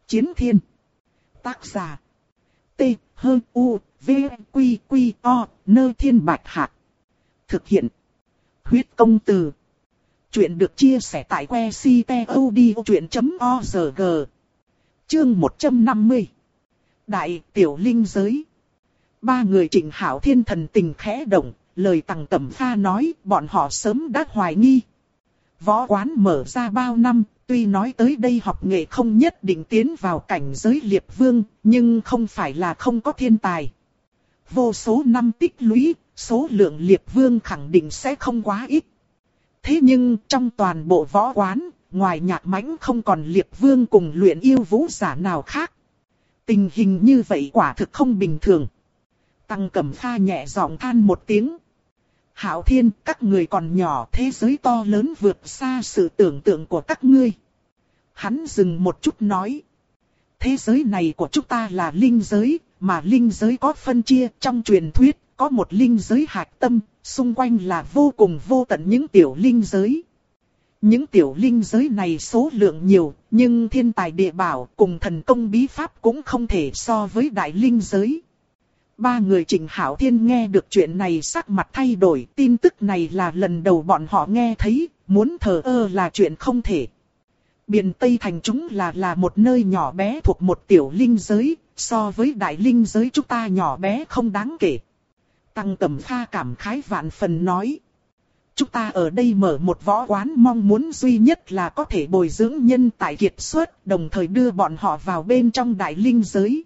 Chiến thiên. Tác giả. T-H-U-V-Q-Q-O, Thiên Bạch Hạc. Thực hiện. Huyết công từ. Chuyện được chia sẻ tại website.odchuyện.org. Chương 150. Đại tiểu linh giới. Ba người Trịnh Hạo Thiên thần tình khẽ động, lời Tằng Cẩm Pha nói bọn họ sớm đã hoài nghi. Võ quán mở ra bao năm, tuy nói tới đây học nghệ không nhất định tiến vào cảnh giới liệp vương, nhưng không phải là không có thiên tài. Vô số năm tích lũy, số lượng liệp vương khẳng định sẽ không quá ít. Thế nhưng trong toàn bộ võ quán, ngoài Nhạc Mãnh không còn liệp vương cùng luyện yêu vũ giả nào khác. Tình hình như vậy quả thực không bình thường. Tằng Cẩm Pha nhẹ giọng than một tiếng. Hạo Thiên, các người còn nhỏ, thế giới to lớn vượt xa sự tưởng tượng của các ngươi. Hắn dừng một chút nói. Thế giới này của chúng ta là linh giới, mà linh giới có phân chia. Trong truyền thuyết, có một linh giới hạch tâm, xung quanh là vô cùng vô tận những tiểu linh giới. Những tiểu linh giới này số lượng nhiều, nhưng thiên tài địa bảo cùng thần công bí pháp cũng không thể so với đại linh giới. Ba người Trịnh Hạo Thiên nghe được chuyện này sắc mặt thay đổi, tin tức này là lần đầu bọn họ nghe thấy, muốn thờ ơ là chuyện không thể. Biện Tây Thành chúng là một nơi nhỏ bé thuộc một tiểu linh giới, so với đại linh giới chúng ta nhỏ bé không đáng kể. Tằng Cẩm Pha cảm khái vạn phần nói. Chúng ta ở đây mở một võ quán mong muốn duy nhất là có thể bồi dưỡng nhân tài kiệt xuất, đồng thời đưa bọn họ vào bên trong đại linh giới.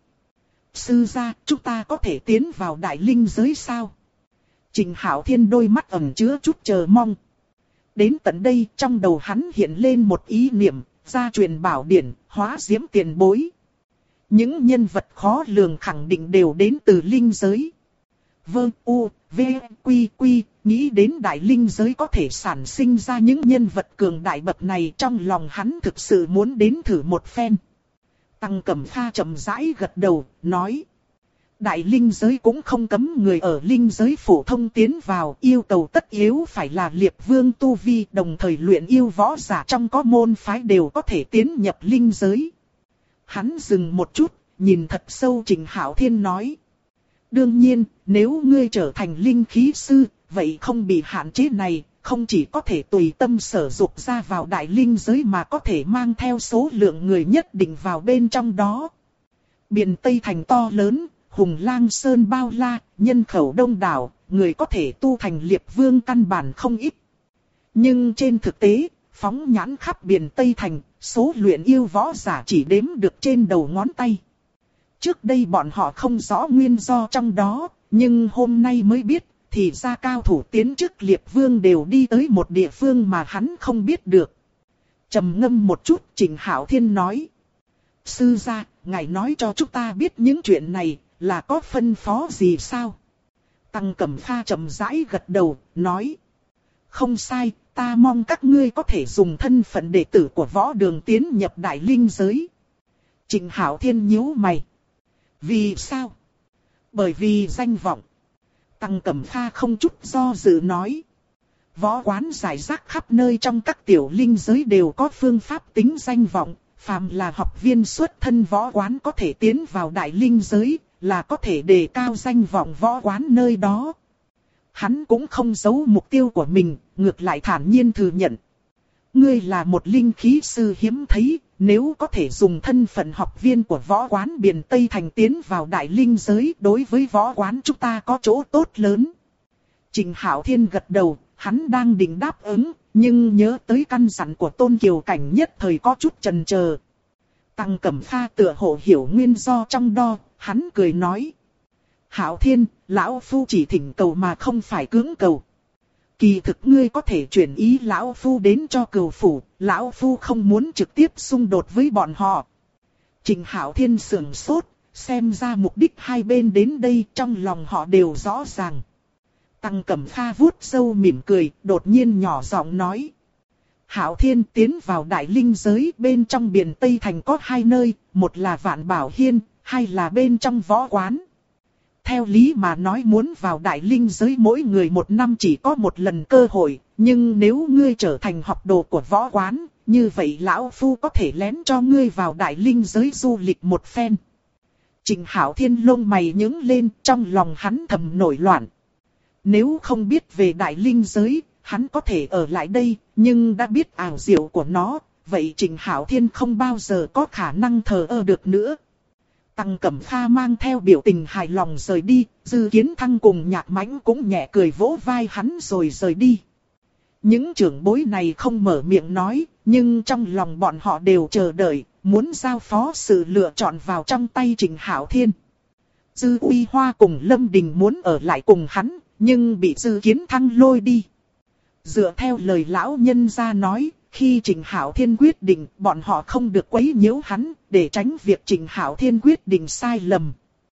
Sư gia, chúng ta có thể tiến vào đại linh giới sao? Trịnh Hạo Thiên đôi mắt ẩn chứa chút chờ mong. Đến tận đây trong đầu hắn hiện lên một ý niệm, gia truyền bảo điển, hóa diễm tiền bối. Những nhân vật khó lường khẳng định đều đến từ linh giới. Vâng, V, Quy, nghĩ đến đại linh giới có thể sản sinh ra những nhân vật cường đại bậc này, trong lòng hắn thực sự muốn đến thử một phen. Tằng Cẩm Pha chậm rãi gật đầu, nói. Đại linh giới cũng không cấm người ở linh giới phổ thông tiến vào, yêu cầu tất yếu phải là liệp vương tu vi, đồng thời luyện yêu võ giả trong có môn phái đều có thể tiến nhập linh giới. Hắn dừng một chút, nhìn thật sâu Trịnh Hạo Thiên nói. Đương nhiên, nếu ngươi trở thành linh khí sư, vậy không bị hạn chế này, không chỉ có thể tùy tâm sở dục ra vào đại linh giới mà có thể mang theo số lượng người nhất định vào bên trong đó. Biện Tây Thành to lớn, hùng lang sơn bao la, nhân khẩu đông đảo, người có thể tu thành liệp vương căn bản không ít. Nhưng trên thực tế, phóng nhãn khắp Biện Tây Thành, số luyện yêu võ giả chỉ đếm được trên đầu ngón tay. Trước đây bọn họ không rõ nguyên do trong đó, nhưng hôm nay mới biết, thì ra cao thủ tiến chức liệp vương đều đi tới một địa phương mà hắn không biết được. Trầm ngâm một chút, Trịnh Hạo Thiên nói. Sư gia, ngài nói cho chúng ta biết những chuyện này, là có phân phó gì sao? Tằng Cẩm Pha chậm rãi gật đầu, nói. Không sai, ta mong các ngươi có thể dùng thân phận đệ tử của võ đường tiến nhập đại linh giới. Trịnh Hạo Thiên nhíu mày. Vì sao? Bởi vì danh vọng. Tằng Cẩm Pha không chút do dự nói. Võ quán rải rác khắp nơi trong các tiểu linh giới đều có phương pháp tính danh vọng. Phàm là học viên xuất thân võ quán có thể tiến vào đại linh giới, là có thể đề cao danh vọng võ quán nơi đó. Hắn cũng không giấu mục tiêu của mình, ngược lại thản nhiên thừa nhận. Ngươi là một linh khí sư hiếm thấy, nếu có thể dùng thân phận học viên của võ quán Biện Tây Thành tiến vào đại linh giới, đối với võ quán chúng ta có chỗ tốt lớn. Trịnh Hạo Thiên gật đầu, hắn đang định đáp ứng, nhưng nhớ tới căn dặn của Tôn Kiều Cảnh nhất thời có chút chần chờ. Tằng Cẩm Pha tựa hồ hiểu nguyên do trong đó, hắn cười nói. Hạo Thiên, lão phu chỉ thỉnh cầu mà không phải cưỡng cầu. Kỳ thực ngươi có thể chuyển ý lão phu đến cho cừu phủ, lão phu không muốn trực tiếp xung đột với bọn họ. Trịnh Hạo Thiên sườn sốt, xem ra mục đích hai bên đến đây trong lòng họ đều rõ ràng. Tằng Cẩm Pha vuốt râu mỉm cười, đột nhiên nhỏ giọng nói. Hạo Thiên tiến vào đại linh giới, bên trong Biện Tây Thành có hai nơi, một là Vạn Bảo Hiên, hai là bên trong võ quán. Theo lý mà nói muốn vào đại linh giới mỗi người một năm chỉ có một lần cơ hội, nhưng nếu ngươi trở thành học đồ của võ quán, như vậy lão phu có thể lén cho ngươi vào đại linh giới du lịch một phen. Trình Hạo Thiên lông mày nhướng lên, trong lòng hắn thầm nổi loạn. Nếu không biết về đại linh giới, hắn có thể ở lại đây, nhưng đã biết ảo diệu của nó, vậy Trình Hạo Thiên không bao giờ có khả năng thờ ơ được nữa. Tăng Cẩm Pha mang theo biểu tình hài lòng rời đi, Dư Kiến Thăng cùng Nhạc Mãnh cũng nhẹ cười vỗ vai hắn rồi rời đi. Những trưởng bối này không mở miệng nói, nhưng trong lòng bọn họ đều chờ đợi, muốn giao phó sự lựa chọn vào trong tay Trình Hạo Thiên. Dư Uy Hoa cùng Lâm Đình muốn ở lại cùng hắn, nhưng bị Dư Kiến Thăng lôi đi. Dựa theo lời lão nhân gia nói, khi Trình Hạo Thiên quyết định, bọn họ không được quấy nhiễu hắn, để tránh việc Trình Hạo Thiên quyết định sai lầm.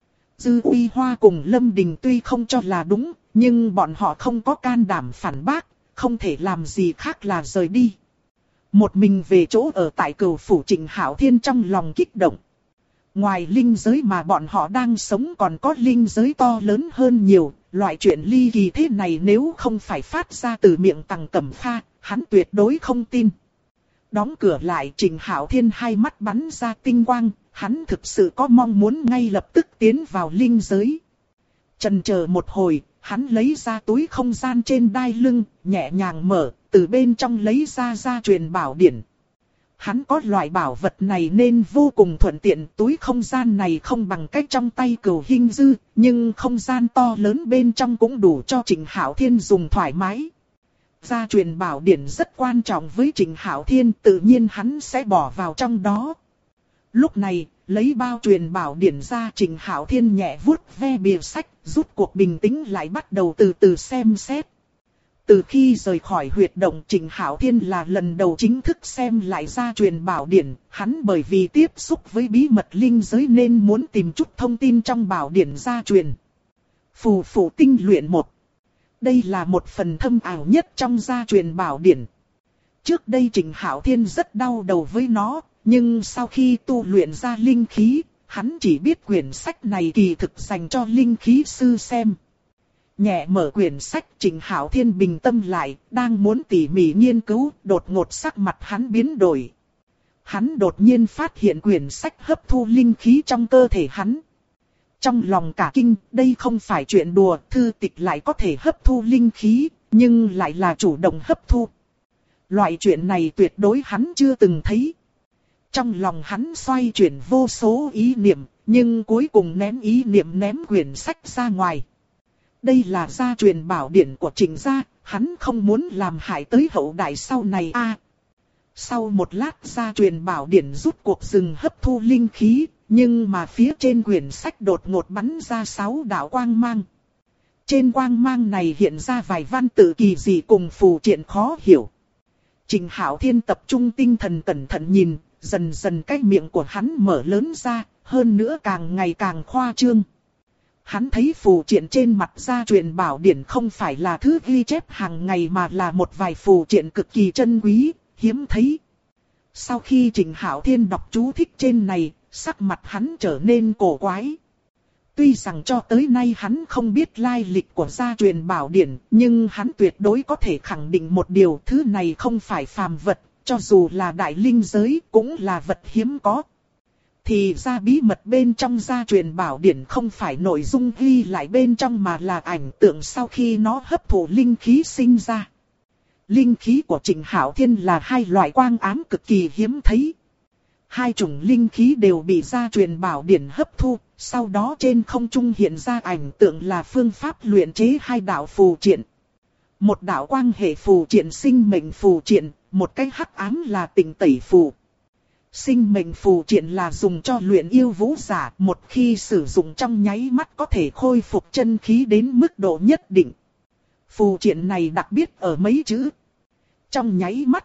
Dư Uy Hoa cùng Lâm Đình tuy không cho là đúng, nhưng bọn họ không có can đảm phản bác, không thể làm gì khác là rời đi. Một mình về chỗ ở tại Cửu phủ, Trình Hạo Thiên trong lòng kích động. Ngoài linh giới mà bọn họ đang sống còn có linh giới to lớn hơn nhiều, loại chuyện ly kỳ thế này nếu không phải phát ra từ miệng Tăng Cẩm Pha, hắn tuyệt đối không tin. Đóng cửa lại, Trình Hạo Thiên hai mắt bắn ra tinh quang, hắn thực sự có mong muốn ngay lập tức tiến vào linh giới. Chần chờ một hồi, hắn lấy ra túi không gian trên đai lưng, nhẹ nhàng mở, từ bên trong lấy ra gia truyền bảo điển. Hắn có loại bảo vật này nên vô cùng thuận tiện, túi không gian này không bằng cách trong tay Cửu Hinh Dư, nhưng không gian to lớn bên trong cũng đủ cho Trình Hạo Thiên dùng thoải mái. Gia truyền bảo điển rất quan trọng với Trình Hạo Thiên, tự nhiên hắn sẽ bỏ vào trong đó. Lúc này, lấy bao truyền bảo điển ra, Trình Hạo Thiên nhẹ vuốt ve bìa sách, rút cuộc bình tĩnh lại bắt đầu từ từ xem xét. Từ khi rời khỏi huyệt động, Trình Hạo Thiên là lần đầu chính thức xem lại gia truyền bảo điển, hắn bởi vì tiếp xúc với bí mật linh giới nên muốn tìm chút thông tin trong bảo điển gia truyền. Phù phụ tinh luyện 1. Đây là một phần thâm ảo nhất trong gia truyền bảo điển. Trước đây Trình Hạo Thiên rất đau đầu với nó, nhưng sau khi tu luyện ra linh khí, hắn chỉ biết quyển sách này kỳ thực dành cho linh khí sư xem. Nhẹ mở quyển sách, Trình Hạo Thiên bình tâm lại, đang muốn tỉ mỉ nghiên cứu, đột ngột sắc mặt hắn biến đổi. Hắn đột nhiên phát hiện quyển sách hấp thu linh khí trong cơ thể hắn. Trong lòng cả kinh, đây không phải chuyện đùa, thư tịch lại có thể hấp thu linh khí, nhưng lại là chủ động hấp thu. Loại chuyện này tuyệt đối hắn chưa từng thấy. Trong lòng hắn xoay chuyển vô số ý niệm, nhưng cuối cùng ném ý niệm ném quyển sách ra ngoài. Đây là gia truyền bảo điển của Trình gia, hắn không muốn làm hại tới hậu đại sau này a. Sau một lát gia truyền bảo điển rút cuộc dừng hấp thu linh khí, nhưng mà phía trên quyển sách đột ngột bắn ra 6 đạo quang mang. Trên quang mang này hiện ra vài văn tự kỳ dị cùng phù triện khó hiểu. Trình Hạo Thiên tập trung tinh thần cẩn thận nhìn, dần dần cái miệng của hắn mở lớn ra, hơn nữa càng ngày càng khoa trương. Hắn thấy phù triện trên mặt gia truyền bảo điển không phải là thứ ghi chép hàng ngày mà là một vài phù triện cực kỳ chân quý, hiếm thấy. Sau khi Trình Hạo Thiên đọc chú thích trên này, sắc mặt hắn trở nên cổ quái. Tuy rằng cho tới nay hắn không biết lai lịch của gia truyền bảo điển, nhưng hắn tuyệt đối có thể khẳng định một điều, thứ này không phải phàm vật, cho dù là đại linh giới cũng là vật hiếm có. Thì ra bí mật bên trong gia truyền bảo điển không phải nội dung ghi lại bên trong mà là ảnh tượng sau khi nó hấp thụ linh khí sinh ra. Linh khí của Trình Hạo Thiên là hai loại quang ám cực kỳ hiếm thấy. Hai chủng linh khí đều bị gia truyền bảo điển hấp thu, sau đó trên không trung hiện ra ảnh tượng là phương pháp luyện chế hai đạo phù triện. Một đạo quang hệ phù triện sinh mệnh phù triện, một cái hắc ám là tịnh tẩy phù. Sinh mệnh phù triện là dùng cho luyện yêu vũ giả, một khi sử dụng trong nháy mắt có thể khôi phục chân khí đến mức độ nhất định. Phù triện này đặc biệt ở mấy chữ trong nháy mắt.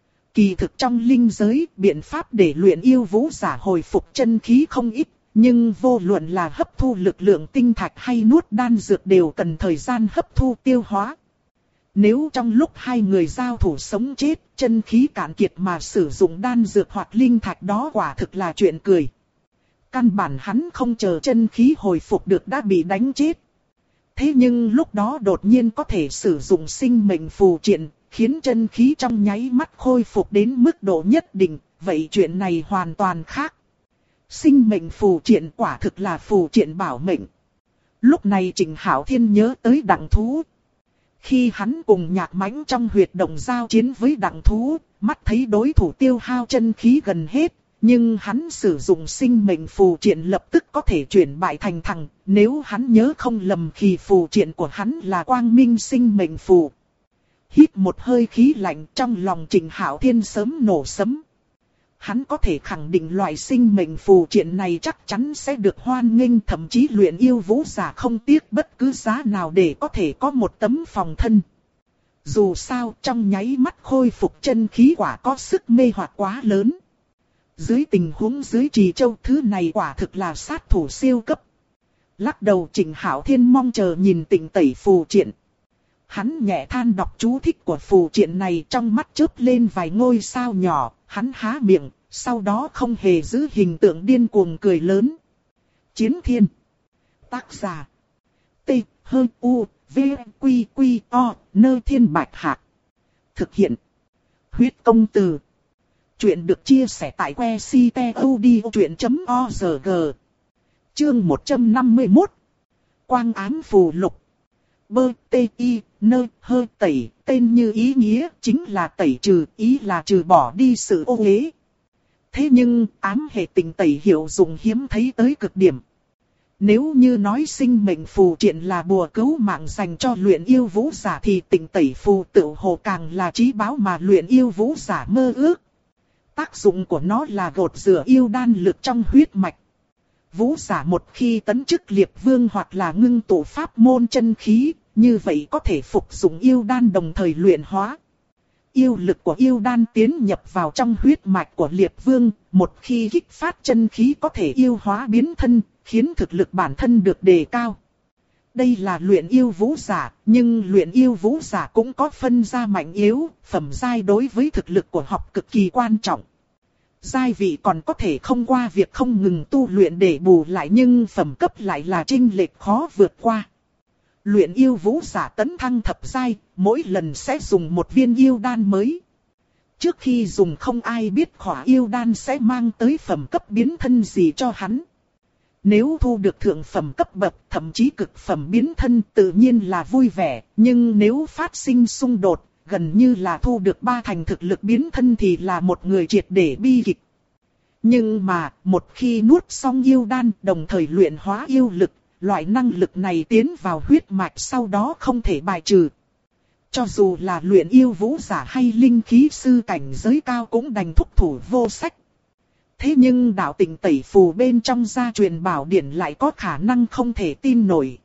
Kỳ thực trong linh giới, biện pháp để luyện yêu vũ giả hồi phục chân khí không ít, nhưng vô luận là hấp thu lực lượng tinh thạch hay nuốt đan dược đều cần thời gian hấp thu tiêu hóa. Nếu trong lúc hai người giao thủ sống chết, chân khí cạn kiệt mà sử dụng đan dược hoặc linh thạch đó quả thực là chuyện cười. Căn bản hắn không chờ chân khí hồi phục được đã bị đánh chết. Thế nhưng lúc đó đột nhiên có thể sử dụng sinh mệnh phù triện, khiến chân khí trong nháy mắt khôi phục đến mức độ nhất định, vậy chuyện này hoàn toàn khác. Sinh mệnh phù triện quả thực là phù triện bảo mệnh. Lúc này Trịnh Hạo Thiên nhớ tới Đặng Thú. Khi hắn cùng Nhạc Mãnh trong huyệt động giao chiến với Đặng Thú, mắt thấy đối thủ tiêu hao chân khí gần hết, nhưng hắn sử dụng sinh mệnh phù triện lập tức có thể chuyển bại thành thắng, nếu hắn nhớ không lầm thì phù triện của hắn là Quang Minh sinh mệnh phù. Hít một hơi khí lạnh, trong lòng Trịnh Hạo Thiên sớm nổ sấm. Hắn có thể khẳng định loại sinh mệnh phù triện này chắc chắn sẽ được hoan nghênh, thậm chí luyện yêu vũ giả không tiếc bất cứ giá nào để có thể có một tấm phòng thân. Dù sao trong nháy mắt khôi phục chân khí quả có sức mê hoặc quá lớn. Dưới tình huống dưới Trì Châu thứ này quả thực là sát thủ siêu cấp. Lắc đầu Trịnh Hạo Thiên mong chờ nhìn Tịnh Tẩy phù triện. Hắn nhẹ than đọc chú thích của phù triện này, trong mắt chớp lên vài ngôi sao nhỏ, hắn há miệng, sau đó không hề giữ hình tượng điên cuồng cười lớn. Chiến Thiên. Tác giả. T, H, U, V, Quy, Quy, O, Nơ Thiên Bạch Hạc. Thực hiện. Huyết Công Từ. Chuyện được chia sẻ tại que ctod.org. Chương 151. Quang Ám Phù Lục. Bơ, tê, y, nơ, hơ, tẩy, tên như ý nghĩa, chính là tẩy trừ, ý là trừ bỏ đi sự ô uế. Thế nhưng, ám hệ tình tẩy hiệu dụng hiếm thấy tới cực điểm. Nếu như nói sinh mệnh phù triện là bùa cứu mạng dành cho luyện yêu vũ giả thì tình tẩy phù tựu hồ càng là chí báo mà luyện yêu vũ giả mơ ước. Tác dụng của nó là gột rửa yêu đan lực trong huyết mạch. Vũ giả một khi tấn chức liệp vương hoặc là ngưng tụ pháp môn chân khí, như vậy có thể phục dụng yêu đan đồng thời luyện hóa. Yêu lực của yêu đan tiến nhập vào trong huyết mạch của liệp vương, một khi kích phát chân khí có thể yêu hóa biến thân, khiến thực lực bản thân được đề cao. Đây là luyện yêu vũ giả, nhưng luyện yêu vũ giả cũng có phân ra mạnh yếu, phẩm giai đối với thực lực của học cực kỳ quan trọng. Giai vị còn có thể không qua việc không ngừng tu luyện để bù lại, nhưng phẩm cấp lại là chênh lệch khó vượt qua. Luyện yêu vũ giả tấn thăng thập giai, mỗi lần sẽ dùng một viên yêu đan mới. Trước khi dùng không ai biết khỏa yêu đan sẽ mang tới phẩm cấp biến thân gì cho hắn. Nếu thu được thượng phẩm cấp bậc, thậm chí cực phẩm biến thân tự nhiên là vui vẻ, nhưng nếu phát sinh xung đột, gần như là thu được 3 thành thực lực biến thân thì là một người triệt để bi kịch. Nhưng mà, một khi nuốt xong yêu đan, đồng thời luyện hóa yêu lực, loại năng lực này tiến vào huyết mạch sau đó không thể bài trừ. Cho dù là luyện yêu vũ giả hay linh khí sư cảnh giới cao cũng đành thúc thủ vô sách. Thế nhưng đạo Tịnh Tẩy phù bên trong gia truyền bảo điển lại có khả năng không thể tin nổi.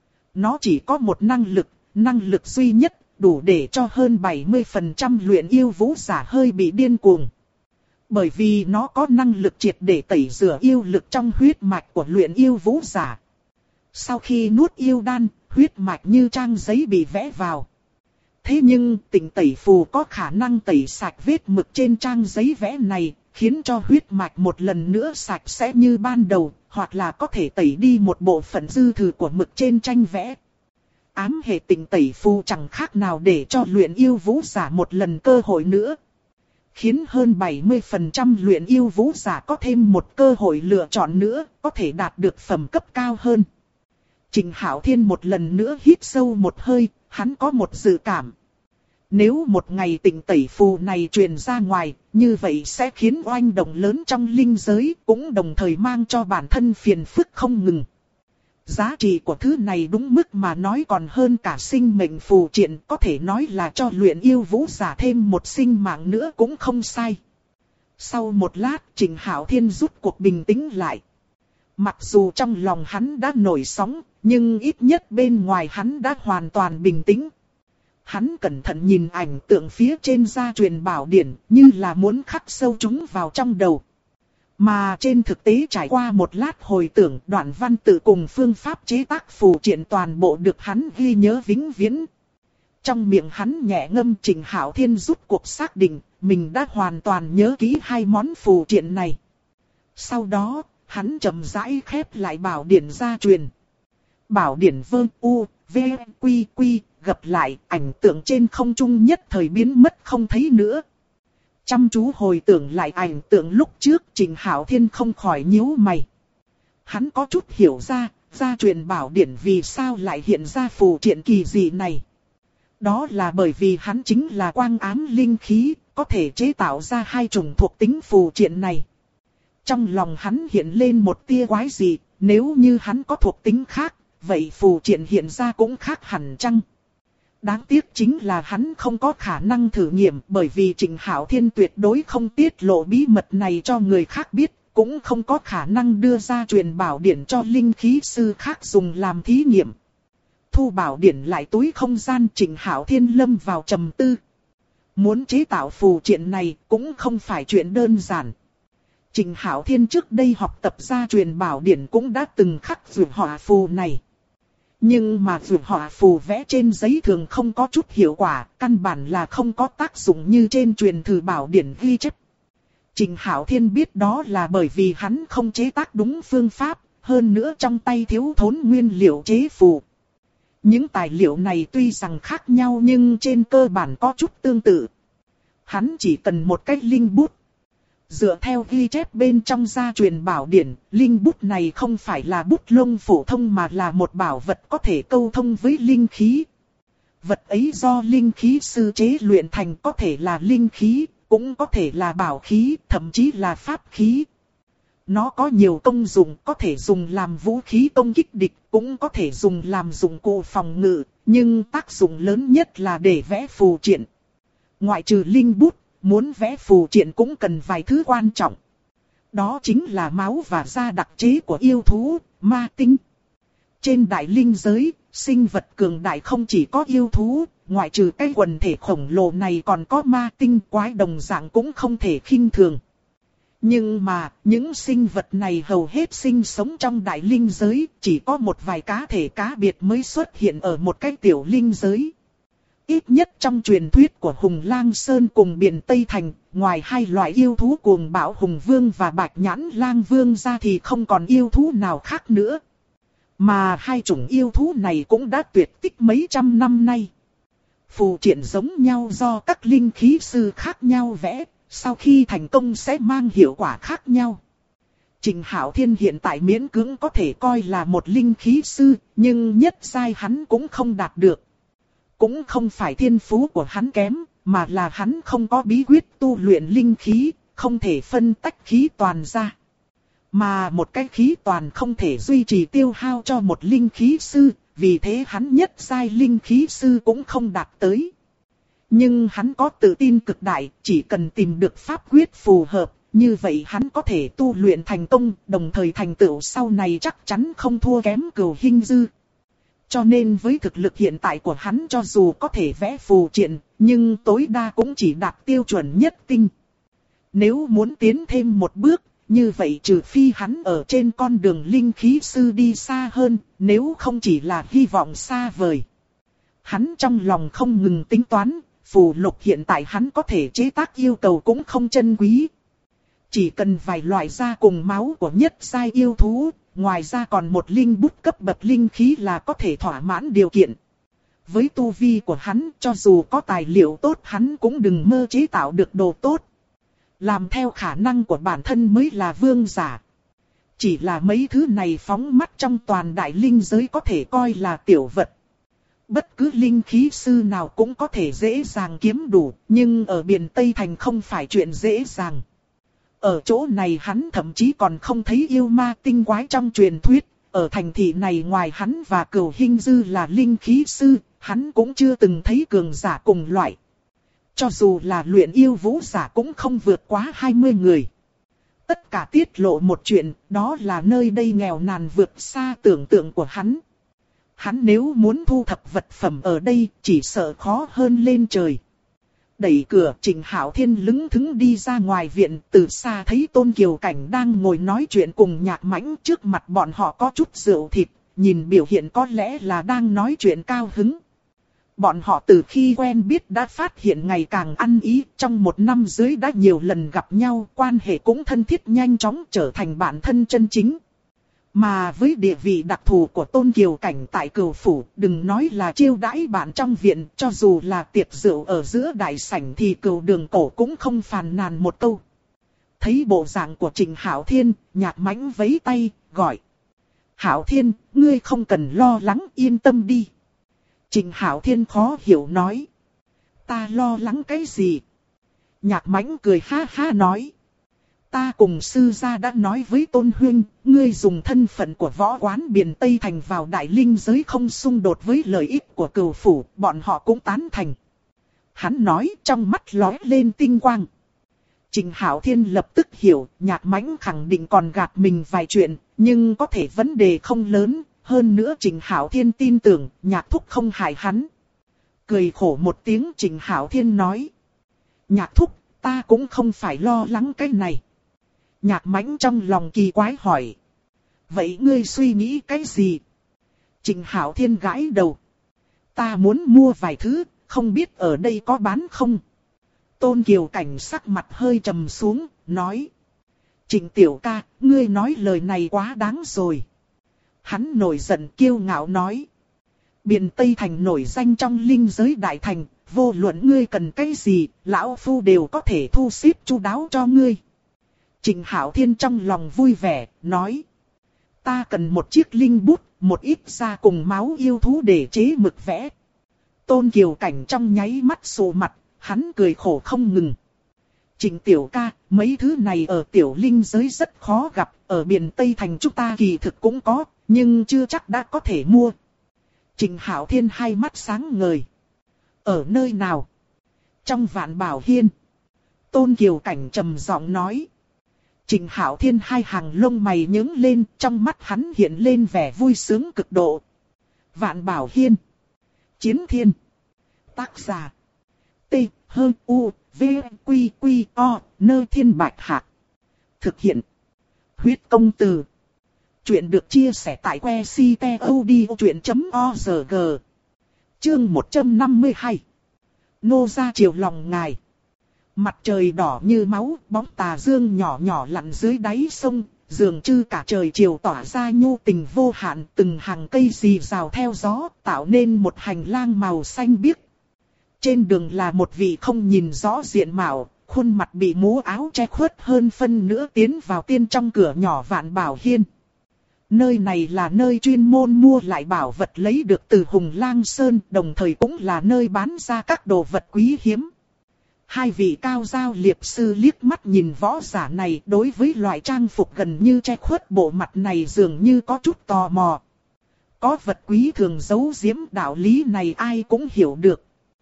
Nó chỉ có một năng lực duy nhất, đủ để cho hơn 70% luyện yêu vũ giả hơi bị điên cuồng. Bởi vì nó có năng lực triệt để tẩy rửa yêu lực trong huyết mạch của luyện yêu vũ giả. Sau khi nuốt yêu đan, huyết mạch như trang giấy bị vẽ vào. Thế nhưng Tịnh Tẩy phù có khả năng tẩy sạch vết mực trên trang giấy vẽ này, khiến cho huyết mạch một lần nữa sạch sẽ như ban đầu, hoặc là có thể tẩy đi một bộ phận dư thừa của mực trên tranh vẽ. Ám hệ Tịnh Tẩy phù chẳng khác nào để cho luyện yêu vũ giả một lần cơ hội nữa. Khiến hơn 70% luyện yêu vũ giả có thêm một cơ hội lựa chọn nữa, có thể đạt được phẩm cấp cao hơn. Trịnh Hạo Thiên một lần nữa hít sâu một hơi, hắn có một dự cảm. Nếu một ngày Tịnh Tẩy phù này truyền ra ngoài, như vậy sẽ khiến oanh động lớn trong linh giới, cũng đồng thời mang cho bản thân phiền phức không ngừng. Giá trị của thứ này đúng mức mà nói còn hơn cả sinh mệnh phù triện, có thể nói là cho luyện yêu vũ giả thêm một sinh mạng nữa cũng không sai. Sau một lát, Trịnh Hạo Thiên rút cuộc bình tĩnh lại. Mặc dù trong lòng hắn đã nổi sóng, nhưng ít nhất bên ngoài hắn đã hoàn toàn bình tĩnh. Hắn cẩn thận nhìn ảnh tượng phía trên gia truyền bảo điển, như là muốn khắc sâu chúng vào trong đầu. Mà trên thực tế trải qua một lát hồi tưởng, đoạn văn tự cùng phương pháp chế tác phù triện toàn bộ được hắn ghi nhớ vĩnh viễn. Trong miệng hắn nhẹ ngâm, Trịnh Hạo Thiên rút cuộc xác định, mình đã hoàn toàn nhớ kỹ 2 món phù triện này. Sau đó, hắn chậm rãi khép lại bảo điển gia truyền. Bảo điển Vương U, V, Quy, Quy, gặp lại, ảnh tượng trên không trung nhất thời biến mất không thấy nữa. Chăm chú hồi tưởng lại ảnh tượng lúc trước, Trịnh Hạo Thiên không khỏi nhíu mày. Hắn có chút hiểu ra, gia truyền bảo điển vì sao lại hiện ra phù triện kỳ dị này. Đó là bởi vì hắn chính là quang ám linh khí, có thể chế tạo ra hai chủng thuộc tính phù triện này. Trong lòng hắn hiện lên một tia quái dị, nếu như hắn có thuộc tính khác, vậy phù triện hiện ra cũng khác hẳn chăng? Đáng tiếc chính là hắn không có khả năng thử nghiệm, bởi vì Trịnh Hạo Thiên tuyệt đối không tiết lộ bí mật này cho người khác biết, cũng không có khả năng đưa ra truyền bảo điển cho linh khí sư khác dùng làm thí nghiệm. Thu bảo điển lại túi không gian, Trịnh Hạo Thiên lâm vào trầm tư. Muốn chế tạo phù triện này cũng không phải chuyện đơn giản. Trịnh Hạo Thiên trước đây học tập gia truyền bảo điển cũng đã từng khắc vượt họa phù này. Nhưng mà vượt họa phù vẽ trên giấy thường không có chút hiệu quả, căn bản là không có tác dụng như trên truyền thử bảo điển ghi chép. Trịnh Hạo Thiên biết đó là bởi vì hắn không chế tác đúng phương pháp, hơn nữa trong tay thiếu thốn nguyên liệu chế phù. Những tài liệu này tuy rằng khác nhau nhưng trên cơ bản có chút tương tự. Hắn chỉ cần một cái linh bút. Dựa theo ghi chép bên trong gia truyền bảo điển, linh bút này không phải là bút lông phổ thông mà là một bảo vật có thể câu thông với linh khí. Vật ấy do linh khí sư chế luyện thành, có thể là linh khí, cũng có thể là bảo khí, thậm chí là pháp khí. Nó có nhiều công dụng, có thể dùng làm vũ khí công kích địch, cũng có thể dùng làm dụng cụ phòng ngự, nhưng tác dụng lớn nhất là để vẽ phù triện. Ngoại trừ linh bút, muốn vẽ phù triện cũng cần vài thứ quan trọng. Đó chính là máu và da đặc chế của yêu thú, ma tinh. Trên đại linh giới, sinh vật cường đại không chỉ có yêu thú, ngoại trừ cái quần thể khổng lồ này còn có ma tinh, quái đồng dạng cũng không thể khinh thường. Nhưng mà, những sinh vật này hầu hết sinh sống trong đại linh giới, chỉ có một vài cá thể cá biệt mới xuất hiện ở một cái tiểu linh giới. Ít nhất trong truyền thuyết của Hùng Lang Sơn cùng Biển Tây Thành, ngoài hai loại yêu thú cuồng bạo Hùng Vương và Bạch Nhãn Lang Vương ra thì không còn yêu thú nào khác nữa. Mà hai chủng yêu thú này cũng đã tuyệt tích mấy trăm năm nay. Phù triện giống nhau do các linh khí sư khác nhau vẽ, sau khi thành công sẽ mang hiệu quả khác nhau. Trịnh Hạo Thiên hiện tại miễn cưỡng có thể coi là một linh khí sư, nhưng nhất giai hắn cũng không đạt được. Cũng không phải thiên phú của hắn kém, mà là hắn không có bí quyết tu luyện linh khí, không thể phân tách khí toàn ra. Mà một cái khí toàn không thể duy trì tiêu hao cho một linh khí sư, vì thế hắn nhất giai linh khí sư cũng không đạt tới. Nhưng hắn có tự tin cực đại, chỉ cần tìm được pháp quyết phù hợp, như vậy hắn có thể tu luyện thành công, đồng thời thành tựu sau này chắc chắn không thua kém Cửu Hinh Dư. Cho nên với thực lực hiện tại của hắn cho dù có thể vẽ phù triện, nhưng tối đa cũng chỉ đạt tiêu chuẩn nhất tinh. Nếu muốn tiến thêm một bước, như vậy trừ phi hắn ở trên con đường linh khí sư đi xa hơn, nếu không chỉ là hy vọng xa vời. Hắn trong lòng không ngừng tính toán, phù lục hiện tại hắn có thể chế tác yêu cầu cũng không chân quý. Chỉ cần vài loại da cùng máu của nhất giai yêu thú, ngoài ra còn một linh bút cấp bậc linh khí là có thể thỏa mãn điều kiện. Với tu vi của hắn, cho dù có tài liệu tốt hắn cũng đừng mơ chế tạo được đồ tốt. Làm theo khả năng của bản thân mới là vương giả. Chỉ là mấy thứ này phóng mắt trong toàn đại linh giới có thể coi là tiểu vật. Bất cứ linh khí sư nào cũng có thể dễ dàng kiếm đủ, nhưng ở Biển Tây Thành không phải chuyện dễ dàng. Ở chỗ này hắn thậm chí còn không thấy yêu ma tinh quái trong truyền thuyết, ở thành thị này ngoài hắn và Cửu Hinh Dư là linh khí sư, hắn cũng chưa từng thấy cường giả cùng loại. Cho dù là luyện yêu vũ giả cũng không vượt quá 20 người. Tất cả tiết lộ một chuyện, đó là nơi đây nghèo nàn vượt xa tưởng tượng của hắn. Hắn nếu muốn thu thập vật phẩm ở đây, chỉ sợ khó hơn lên trời. Đẩy cửa, Trịnh Hạo Thiên lững thững đi ra ngoài viện, từ xa thấy Tôn Kiều Cảnh đang ngồi nói chuyện cùng Nhạc Mãnh, trước mặt bọn họ có chút rượu thịt, nhìn biểu hiện có lẽ là đang nói chuyện cao hứng. Bọn họ từ khi quen biết đã phát hiện ngày càng ăn ý, trong một năm dưới đã nhiều lần gặp nhau, quan hệ cũng thân thiết nhanh chóng trở thành bạn thân chân chính. Mà với địa vị đặc thù của Tôn Kiều Cảnh tại Cửu Phủ, đừng nói là chiêu đãi bạn trong viện, cho dù là tiệc rượu ở giữa đại sảnh thì Cửu Đường Cổ cũng không phàn nàn một câu. Thấy bộ dạng của Trịnh Hạo Thiên, Nhạc Mãnh vẫy tay, gọi. Hạo Thiên, ngươi không cần lo lắng, yên tâm đi. Trịnh Hạo Thiên khó hiểu nói. Ta lo lắng cái gì? Nhạc Mãnh cười ha ha nói. Ta cùng sư gia đã nói với Tôn Huynh, ngươi dùng thân phận của võ quán Biện Tây Thành vào đại linh giới không xung đột với lợi ích của Cửu Phủ, bọn họ cũng tán thành. Hắn nói trong mắt lóe lên tinh quang. Trịnh Hạo Thiên lập tức hiểu, Nhạc Mãnh khẳng định còn gạt mình vài chuyện, nhưng có thể vấn đề không lớn, hơn nữa Trịnh Hạo Thiên tin tưởng, Nhạc Thúc không hại hắn. Cười khổ một tiếng Trịnh Hạo Thiên nói. Nhạc Thúc, ta cũng không phải lo lắng cái này. Nhạc Mãnh trong lòng kỳ quái hỏi. Vậy ngươi suy nghĩ cái gì? Trịnh Hạo Thiên gãi đầu. Ta muốn mua vài thứ, không biết ở đây có bán không? Tôn Kiều Cảnh sắc mặt hơi trầm xuống, nói. Trịnh tiểu ca, ngươi nói lời này quá đáng rồi. Hắn nổi giận kiêu ngạo nói. Biện Tây Thành nổi danh trong linh giới đại thành, vô luận ngươi cần cái gì, lão phu đều có thể thu xếp chu đáo cho ngươi. Trịnh Hạo Thiên trong lòng vui vẻ, nói. Ta cần một chiếc linh bút, một ít da cùng máu yêu thú để chế mực vẽ. Tôn Kiều Cảnh trong nháy mắt sụ mặt, hắn cười khổ không ngừng. Trịnh tiểu ca, mấy thứ này ở tiểu linh giới rất khó gặp, ở Biện Tây Thành chúng ta kỳ thực cũng có, nhưng chưa chắc đã có thể mua. Trịnh Hạo Thiên hai mắt sáng ngời. Ở nơi nào? Trong Vạn Bảo Hiên. Tôn Kiều Cảnh trầm giọng nói. Trịnh Hạo Thiên hai hàng lông mày nhướng lên, trong mắt hắn hiện lên vẻ vui sướng cực độ. Vạn Bảo Hiên. Chiến Thiên. Tác giả. T, H, U, V, Quy, Quy, O, Nơ Thiên Bạch Hạc. Thực hiện. Huyết Công Từ. Chuyện được chia sẻ tại website.odchuyện.org. Chương 152. Nô ra chiều lòng ngài. Mặt trời đỏ như máu, bóng tà dương nhỏ nhỏ lặn dưới đáy sông, dường như cả trời chiều tỏa ra nhu tình vô hạn, từng hàng cây rì rào theo gió, tạo nên một hành lang màu xanh biếc. Trên đường là một vị không nhìn rõ diện mạo, khuôn mặt bị mũ áo che khuất hơn phân nữa tiến vào tiên trong cửa nhỏ Vạn Bảo Hiên. Nơi này là nơi chuyên môn mua lại bảo vật lấy được từ Hùng Lang Sơn, đồng thời cũng là nơi bán ra các đồ vật quý hiếm. Hai vị cao giao liệp sư liếc mắt nhìn võ giả này, đối với loại trang phục gần như che khuất bộ mặt này dường như có chút tò mò. Có vật quý thường giấu giếm, đạo lý này ai cũng hiểu được.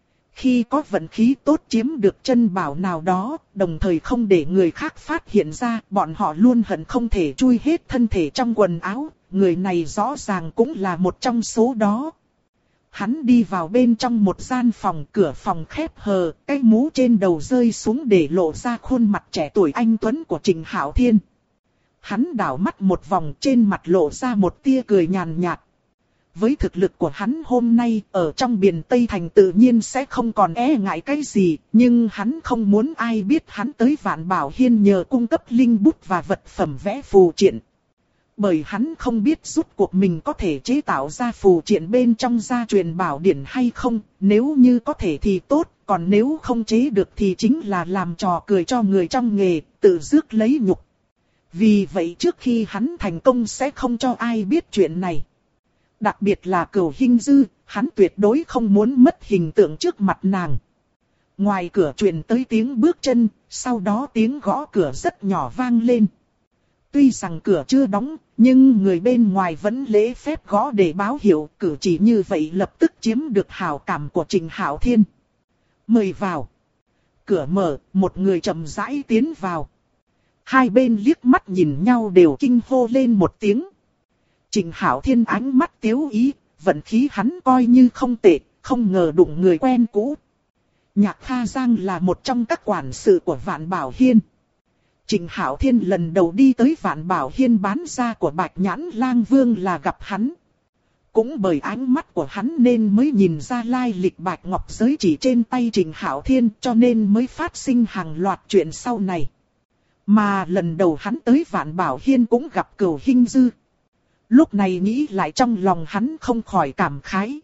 Khi có vận khí tốt chiếm được chân bảo nào đó, đồng thời không để người khác phát hiện ra, bọn họ luôn hận không thể chui hết thân thể trong quần áo, người này rõ ràng cũng là một trong số đó. Hắn đi vào bên trong một gian phòng, cửa phòng khép hờ, cái mũ trên đầu rơi xuống để lộ ra khuôn mặt trẻ tuổi anh tuấn của Trịnh Hạo Thiên. Hắn đảo mắt một vòng, trên mặt lộ ra một tia cười nhàn nhạt. Với thực lực của hắn hôm nay, ở trong Biện Tây Thành tự nhiên sẽ không còn e ngại cái gì, nhưng hắn không muốn ai biết hắn tới Vạn Bảo Hiên nhờ cung cấp linh bút và vật phẩm vẽ phù triện. Bởi hắn không biết rốt cuộc mình có thể chế tạo ra phù triện bên trong gia truyền bảo điển hay không, nếu như có thể thì tốt, còn nếu không chế được thì chính là làm trò cười cho người trong nghề, tự rước lấy nhục. Vì vậy trước khi hắn thành công sẽ không cho ai biết chuyện này. Đặc biệt là Cửu Hinh Dư, hắn tuyệt đối không muốn mất hình tượng trước mặt nàng. Ngoài cửa truyền tới tiếng bước chân, sau đó tiếng gõ cửa rất nhỏ vang lên. Tuy rằng cửa chưa đóng, nhưng người bên ngoài vẫn lễ phép gõ để báo hiệu, cử chỉ như vậy lập tức chiếm được hảo cảm của Trịnh Hạo Thiên. Mời vào. Cửa mở, một người chậm rãi tiến vào. Hai bên liếc mắt nhìn nhau đều kinh hô lên một tiếng. Trịnh Hạo Thiên ánh mắt tiếu ý, vận khí hắn coi như không tệ, không ngờ đụng người quen cũ. Nhạc Kha Giang là một trong các quản sự của Vạn Bảo Hiên. Trịnh Hạo Thiên lần đầu đi tới Vạn Bảo Hiên bán ra của Bạch Nhãn Lang Vương là gặp hắn. Cũng bởi ánh mắt của hắn nên mới nhìn ra lai lịch Bạch Ngọc giới chỉ trên tay Trịnh Hạo Thiên, cho nên mới phát sinh hàng loạt chuyện sau này. Mà lần đầu hắn tới Vạn Bảo Hiên cũng gặp Cửu Hinh Dư. Lúc này nghĩ lại trong lòng hắn không khỏi cảm khái.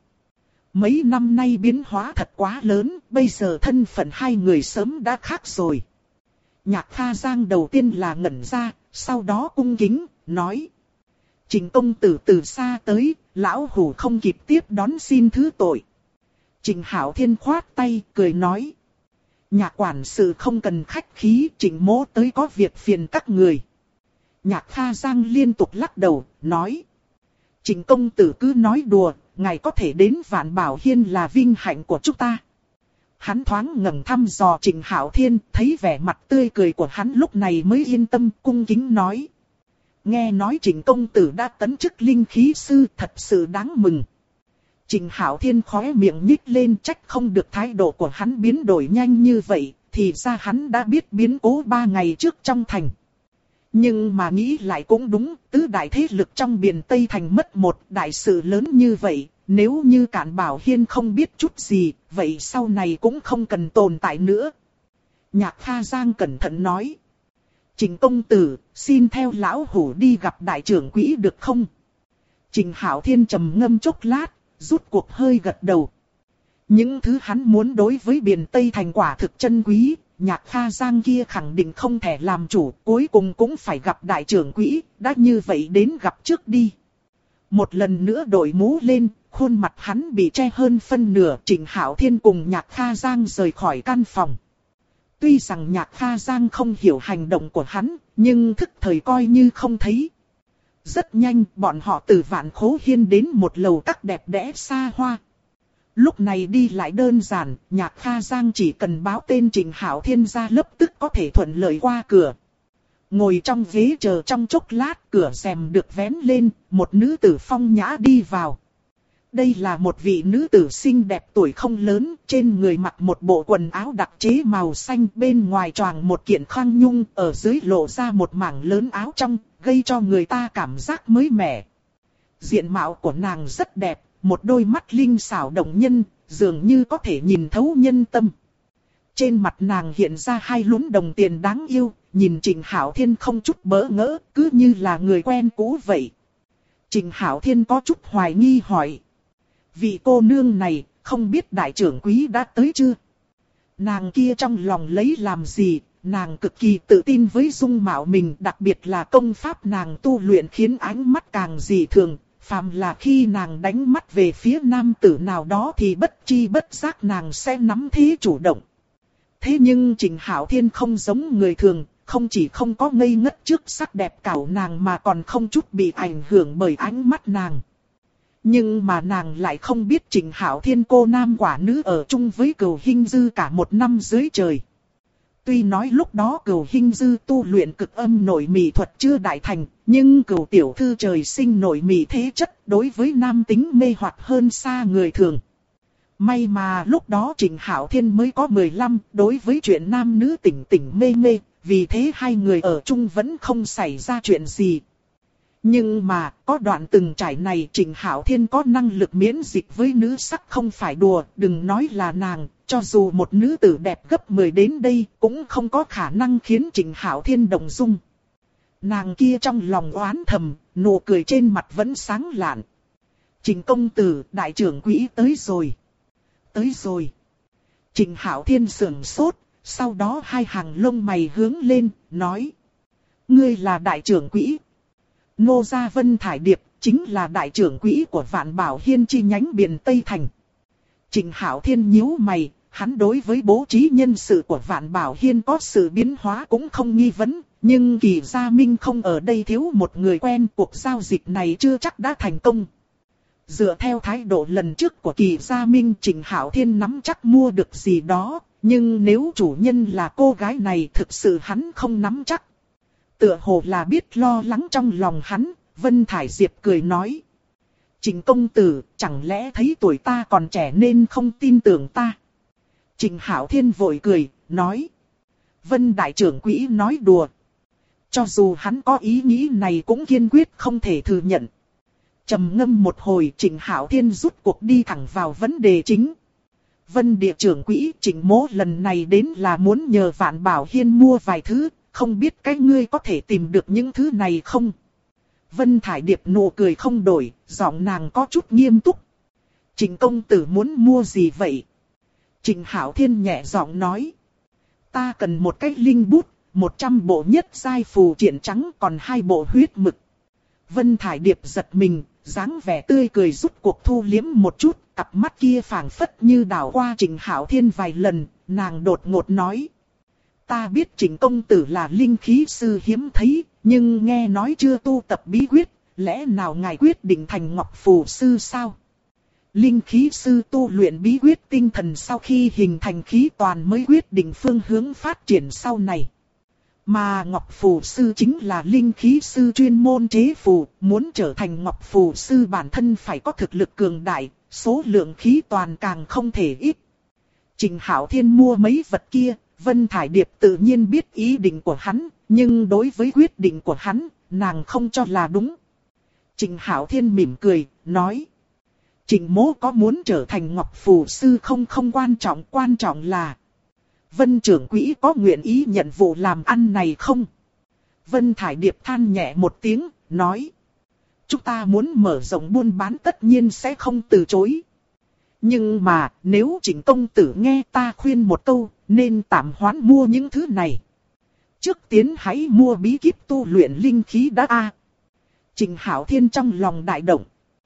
Mấy năm nay biến hóa thật quá lớn, bây giờ thân phận hai người sớm đã khác rồi. Nhạc Kha Giang đầu tiên là ngẩn ra, sau đó cung kính, nói. Trịnh công tử từ xa tới, lão hủ không kịp tiếp đón xin thứ tội. Trịnh Hạo Thiên khoát tay, cười nói. Nhạc quản sự không cần khách khí, Trịnh mỗ tới có việc phiền các người. Nhạc Kha Giang liên tục lắc đầu, nói. Trịnh công tử cứ nói đùa, ngài có thể đến Vạn Bảo Hiên là vinh hạnh của chúng ta. Hắn thoáng ngẩng thăm dò Trịnh Hạo Thiên, thấy vẻ mặt tươi cười của hắn lúc này mới yên tâm, cung kính nói. Nghe nói Trịnh công tử đã tấn chức linh khí sư, thật sự đáng mừng. Trịnh Hạo Thiên khóe miệng nhích lên, trách không được thái độ của hắn biến đổi nhanh như vậy, thì ra hắn đã biết biến cố 3 ngày trước trong thành. Nhưng mà nghĩ lại cũng đúng, tứ đại thế lực trong biển Tây Thành mất một đại sự lớn như vậy, nếu như Cản Bảo Hiên không biết chút gì, vậy sau này cũng không cần tồn tại nữa. Nhạc Kha Giang cẩn thận nói. Trịnh công tử, xin theo lão hủ đi gặp đại trưởng quỹ được không? Trịnh Hạo Thiên trầm ngâm chốc lát, rút cuộc hơi gật đầu. Những thứ hắn muốn đối với biển Tây Thành quả thực chân quý, Nhạc Kha Giang kia khẳng định không thể làm chủ, cuối cùng cũng phải gặp đại trưởng quỹ, đã như vậy đến gặp trước đi. Một lần nữa đội mũ lên, khuôn mặt hắn bị che hơn phân nửa, Trịnh Hạo Thiên cùng Nhạc Kha Giang rời khỏi căn phòng. Tuy rằng Nhạc Kha Giang không hiểu hành động của hắn, nhưng thức thời coi như không thấy. Rất nhanh, bọn họ từ Vạn Khố Hiên đến một lầu các đẹp đẽ xa hoa. Lúc này đi lại đơn giản, Nhạc Kha Giang chỉ cần báo tên Trịnh Hạo Thiên ra lập tức có thể thuận lợi qua cửa. Ngồi trong ghế chờ trong chốc lát, cửa rèm được vén lên, một nữ tử phong nhã đi vào. Đây là một vị nữ tử xinh đẹp tuổi không lớn, trên người mặc một bộ quần áo đặc chế màu xanh, bên ngoài choàng một kiện khăn nhung, ở dưới lộ ra một mảng lớn áo trong, gây cho người ta cảm giác mới mẻ. Diện mạo của nàng rất đẹp, một đôi mắt linh xảo động nhân, dường như có thể nhìn thấu nhân tâm. Trên mặt nàng hiện ra hai lúm đồng tiền đáng yêu, nhìn Trịnh Hạo Thiên không chút bỡ ngỡ, cứ như là người quen cũ vậy. Trịnh Hạo Thiên có chút hoài nghi hỏi. Vị cô nương này, không biết đại trưởng quý đã tới chưa? Nàng kia trong lòng lấy làm gì, nàng cực kỳ tự tin với dung mạo mình, đặc biệt là công pháp nàng tu luyện khiến ánh mắt càng dị thường. Phàm là khi nàng đánh mắt về phía nam tử nào đó thì bất chi bất giác nàng sẽ nắm thế chủ động. Thế nhưng Trịnh Hạo Thiên không giống người thường, không chỉ không có ngây ngất trước sắc đẹp cảo nàng mà còn không chút bị ảnh hưởng bởi ánh mắt nàng. Nhưng mà nàng lại không biết Trịnh Hạo Thiên cô nam quả nữ ở chung với Cửu Hinh Dư cả một năm dưới trời. Tuy nói lúc đó Cửu Hinh Dư tu luyện cực âm nội mị thuật chưa đại thành, nhưng Cửu tiểu thư trời sinh nội mị thế chất đối với nam tính mê hoặc hơn xa người thường. May mà lúc đó Trịnh Hạo Thiên mới có 15, đối với chuyện nam nữ tỉnh tỉnh mê mê, vì thế hai người ở chung vẫn không xảy ra chuyện gì. Nhưng mà, có đoạn từng trải này Trịnh Hạo Thiên có năng lực miễn dịch với nữ sắc không phải đùa, đừng nói là nàng, cho dù một nữ tử đẹp gấp 10 đến đây cũng không có khả năng khiến Trịnh Hạo Thiên động dung. Nàng kia trong lòng oán thầm, nụ cười trên mặt vẫn sáng lạn. Trịnh công tử, đại trưởng quỹ tới rồi. Tới rồi. Trịnh Hạo Thiên sững sốt, sau đó hai hàng lông mày hướng lên, nói. Ngươi là đại trưởng quỹ. Ngô Gia Vân Thải Điệp, chính là đại trưởng quỹ của Vạn Bảo Hiên chi nhánh biển Tây Thành. Trịnh Hạo Thiên nhíu mày, hắn đối với bố trí nhân sự của Vạn Bảo Hiên có sự biến hóa cũng không nghi vấn, nhưng Kỳ Gia Minh không ở đây thiếu một người quen, cuộc giao dịch này chưa chắc đã thành công. Dựa theo thái độ lần trước của Kỳ Gia Minh, Trịnh Hạo Thiên nắm chắc mua được gì đó, nhưng nếu chủ nhân là cô gái này thực sự hắn không nắm chắc. Tựa hồ là biết lo lắng trong lòng hắn, Vân Thải Diệp cười nói. Trịnh công tử, chẳng lẽ thấy tuổi ta còn trẻ nên không tin tưởng ta? Trịnh Hạo Thiên vội cười, nói. Vân đại trưởng quỹ nói đùa. Cho dù hắn có ý nghĩ này cũng kiên quyết không thể thừa nhận. Trầm ngâm một hồi, Trịnh Hạo Thiên rút cuộc đi thẳng vào vấn đề chính. Vân địa trưởng quỹ, Trịnh mỗ lần này đến là muốn nhờ Vạn Bảo Hiên mua vài thứ, không biết cái ngươi có thể tìm được những thứ này không? Vân Thải Điệp nụ cười không đổi, giọng nàng có chút nghiêm túc. Trịnh công tử muốn mua gì vậy? Trịnh Hạo Thiên nhẹ giọng nói. Ta cần một cái linh bút, 100 bộ nhất giai phù triện trắng, còn 2 bộ huyết mực. Vân Thải Điệp giật mình, dáng vẻ tươi cười giúp cuộc thu liếm một chút, cặp mắt kia phảng phất như đảo qua Trịnh Hạo Thiên vài lần, nàng đột ngột nói. Ta biết Trịnh công tử là linh khí sư hiếm thấy, nhưng nghe nói chưa tu tập bí quyết, lẽ nào ngài quyết định thành ngọc phù sư sao? Linh khí sư tu luyện bí quyết tinh thần sau khi hình thành khí toàn mới quyết định phương hướng phát triển sau này. Mà ngọc phù sư chính là linh khí sư chuyên môn chế phù, muốn trở thành ngọc phù sư bản thân phải có thực lực cường đại, số lượng khí toàn càng không thể ít. Trịnh Hạo Thiên mua mấy vật kia, Vân Thải Điệp tự nhiên biết ý định của hắn, nhưng đối với quyết định của hắn, nàng không cho là đúng. Trịnh Hạo Thiên mỉm cười, nói. Trịnh mỗ có muốn trở thành ngọc phù sư không quan trọng là Vân trưởng quỹ có nguyện ý nhận vụ làm ăn này không? Vân Thải Điệp than nhẹ một tiếng, nói. Chúng ta muốn mở rộng buôn bán tất nhiên sẽ không từ chối. Nhưng mà nếu Trịnh công tử nghe ta khuyên một câu, nên tạm hoãn mua những thứ này. Trước tiên hãy mua bí kíp tu luyện linh khí đã a. Trịnh Hạo Thiên trong lòng đại động.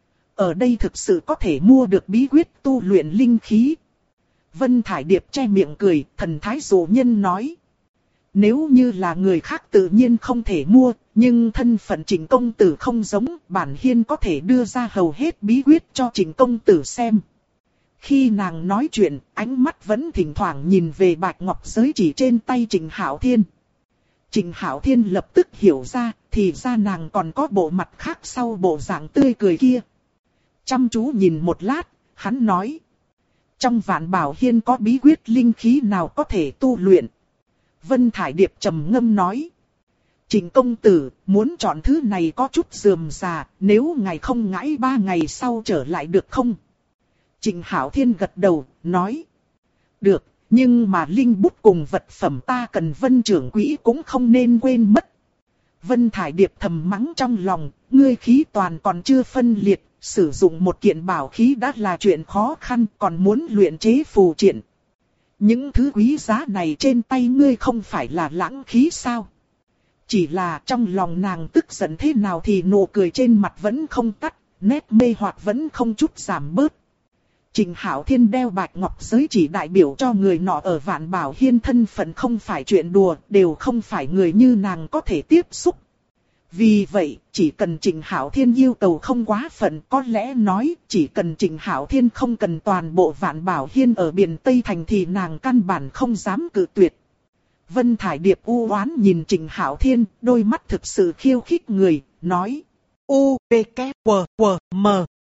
Ở đây thực sự có thể mua được bí quyết tu luyện linh khí. Vân Thải Điệp che miệng cười, thần thái dụ nhân nói. Nếu như là người khác tự nhiên không thể mua, nhưng thân phận Trịnh công tử không giống, bản hiên có thể đưa ra hầu hết bí quyết cho Trịnh công tử xem. Khi nàng nói chuyện, ánh mắt vẫn thỉnh thoảng nhìn về bạch ngọc giới chỉ trên tay Trịnh Hạo Thiên. Trịnh Hạo Thiên lập tức hiểu ra, thì ra nàng còn có bộ mặt khác sau bộ dạng tươi cười kia. Chăm chú nhìn một lát, hắn nói. Trong Vạn Bảo Hiên có bí quyết linh khí nào có thể tu luyện? Vân Thải Điệp trầm ngâm nói. Trịnh công tử, muốn chọn thứ này có chút rườm rà, nếu ngài không ngãi 3 ngày sau trở lại được không? Trịnh Hạo Thiên gật đầu, nói. Được, nhưng mà linh bút cùng vật phẩm ta cần Vân trưởng quỹ cũng không nên quên mất. Vân Thải Điệp thầm mắng trong lòng, ngươi khí toàn còn chưa phân liệt, sử dụng một kiện bảo khí đã là chuyện khó khăn, còn muốn luyện chế phù triện. Những thứ quý giá này trên tay ngươi không phải là lãng khí sao? Chỉ là trong lòng nàng tức giận thế nào thì nụ cười trên mặt vẫn không tắt, nét mê hoặc vẫn không chút giảm bớt. Trịnh Hạo Thiên đeo bạch ngọc giới chỉ đại biểu cho người nọ ở Vạn Bảo Hiên thân phận không phải chuyện đùa, đều không phải người như nàng có thể tiếp xúc. Vì vậy, chỉ cần Trịnh Hạo Thiên yêu cầu không quá phận, có lẽ nói, chỉ cần Trịnh Hạo Thiên không cần toàn bộ Vạn Bảo Hiên ở biển Tây Thành thì nàng căn bản không dám cự tuyệt. Vân Thải Điệp u oán nhìn Trịnh Hạo Thiên, đôi mắt thực sự khiêu khích người, nói. U, V, K, W, W, M.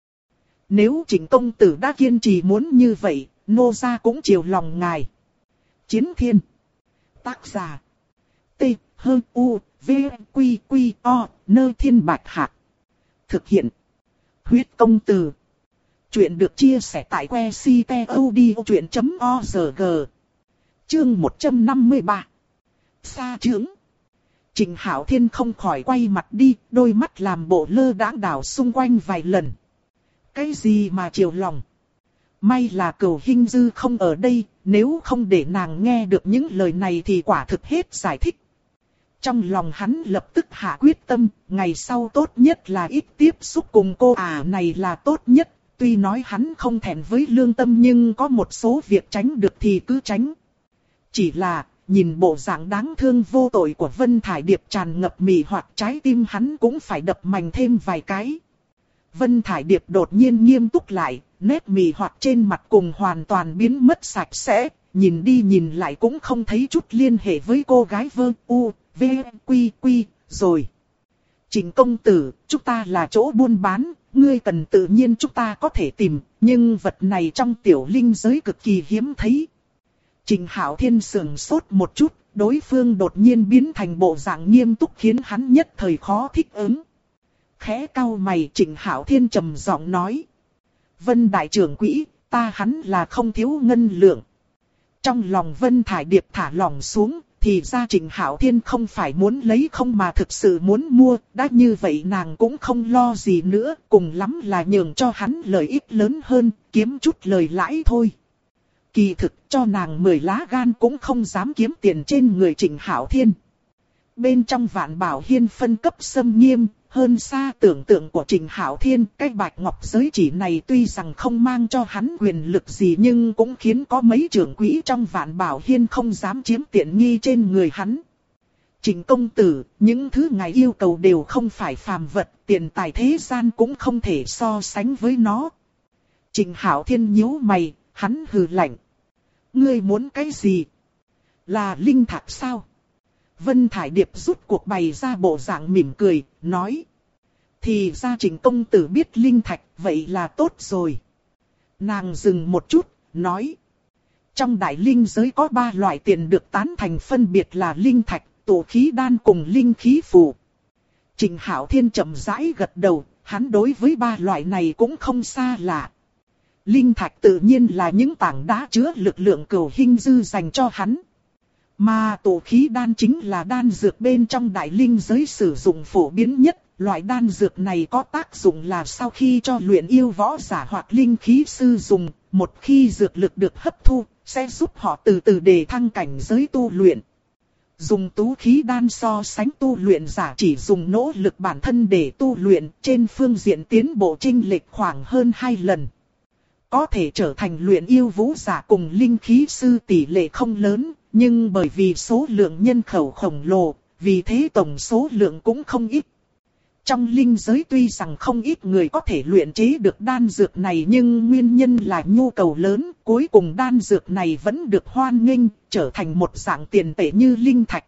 Nếu Trịnh công tử đã kiên trì muốn như vậy, nô gia cũng chiều lòng ngài. Chiến Thiên. Tác giả. T, H, U, V, Quy, Quy, O, Nơ Thiên Bạch Hạc. Thực hiện. Huyết công từ. Chuyện được chia sẻ tại que ctod.org. Chương 153. Sa trướng. Trịnh Hạo Thiên không khỏi quay mặt đi, đôi mắt làm bộ lơ đãng đảo xung quanh vài lần. Cái gì mà chiều lòng? May là Cửu Hinh Dư không ở đây, nếu không để nàng nghe được những lời này thì quả thực hết giải thích. Trong lòng hắn lập tức hạ quyết tâm, ngày sau tốt nhất là ít tiếp xúc cùng cô này là tốt nhất. Tuy nói hắn không thẹn với lương tâm nhưng có một số việc tránh được thì cứ tránh. Chỉ là, nhìn bộ dạng đáng thương vô tội của Vân Thải Điệp tràn ngập mị hoặc trái tim hắn cũng phải đập mạnh thêm vài cái. Vân Thải Điệp đột nhiên nghiêm túc lại, nét mị hoặc trên mặt cùng hoàn toàn biến mất sạch sẽ, nhìn đi nhìn lại cũng không thấy chút liên hệ với cô gái Vơ U, V, Quy, Quy, rồi. Trịnh công tử, chúng ta là chỗ buôn bán, ngươi cần tự nhiên chúng ta có thể tìm, nhưng vật này trong tiểu linh giới cực kỳ hiếm thấy. Trịnh Hạo Thiên sườn sốt một chút, đối phương đột nhiên biến thành bộ dạng nghiêm túc khiến hắn nhất thời khó thích ứng. Khẽ cau mày, Trịnh Hạo Thiên trầm giọng nói. Vân đại trưởng quỹ, ta hắn là không thiếu ngân lượng. Trong lòng Vân Thải Điệp thả lỏng xuống, thì ra Trịnh Hạo Thiên không phải muốn lấy không mà thực sự muốn mua, đã như vậy nàng cũng không lo gì nữa, cùng lắm là nhường cho hắn lợi ích lớn hơn, kiếm chút lời lãi thôi. Kỳ thực cho nàng 10 lá gan cũng không dám kiếm tiền trên người Trịnh Hạo Thiên. Bên trong Vạn Bảo Hiên phân cấp xâm nghiêm, hơn xa tưởng tượng của Trịnh Hạo Thiên, cái bạch ngọc giới chỉ này tuy rằng không mang cho hắn quyền lực gì nhưng cũng khiến có mấy trưởng quỹ trong Vạn Bảo Hiên không dám chiếm tiện nghi trên người hắn. Trịnh công tử, những thứ ngài yêu cầu đều không phải phàm vật, tiền tài thế gian cũng không thể so sánh với nó. Trịnh Hạo Thiên nhíu mày, hắn hừ lạnh. Ngươi muốn cái gì? Là linh thạch sao? Vân Thải Điệp rút cuộc bày ra bộ dạng mỉm cười, nói. Thì ra Trịnh công tử biết linh thạch, vậy là tốt rồi. Nàng dừng một chút, nói. Trong đại linh giới có 3 loại tiền được tán thành phân biệt là linh thạch, tụ khí đan cùng linh khí phù. Trịnh Hạo Thiên chậm rãi gật đầu, hắn đối với 3 loại này cũng không xa lạ. Linh thạch tự nhiên là những tảng đá chứa lực lượng cửu hình dư dành cho hắn. Mà tụ khí đan chính là đan dược bên trong đại linh giới sử dụng phổ biến nhất. Loại đan dược này có tác dụng là sau khi cho luyện yêu võ giả hoặc linh khí sư dùng, một khi dược lực được hấp thu, sẽ giúp họ từ từ đề thăng cảnh giới tu luyện. Dùng tú khí đan so sánh tu luyện giả chỉ dùng nỗ lực bản thân để tu luyện, trên phương diện tiến bộ chênh lệch khoảng hơn 2 lần. Có thể trở thành luyện yêu vũ giả cùng linh khí sư tỷ lệ không lớn, nhưng bởi vì số lượng nhân khẩu khổng lồ, vì thế tổng số lượng cũng không ít. Trong linh giới tuy rằng không ít người có thể luyện chế được đan dược này nhưng nguyên nhân là nhu cầu lớn, cuối cùng đan dược này vẫn được hoan nghênh, trở thành một dạng tiền tệ như linh thạch.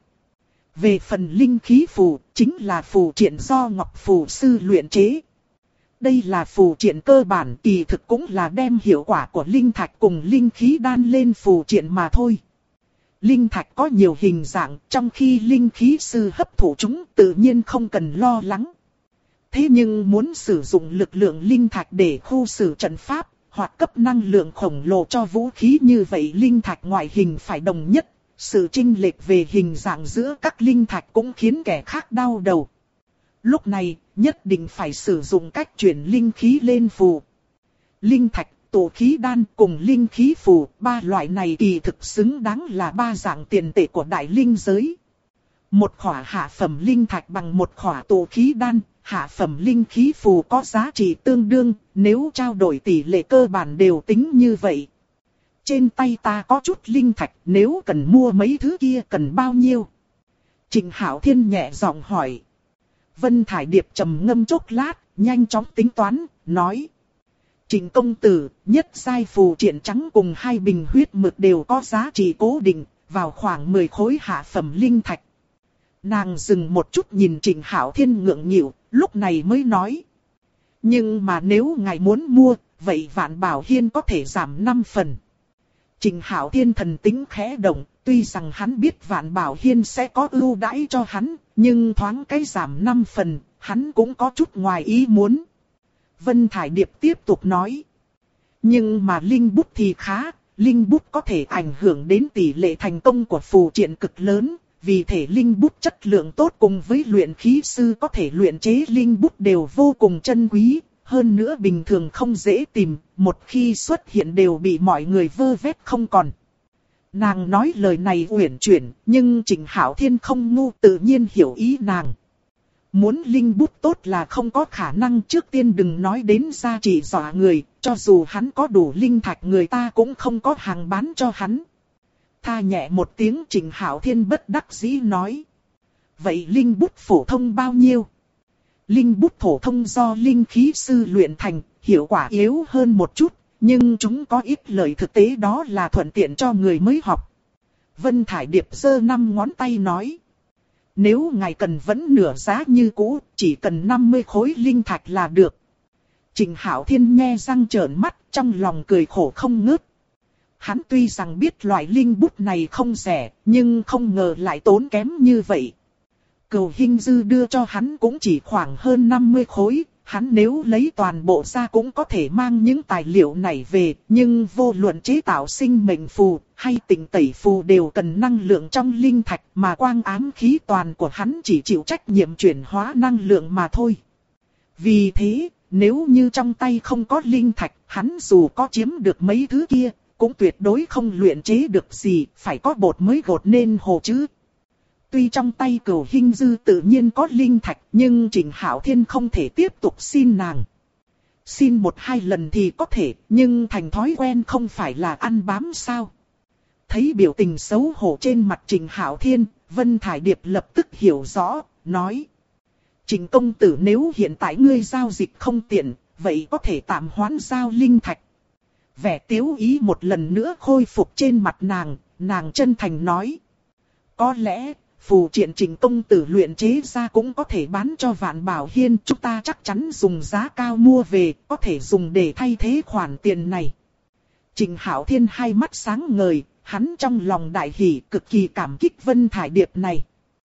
Về phần linh khí phù, chính là phù triện do Ngọc Phù Sư luyện chế. Đây là phù triện cơ bản, kỳ thực cũng là đem hiệu quả của linh thạch cùng linh khí đan lên phù triện mà thôi. Linh thạch có nhiều hình dạng, trong khi linh khí sư hấp thụ chúng tự nhiên không cần lo lắng. Thế nhưng muốn sử dụng lực lượng linh thạch để khu xử trận pháp, hoặc cấp năng lượng khổng lồ cho vũ khí như vậy linh thạch ngoại hình phải đồng nhất. Sự chênh lệch về hình dạng giữa các linh thạch cũng khiến kẻ khác đau đầu. Lúc này, nhất định phải sử dụng cách chuyển linh khí lên phù. Linh thạch, tụ khí đan cùng linh khí phù, 3 loại này kỳ thực xứng đáng là 3 dạng tiền tệ của đại linh giới. Một khỏa hạ phẩm linh thạch bằng một khỏa tụ khí đan, hạ phẩm linh khí phù có giá trị tương đương, nếu trao đổi tỷ lệ cơ bản đều tính như vậy. Trên tay ta có chút linh thạch, nếu cần mua mấy thứ kia cần bao nhiêu? Trịnh Hạo Thiên nhẹ giọng hỏi. Vân Thải Điệp trầm ngâm chốc lát, nhanh chóng tính toán, nói. Trịnh công tử, nhất giai phù triện trắng cùng 2 bình huyết mực đều có giá trị cố định, vào khoảng 10 khối hạ phẩm linh thạch. Nàng dừng một chút nhìn Trịnh Hạo Thiên ngượng nghịu, lúc này mới nói. Nhưng mà nếu ngài muốn mua, vậy Vạn Bảo Hiên có thể giảm 5 phần. Trịnh Hạo Thiên thần tính khẽ động, tuy rằng hắn biết Vạn Bảo Hiên sẽ có ưu đãi cho hắn, nhưng thoáng cái giảm 5 phần, hắn cũng có chút ngoài ý muốn. Vân Thải Điệp tiếp tục nói. Nhưng mà linh bút thì khá, linh bút có thể ảnh hưởng đến tỷ lệ thành công của phù triện cực lớn. Vì thể linh bút chất lượng tốt cùng với luyện khí sư có thể luyện chế linh bút đều vô cùng chân quý. Hơn nữa bình thường không dễ tìm, một khi xuất hiện đều bị mọi người vơ vét không còn. Nàng nói lời này uyển chuyển, nhưng Trịnh Hạo Thiên không ngu tự nhiên hiểu ý nàng. Muốn linh bút tốt là không có khả năng, trước tiên đừng nói đến giá trị dọa người, cho dù hắn có đủ linh thạch người ta cũng không có hàng bán cho hắn. Tha nhẹ một tiếng Trịnh Hạo Thiên bất đắc dĩ nói. Vậy linh bút phổ thông bao nhiêu? Linh bút phổ thông do linh khí sư luyện thành, hiệu quả yếu hơn một chút, nhưng chúng có ít lợi thực tế đó là thuận tiện cho người mới học. Vân Thải Điệp giơ 5 ngón tay nói. Nếu ngài cần vẫn nửa giá như cũ, chỉ cần 50 khối linh thạch là được. Trịnh Hạo Thiên nghe răng trợn mắt, trong lòng cười khổ không ngớt. Hắn tuy rằng biết loại linh bút này không rẻ, nhưng không ngờ lại tốn kém như vậy. Cửu Hinh Dư đưa cho hắn cũng chỉ khoảng hơn 50 khối, hắn nếu lấy toàn bộ ra cũng có thể mang những tài liệu này về, nhưng vô luận chế tạo sinh mệnh phù hay tịnh tẩy phù đều cần năng lượng trong linh thạch, mà quang ám khí toàn của hắn chỉ chịu trách nhiệm chuyển hóa năng lượng mà thôi. Vì thế, nếu như trong tay không có linh thạch, hắn dù có chiếm được mấy thứ kia, cũng tuyệt đối không luyện chế được gì, phải có bột mới gột nên hồ chứ. Tuy trong tay Cửu Hinh Dư tự nhiên có linh thạch, nhưng Trịnh Hạo Thiên không thể tiếp tục xin nàng. Xin một hai lần thì có thể, nhưng thành thói quen không phải là ăn bám sao. Thấy biểu tình xấu hổ trên mặt Trịnh Hạo Thiên, Vân Thải Điệp lập tức hiểu rõ, nói. Trịnh công tử, nếu hiện tại ngươi giao dịch không tiện, vậy có thể tạm hoãn giao linh thạch. Vẻ tiếu ý một lần nữa khôi phục trên mặt nàng chân thành nói. Có lẽ, phù triện Trịnh công tử luyện chế ra cũng có thể bán cho Vạn Bảo Hiên, chúng ta chắc chắn dùng giá cao mua về, có thể dùng để thay thế khoản tiền này. Trịnh Hạo Thiên hai mắt sáng ngời, hắn trong lòng đại hỉ, cực kỳ cảm kích Vân Thải Điệp này.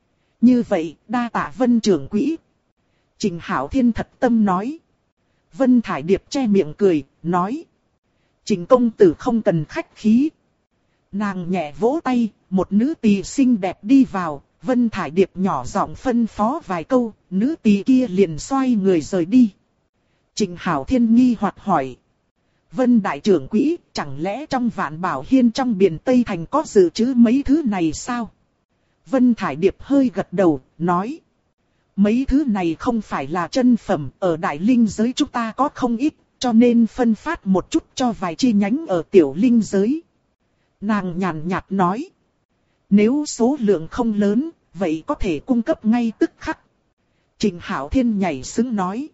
Như vậy, đa tạ Vân trưởng quỹ. Trịnh Hạo Thiên thật tâm nói. Vân Thải Điệp che miệng cười, nói. Trịnh công tử không cần khách khí. Nàng nhẹ vỗ tay, một nữ tỳ xinh đẹp đi vào, Vân Thải Điệp nhỏ giọng phân phó vài câu, nữ tỳ kia liền xoay người rời đi. Trịnh Hạo Thiên nghi hoặc hỏi. Vân đại trưởng quỹ, chẳng lẽ trong Vạn Bảo Hiên trong biển Tây Thành có dự trữ mấy thứ này sao? Vân Thải Điệp hơi gật đầu, nói. Mấy thứ này không phải là chân phẩm, ở Đại Linh giới chúng ta có không ít, cho nên phân phát một chút cho vài chi nhánh ở Tiểu Linh giới. Nàng nhàn nhạt nói. Nếu số lượng không lớn, vậy có thể cung cấp ngay tức khắc. Trịnh Hạo Thiên nhảy sững nói.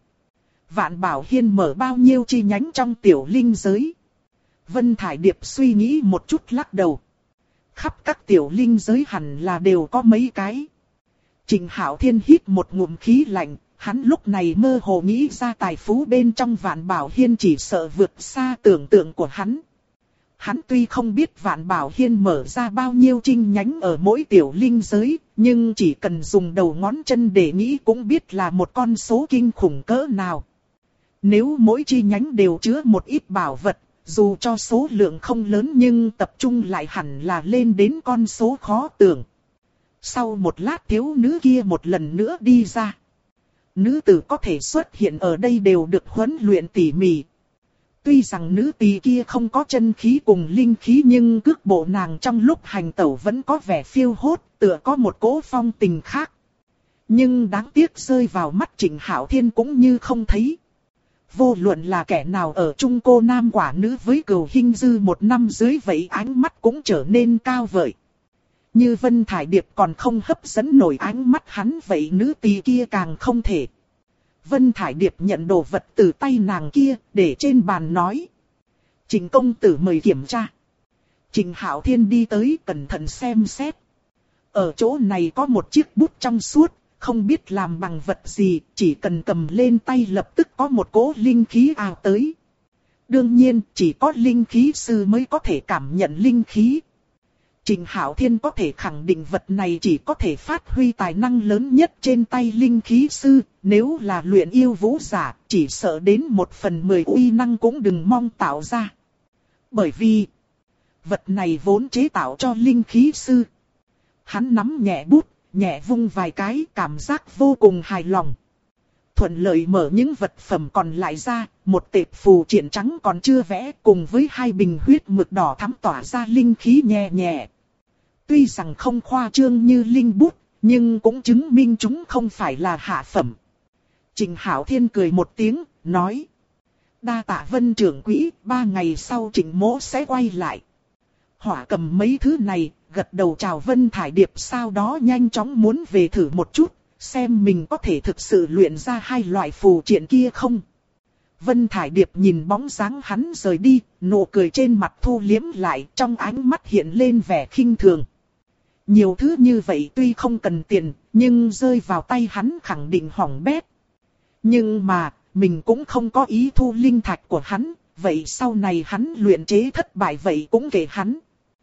Vạn Bảo Hiên mở bao nhiêu chi nhánh trong Tiểu Linh giới? Vân Thải Điệp suy nghĩ một chút lắc đầu. Khắp các Tiểu Linh giới hẳn là đều có mấy cái. Trịnh Hạo Thiên hít một ngụm khí lạnh, hắn lúc này mơ hồ nghĩ ra tài phú bên trong Vạn Bảo Hiên chỉ sợ vượt xa tưởng tượng của hắn. Hắn tuy không biết Vạn Bảo Hiên mở ra bao nhiêu chi nhánh ở mỗi Tiểu Linh giới, nhưng chỉ cần dùng đầu ngón chân để nghĩ cũng biết là một con số kinh khủng cỡ nào. Nếu mỗi chi nhánh đều chứa một ít bảo vật, dù cho số lượng không lớn nhưng tập trung lại hẳn là lên đến con số khó tưởng. Sau một lát thiếu nữ kia một lần nữa đi ra. Nữ tử có thể xuất hiện ở đây đều được huấn luyện tỉ mỉ. Tuy rằng nữ tỳ kia không có chân khí cùng linh khí nhưng cước bộ nàng trong lúc hành tẩu vẫn có vẻ phiêu hốt, tựa có một cỗ phong tình khác. Nhưng đáng tiếc rơi vào mắt Trịnh Hạo Thiên cũng như không thấy. Vô luận là kẻ nào ở chung cô nam quả nữ với Cửu Hinh Dư một năm dưới vậy ánh mắt cũng trở nên cao vời. Như Vân Thải Điệp còn không hấp dẫn nổi ánh mắt hắn vậy nữ tỳ kia càng không thể. Vân Thải Điệp nhận đồ vật từ tay nàng kia, để trên bàn nói. Trịnh công tử mời kiểm tra. Trịnh Hạo Thiên đi tới cẩn thận xem xét. Ở chỗ này có một chiếc bút trong suốt, không biết làm bằng vật gì, chỉ cần cầm lên tay lập tức có một cỗ linh khí ào tới. Đương nhiên, chỉ có linh khí sư mới có thể cảm nhận linh khí. Trịnh Hạo Thiên có thể khẳng định vật này chỉ có thể phát huy tài năng lớn nhất trên tay linh khí sư, nếu là luyện yêu vũ giả, chỉ sợ đến 1/10 uy năng cũng đừng mong tạo ra. Bởi vì, vật này vốn chế tạo cho linh khí sư. Hắn nắm nhẹ bút, nhẹ vung vài cái, cảm giác vô cùng hài lòng. Thuận lợi mở những vật phẩm còn lại ra, một tệp phù triện trắng còn chưa vẽ cùng với 2 bình huyết mực đỏ thắm tỏa ra linh khí nhẹ nhẹ. Tuy rằng không khoa trương như linh bút, nhưng cũng chứng minh chúng không phải là hạ phẩm. Trịnh Hạo Thiên cười một tiếng, nói. Đa tạ Vân trưởng quỹ, 3 ngày sau Trịnh mỗ sẽ quay lại. Hỏa cầm mấy thứ này, gật đầu chào Vân Thải Điệp, sau đó nhanh chóng muốn về thử một chút, xem mình có thể thực sự luyện ra 2 loại phù triện kia không. Vân Thải Điệp nhìn bóng dáng hắn rời đi, nụ cười trên mặt thu liếm lại, trong ánh mắt hiện lên vẻ khinh thường. Nhiều thứ như vậy tuy không cần tiền, nhưng rơi vào tay hắn khẳng định hỏng bét. Nhưng mà, mình cũng không có ý thu linh thạch của hắn, vậy sau này hắn luyện chế thất bại vậy cũng kệ hắn.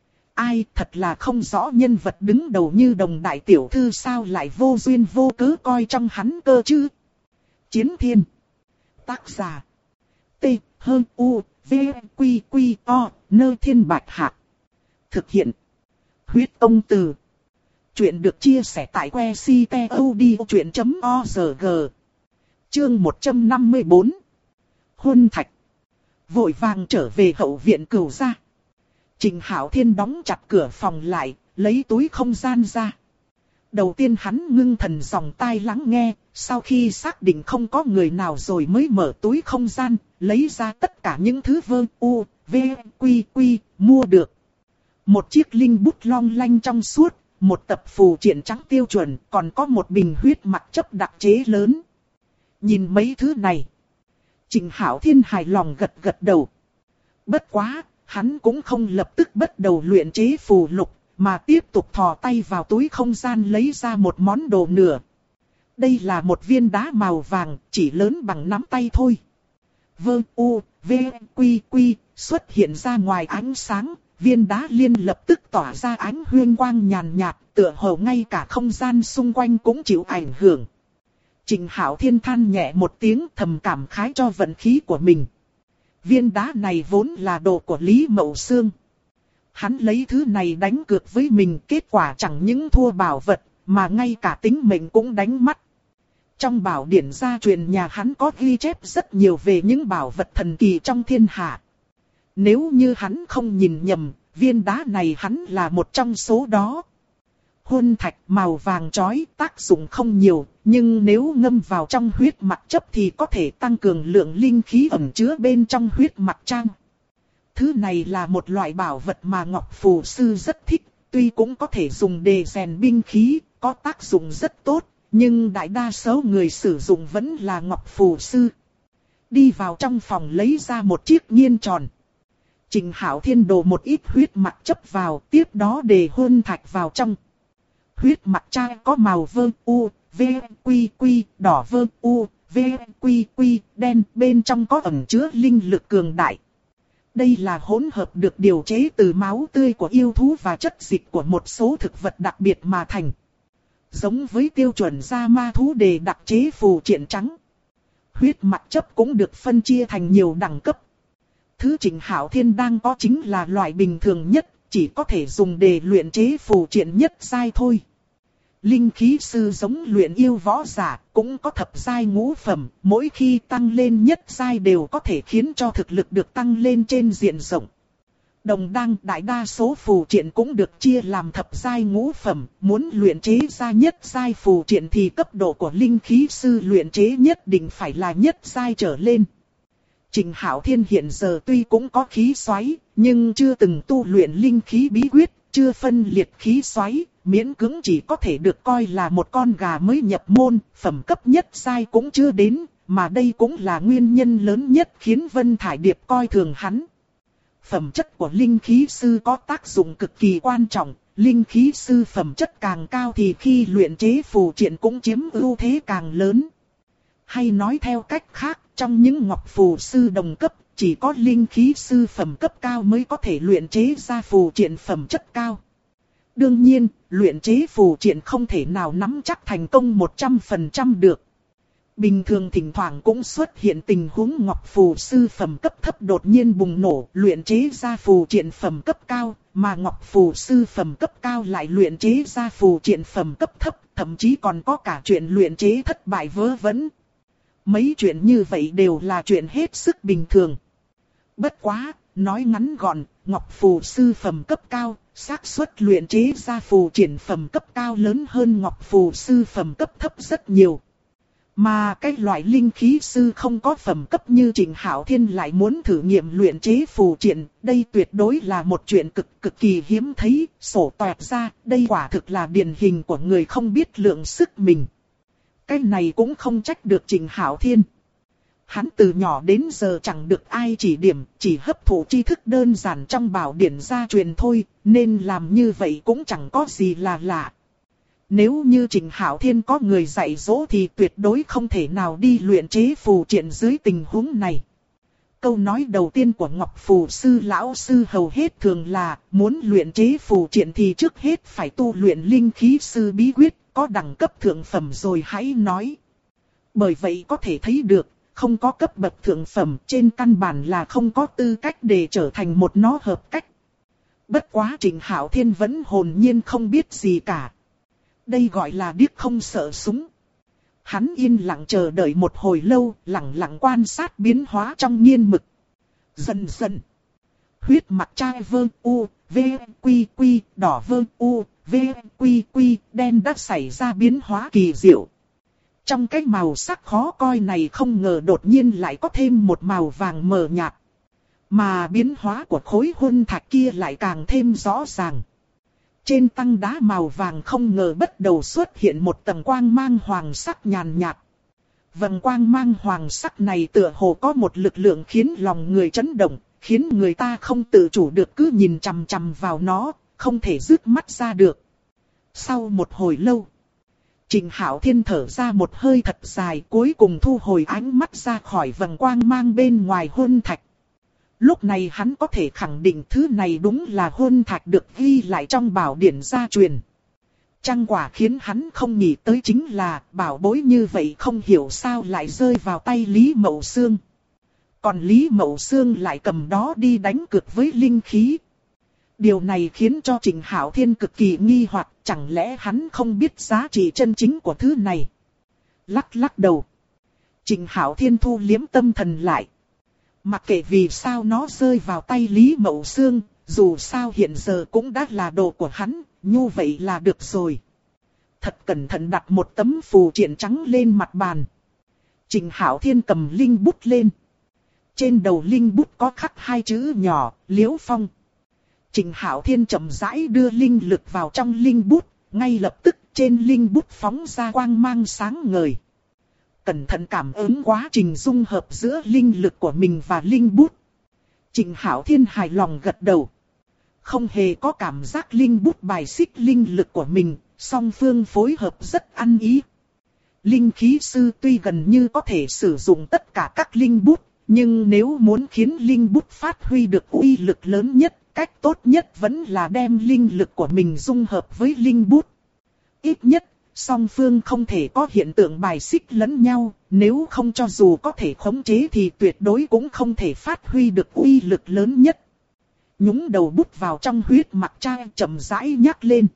Ai thật là không rõ nhân vật đứng đầu như Đồng đại tiểu thư sao lại vô duyên vô cớ coi trong hắn cơ chứ. Chiến Thiên. Tác giả. T. U. V. Quy. O. Nơ Thiên Bạch Hạc. Thực hiện. Huyết Công Từ. Chuyện được chia sẻ tại que ctod.org. Chương 154. Huân Thạch. Vội vàng trở về hậu viện Cửu gia. Trình Hạo Thiên đóng chặt cửa phòng lại, lấy túi không gian ra. Đầu tiên hắn ngưng thần dòng tai lắng nghe, sau khi xác định không có người nào rồi mới mở túi không gian, lấy ra tất cả những thứ mua được. Một chiếc linh bút long lanh trong suốt, một tập phù triện trắng tiêu chuẩn, còn có một bình huyết mặc chấp đặc chế lớn. Nhìn mấy thứ này, Trình Hạo Thiên hài lòng gật gật đầu. Bất quá, hắn cũng không lập tức bắt đầu luyện chế phù lục, mà tiếp tục thò tay vào túi không gian lấy ra một món đồ nửa. Đây là một viên đá màu vàng, chỉ lớn bằng nắm tay thôi. Xuất hiện ra ngoài ánh sáng, viên đá liên lập tức tỏa ra ánh huyên quang nhàn nhạt, tựa hồ ngay cả không gian xung quanh cũng chịu ảnh hưởng. Trình Hạo Thiên than nhẹ một tiếng, thầm cảm khái cho vận khí của mình. Viên đá này vốn là đồ của Lý Mậu Xương. Hắn lấy thứ này đánh cược với mình, kết quả chẳng những thua bảo vật, mà ngay cả tính mệnh cũng đánh mất. Trong bảo điển gia truyền nhà hắn có ghi chép rất nhiều về những bảo vật thần kỳ trong thiên hạ. Nếu như hắn không nhìn nhầm, viên đá này hắn là một trong số đó. Huân thạch màu vàng chói, tác dụng không nhiều, nhưng nếu ngâm vào trong huyết mạch chấp thì có thể tăng cường lượng linh khí ẩn chứa bên trong huyết mạch trang. Thứ này là một loại bảo vật mà Ngọc Phù Sư rất thích, tuy cũng có thể dùng để rèn binh khí, có tác dụng rất tốt, nhưng đại đa số người sử dụng vẫn là Ngọc Phù Sư. Đi vào trong phòng lấy ra một chiếc nghiên tròn. Trình Hạo Thiên đổ một ít huyết mạch chấp vào, tiếp đó để huân thạch vào trong. Huyết mạch chai có màu đỏ đen, bên trong có ẩn chứa linh lực cường đại. Đây là hỗn hợp được điều chế từ máu tươi của yêu thú và chất dịch của một số thực vật đặc biệt mà thành. Giống với tiêu chuẩn gia ma thú để đặc chế phù triện trắng. Huyết mạch chấp cũng được phân chia thành nhiều đẳng cấp. Thứ Trình Hạo Thiên đang có chính là loại bình thường nhất, chỉ có thể dùng để luyện chế phù triện nhất giai thôi. Linh khí sư giống luyện yêu võ giả, cũng có thập giai ngũ phẩm, mỗi khi tăng lên nhất giai đều có thể khiến cho thực lực được tăng lên trên diện rộng. Đồng đăng đại đa số phù triện cũng được chia làm thập giai ngũ phẩm, muốn luyện chế ra nhất giai phù triện thì cấp độ của linh khí sư luyện chế nhất định phải là nhất giai trở lên. Trình Hạo Thiên hiện giờ tuy cũng có khí xoáy, nhưng chưa từng tu luyện linh khí bí quyết, chưa phân liệt khí xoáy, miễn cưỡng chỉ có thể được coi là một con gà mới nhập môn, phẩm cấp nhất giai cũng chưa đến, mà đây cũng là nguyên nhân lớn nhất khiến Vân Thải Điệp coi thường hắn. Phẩm chất của linh khí sư có tác dụng cực kỳ quan trọng, linh khí sư phẩm chất càng cao thì khi luyện chế phù triện cũng chiếm ưu thế càng lớn. Hay nói theo cách khác, trong những ngọc phù sư đồng cấp, chỉ có linh khí sư phẩm cấp cao mới có thể luyện chế ra phù triện phẩm chất cao. Đương nhiên, luyện chế phù triện không thể nào nắm chắc thành công 100% được. Bình thường thỉnh thoảng cũng xuất hiện tình huống ngọc phù sư phẩm cấp thấp đột nhiên bùng nổ, luyện chế ra phù triện phẩm cấp cao, mà ngọc phù sư phẩm cấp cao lại luyện chế ra phù triện phẩm cấp thấp, thậm chí còn có cả chuyện luyện chế thất bại vớ vẩn. Mấy chuyện như vậy đều là chuyện hết sức bình thường. Bất quá, nói ngắn gọn, ngọc phù sư phẩm cấp cao, xác suất luyện chế ra phù triện phẩm cấp cao lớn hơn ngọc phù sư phẩm cấp thấp rất nhiều. Mà cái loại linh khí sư không có phẩm cấp như Trình Hạo Thiên lại muốn thử nghiệm luyện chế phù triện, đây tuyệt đối là một chuyện cực kỳ hiếm thấy, sổ toẹt ra, đây quả thực là điển hình của người không biết lượng sức mình. Cái này cũng không trách được Trình Hạo Thiên. Hắn từ nhỏ đến giờ chẳng được ai chỉ điểm, chỉ hấp thụ tri thức đơn giản trong bảo điển gia truyền thôi, nên làm như vậy cũng chẳng có gì là lạ. Nếu như Trình Hạo Thiên có người dạy dỗ thì tuyệt đối không thể nào đi luyện chế phù triện dưới tình huống này. Câu nói đầu tiên của Ngọc Phù Sư lão sư hầu hết thường là muốn luyện chế phù triện thì trước hết phải tu luyện linh khí sư bí quyết, có đẳng cấp thượng phẩm rồi hãy nói. Bởi vậy có thể thấy được, không có cấp bậc thượng phẩm, trên căn bản là không có tư cách để trở thành một nó hợp cách. Bất quá Trịnh Hạo Thiên vẫn hồn nhiên không biết gì cả. Đây gọi là điếc không sợ súng. Hắn yên lặng chờ đợi một hồi lâu, lặng lặng quan sát biến hóa trong nghiên mực. Dần dần, huyết mặt trai vơ u, v, quy quy, đỏ vơ u, v, quy quy, đen đã xảy ra biến hóa kỳ diệu. Trong cái màu sắc khó coi này không ngờ đột nhiên lại có thêm một màu vàng mờ nhạt. Mà biến hóa của khối huân thạch kia lại càng thêm rõ ràng. Trên tăng đá màu vàng không ngờ bắt đầu xuất hiện một tầng quang mang hoàng sắc nhàn nhạt. Vầng quang mang hoàng sắc này tựa hồ có một lực lượng khiến lòng người chấn động, khiến người ta không tự chủ được cứ nhìn chằm chằm vào nó, không thể dứt mắt ra được. Sau một hồi lâu, Trịnh Hạo Thiên thở ra một hơi thật dài, cuối cùng thu hồi ánh mắt ra khỏi vầng quang mang bên ngoài huân thạch. Lúc này hắn có thể khẳng định thứ này đúng là huân thạch được ghi lại trong bảo điển gia truyền. Chẳng quả khiến hắn không nghĩ tới chính là bảo bối như vậy không hiểu sao lại rơi vào tay Lý Mậu Xương. Còn Lý Mậu Xương lại cầm đó đi đánh cược với linh khí. Điều này khiến cho Trịnh Hạo Thiên cực kỳ nghi hoặc, chẳng lẽ hắn không biết giá trị chân chính của thứ này. Lắc lắc đầu, Trịnh Hạo Thiên thu liếm tâm thần lại. Mặc kệ vì sao nó rơi vào tay Lý Mậu Xương, dù sao hiện giờ cũng đã là đồ của hắn, như vậy là được rồi. Thật cẩn thận đặt một tấm phù triện trắng lên mặt bàn. Trịnh Hạo Thiên cầm linh bút lên. Trên đầu linh bút có khắc hai chữ nhỏ, Liễu Phong. Trịnh Hạo Thiên chậm rãi đưa linh lực vào trong linh bút, ngay lập tức trên linh bút phóng ra quang mang sáng ngời. Cẩn thận cảm ứng quá trình dung hợp giữa linh lực của mình và linh bút. Trịnh Hạo Thiên hài lòng gật đầu. Không hề có cảm giác linh bút bài xích linh lực của mình, song phương phối hợp rất ăn ý. Linh khí sư tuy gần như có thể sử dụng tất cả các linh bút, nhưng nếu muốn khiến linh bút phát huy được uy lực lớn nhất, cách tốt nhất vẫn là đem linh lực của mình dung hợp với linh bút. Ít nhất, song phương không thể có hiện tượng bài xích lẫn nhau, nếu không cho dù có thể khống chế thì tuyệt đối cũng không thể phát huy được uy lực lớn nhất. Nhúng đầu bút vào trong huyết mặc trai chậm rãi nhắc lên.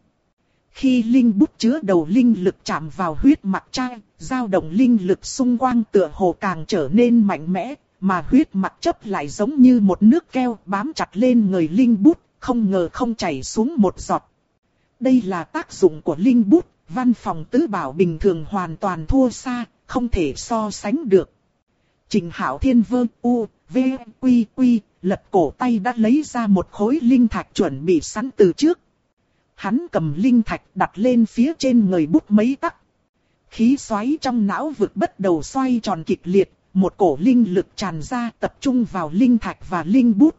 Khi linh bút chứa đầu linh lực chạm vào huyết mặc trai, dao động linh lực xung quanh tựa hồ càng trở nên mạnh mẽ, mà huyết mặc chấp lại giống như một nước keo bám chặt lên người linh bút, không ngờ không chảy xuống một giọt. Đây là tác dụng của linh bút, văn phòng tứ bảo bình thường hoàn toàn thua xa, không thể so sánh được. Trịnh Hạo Thiên vơ u, v, quy quy, lật cổ tay đã lấy ra một khối linh thạch chuẩn bị sẵn từ trước. Hắn cầm linh thạch đặt lên phía trên người bút mấy tắc. Khí xoáy trong não vực bắt đầu xoay tròn kịch liệt, một cổ linh lực tràn ra tập trung vào linh thạch và linh bút.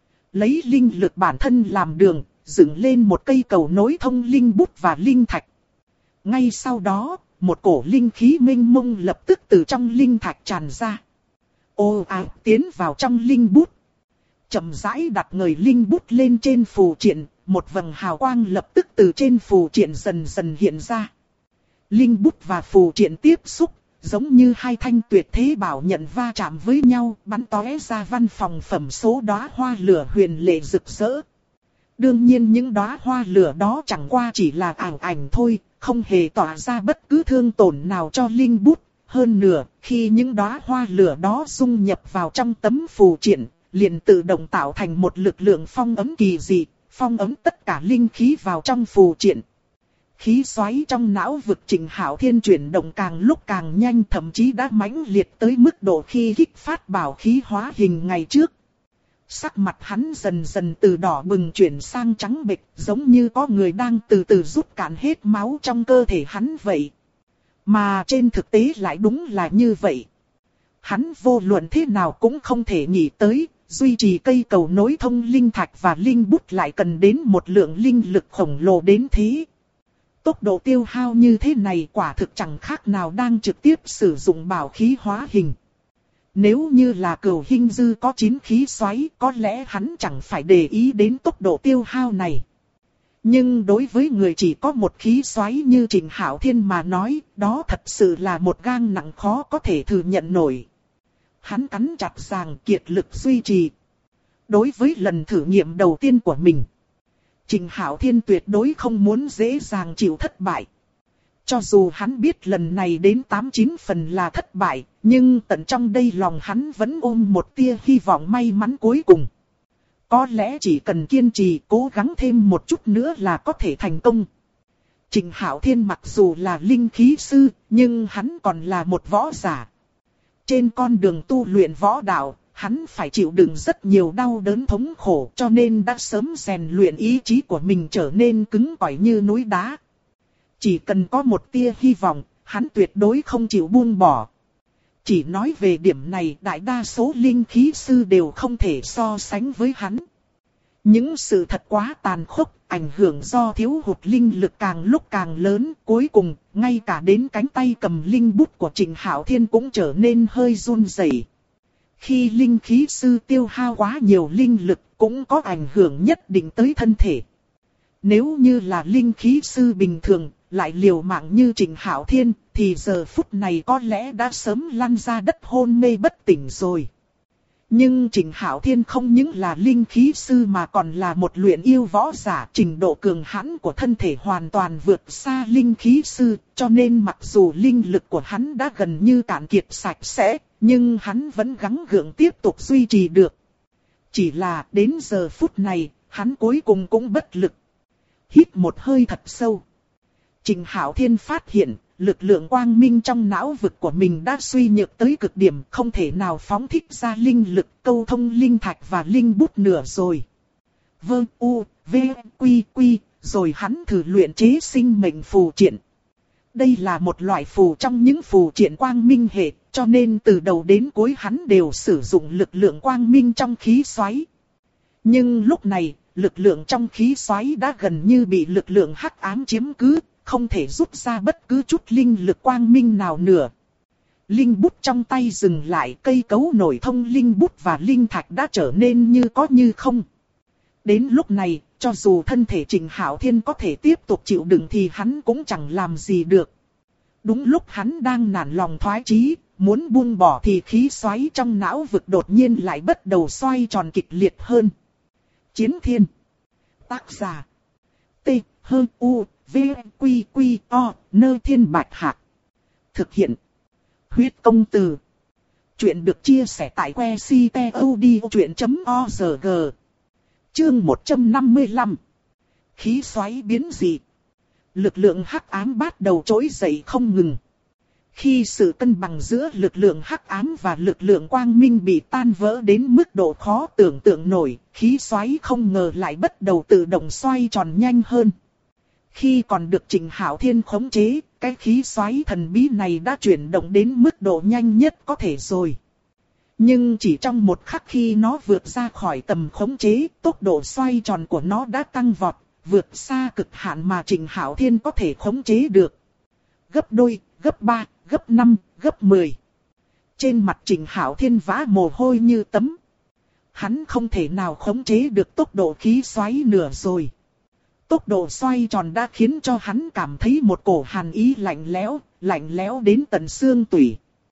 Lấy linh lực bản thân làm đường, dựng lên một cây cầu nối thông linh bút và linh thạch. Ngay sau đó, một cổ linh khí mênh mông lập tức từ trong linh thạch tràn ra. Ồ ạt tiến vào trong linh bút. Chậm rãi đặt người linh bút lên trên phù triện, một vầng hào quang lập tức từ trên phù triện dần dần hiện ra. Linh bút và phù triện tiếp xúc, giống như hai thanh tuyệt thế bảo nhận va chạm với nhau, bắn tóe ra văn phòng phẩm số đóa hoa lửa huyền lệ rực rỡ. Đương nhiên những đóa hoa lửa đó chẳng qua chỉ là ảo ảnh thôi, không hề tỏa ra bất cứ thương tổn nào cho linh bút. Hơn nữa, khi những đóa hoa lửa đó dung nhập vào trong tấm phù triện, liền tự động tạo thành một lực lượng phong ấm kỳ dị, phong ấm tất cả linh khí vào trong phù triện. Khí xoáy trong não vực Trịnh Hạo Thiên chuyển động càng lúc càng nhanh, thậm chí đã mãnh liệt tới mức độ khi kích phát bảo khí hóa hình ngày trước. Sắc mặt hắn dần dần từ đỏ bừng chuyển sang trắng bệch, giống như có người đang từ từ rút cạn hết máu trong cơ thể hắn vậy. Mà trên thực tế lại đúng là như vậy. Hắn vô luận thế nào cũng không thể nghĩ tới, duy trì cây cầu nối thông linh thạch và linh bút lại cần đến một lượng linh lực khổng lồ đến thế. Tốc độ tiêu hao như thế này quả thực chẳng khác nào đang trực tiếp sử dụng bảo khí hóa hình. Nếu như là Cửu Hinh Dư có 9 khí xoáy, có lẽ hắn chẳng phải để ý đến tốc độ tiêu hao này. Nhưng đối với người chỉ có một khí xoáy như Trịnh Hạo Thiên mà nói, đó thật sự là một gang nặng khó có thể thừa nhận nổi. hắn cắn chặt răng kiệt lực duy trì. Đối với lần thử nghiệm đầu tiên của mình, Trình Hạo Thiên tuyệt đối không muốn dễ dàng chịu thất bại. Cho dù hắn biết lần này đến 89 phần là thất bại, nhưng tận trong đây lòng hắn vẫn ôm một tia hy vọng may mắn cuối cùng. Có lẽ chỉ cần kiên trì cố gắng thêm một chút nữa là có thể thành công. Trình Hạo Thiên mặc dù là linh khí sư, nhưng hắn còn là một võ giả. Trên con đường tu luyện võ đạo, hắn phải chịu đựng rất nhiều đau đớn thống khổ, cho nên đã sớm rèn luyện ý chí của mình trở nên cứng cỏi như núi đá. Chỉ cần có một tia hy vọng, hắn tuyệt đối không chịu buông bỏ. Chỉ nói về điểm này, đại đa số linh khí sư đều không thể so sánh với hắn. Những sự thật quá tàn khốc, ảnh hưởng do thiếu hụt linh lực càng lúc càng lớn, cuối cùng, ngay cả đến cánh tay cầm linh bút của Trình Hạo Thiên cũng trở nên hơi run rẩy. Khi linh khí sư tiêu hao quá nhiều linh lực, cũng có ảnh hưởng nhất định tới thân thể. Nếu như là linh khí sư bình thường, lại liều mạng như Trình Hạo Thiên, thì giờ phút này có lẽ đã sớm lăn ra đất hôn mê bất tỉnh rồi. Nhưng Trình Hạo Thiên không những là linh khí sư mà còn là một luyện yêu võ giả, trình độ cường hãn của thân thể hoàn toàn vượt xa linh khí sư, cho nên mặc dù linh lực của hắn đã gần như cạn kiệt sạch sẽ, nhưng hắn vẫn gắng gượng tiếp tục duy trì được. Chỉ là đến giờ phút này, hắn cuối cùng cũng bất lực. Hít một hơi thật sâu. Trình Hạo Thiên phát hiện, lực lượng quang minh trong não vực của mình đã suy nhược tới cực điểm, không thể nào phóng thích ra linh lực câu thông linh thạch và linh bút nữa rồi. Vâng, u, v, quy, quy, rồi hắn thử luyện chế sinh mệnh phù triện. Đây là một loại phù trong những phù triện quang minh hệ, cho nên từ đầu đến cuối hắn đều sử dụng lực lượng quang minh trong khí xoáy. Nhưng lúc này, lực lượng trong khí xoáy đã gần như bị lực lượng hắc ám chiếm cứ, không thể rút ra bất cứ chút linh lực quang minh nào nữa. Linh bút trong tay dừng lại, cây cấu nổi thông linh bút và linh thạch đã trở nên như có như không. Đến lúc này, cho dù thân thể Trình Hạo Thiên có thể tiếp tục chịu đựng thì hắn cũng chẳng làm gì được. Đúng lúc hắn đang nản lòng thoái chí, muốn buông bỏ thì khí xoáy trong não vực đột nhiên lại bắt đầu xoay tròn kịch liệt hơn. Chiến Thiên. Tác giả. T. H. U. V. Quy. Quy. O. Nơ Thiên Bạch Hạc. Thực hiện. Huyết Công Từ. Chuyện được chia sẻ tại website.odchuyện.org. Chương 155. Khí xoáy biến dị. Lực lượng hắc ám bắt đầu trỗi dậy không ngừng. Khi sự cân bằng giữa lực lượng hắc ám và lực lượng quang minh bị tan vỡ đến mức độ khó tưởng tượng nổi, khí xoáy không ngờ lại bắt đầu tự động xoay tròn nhanh hơn. Khi còn được Trình Hạo Thiên khống chế, cái khí xoáy thần bí này đã chuyển động đến mức độ nhanh nhất có thể rồi. Nhưng chỉ trong một khắc khi nó vượt ra khỏi tầm khống chế, tốc độ xoay tròn của nó đã tăng vọt, vượt xa cực hạn mà Trình Hạo Thiên có thể khống chế được. Gấp đôi, gấp 3, gấp 5, gấp 10. Trên mặt Trình Hạo Thiên vã mồ hôi như tấm. Hắn không thể nào khống chế được tốc độ khí xoáy nữa rồi. Tốc độ xoay tròn đã khiến cho hắn cảm thấy một cổ hàn ý lạnh lẽo đến tận xương tủy.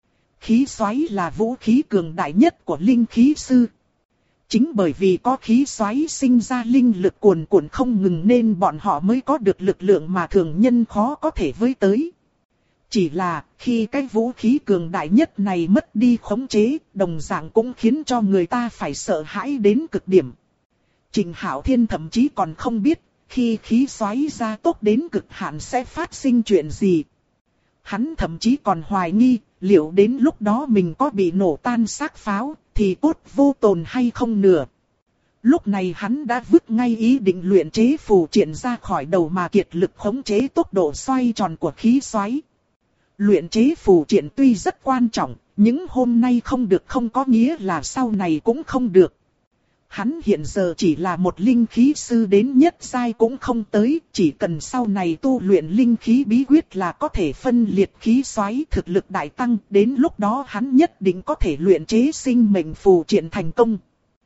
Khí xoáy là vũ khí cường đại nhất của linh khí sư. Chính bởi vì có khí xoáy sinh ra linh lực cuồn cuộn không ngừng nên bọn họ mới có được lực lượng mà thường nhân khó có thể với tới. Chỉ là khi cái vũ khí cường đại nhất này mất đi khống chế, đồng dạng cũng khiến cho người ta phải sợ hãi đến cực điểm. Trình Hạo Thiên thậm chí còn không biết, khi khí xoáy gia tốc đến cực hạn sẽ phát sinh chuyện gì. Hắn thậm chí còn hoài nghi, liệu đến lúc đó mình có bị nổ tan xác pháo, thì cốt vô tồn hay không nữa. Lúc này hắn đã vứt ngay ý định luyện chế phù triện ra khỏi đầu mà kiệt lực khống chế tốc độ xoay tròn của khí xoáy. Luyện chế phù triện tuy rất quan trọng, nhưng hôm nay không được không có nghĩa là sau này cũng không được. Hắn hiện giờ chỉ là một linh khí sư đến nhất giai cũng không tới, chỉ cần sau này tu luyện linh khí bí quyết là có thể phân liệt khí xoáy thực lực đại tăng, đến lúc đó hắn nhất định có thể luyện chế sinh mệnh phù triện thành công.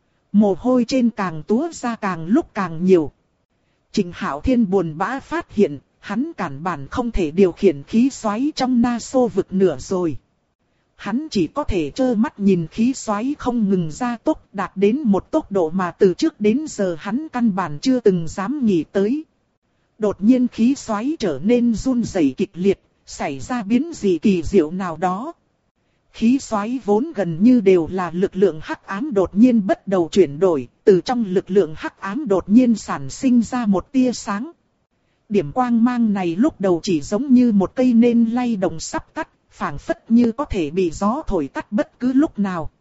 Mồ hôi trên càng túa ra càng lúc càng nhiều. Trình Hạo Thiên buồn bã phát hiện, hắn căn bản không thể điều khiển khí xoáy trong Na Xô vực nữa rồi. hắn chỉ có thể trơ mắt nhìn khí xoáy không ngừng gia tốc đạt đến một tốc độ mà từ trước đến giờ hắn căn bản chưa từng dám nghĩ tới. Đột nhiên khí xoáy trở nên run rẩy kịch liệt, xảy ra biến dị kỳ diệu nào đó. Khí xoáy vốn gần như đều là lực lượng hắc ám đột nhiên bắt đầu chuyển đổi, từ trong lực lượng hắc ám đột nhiên sản sinh ra một tia sáng. Điểm quang mang này lúc đầu chỉ giống như một cây nến lay động sắp tắt, phảng phất như có thể bị gió thổi tắt bất cứ lúc nào.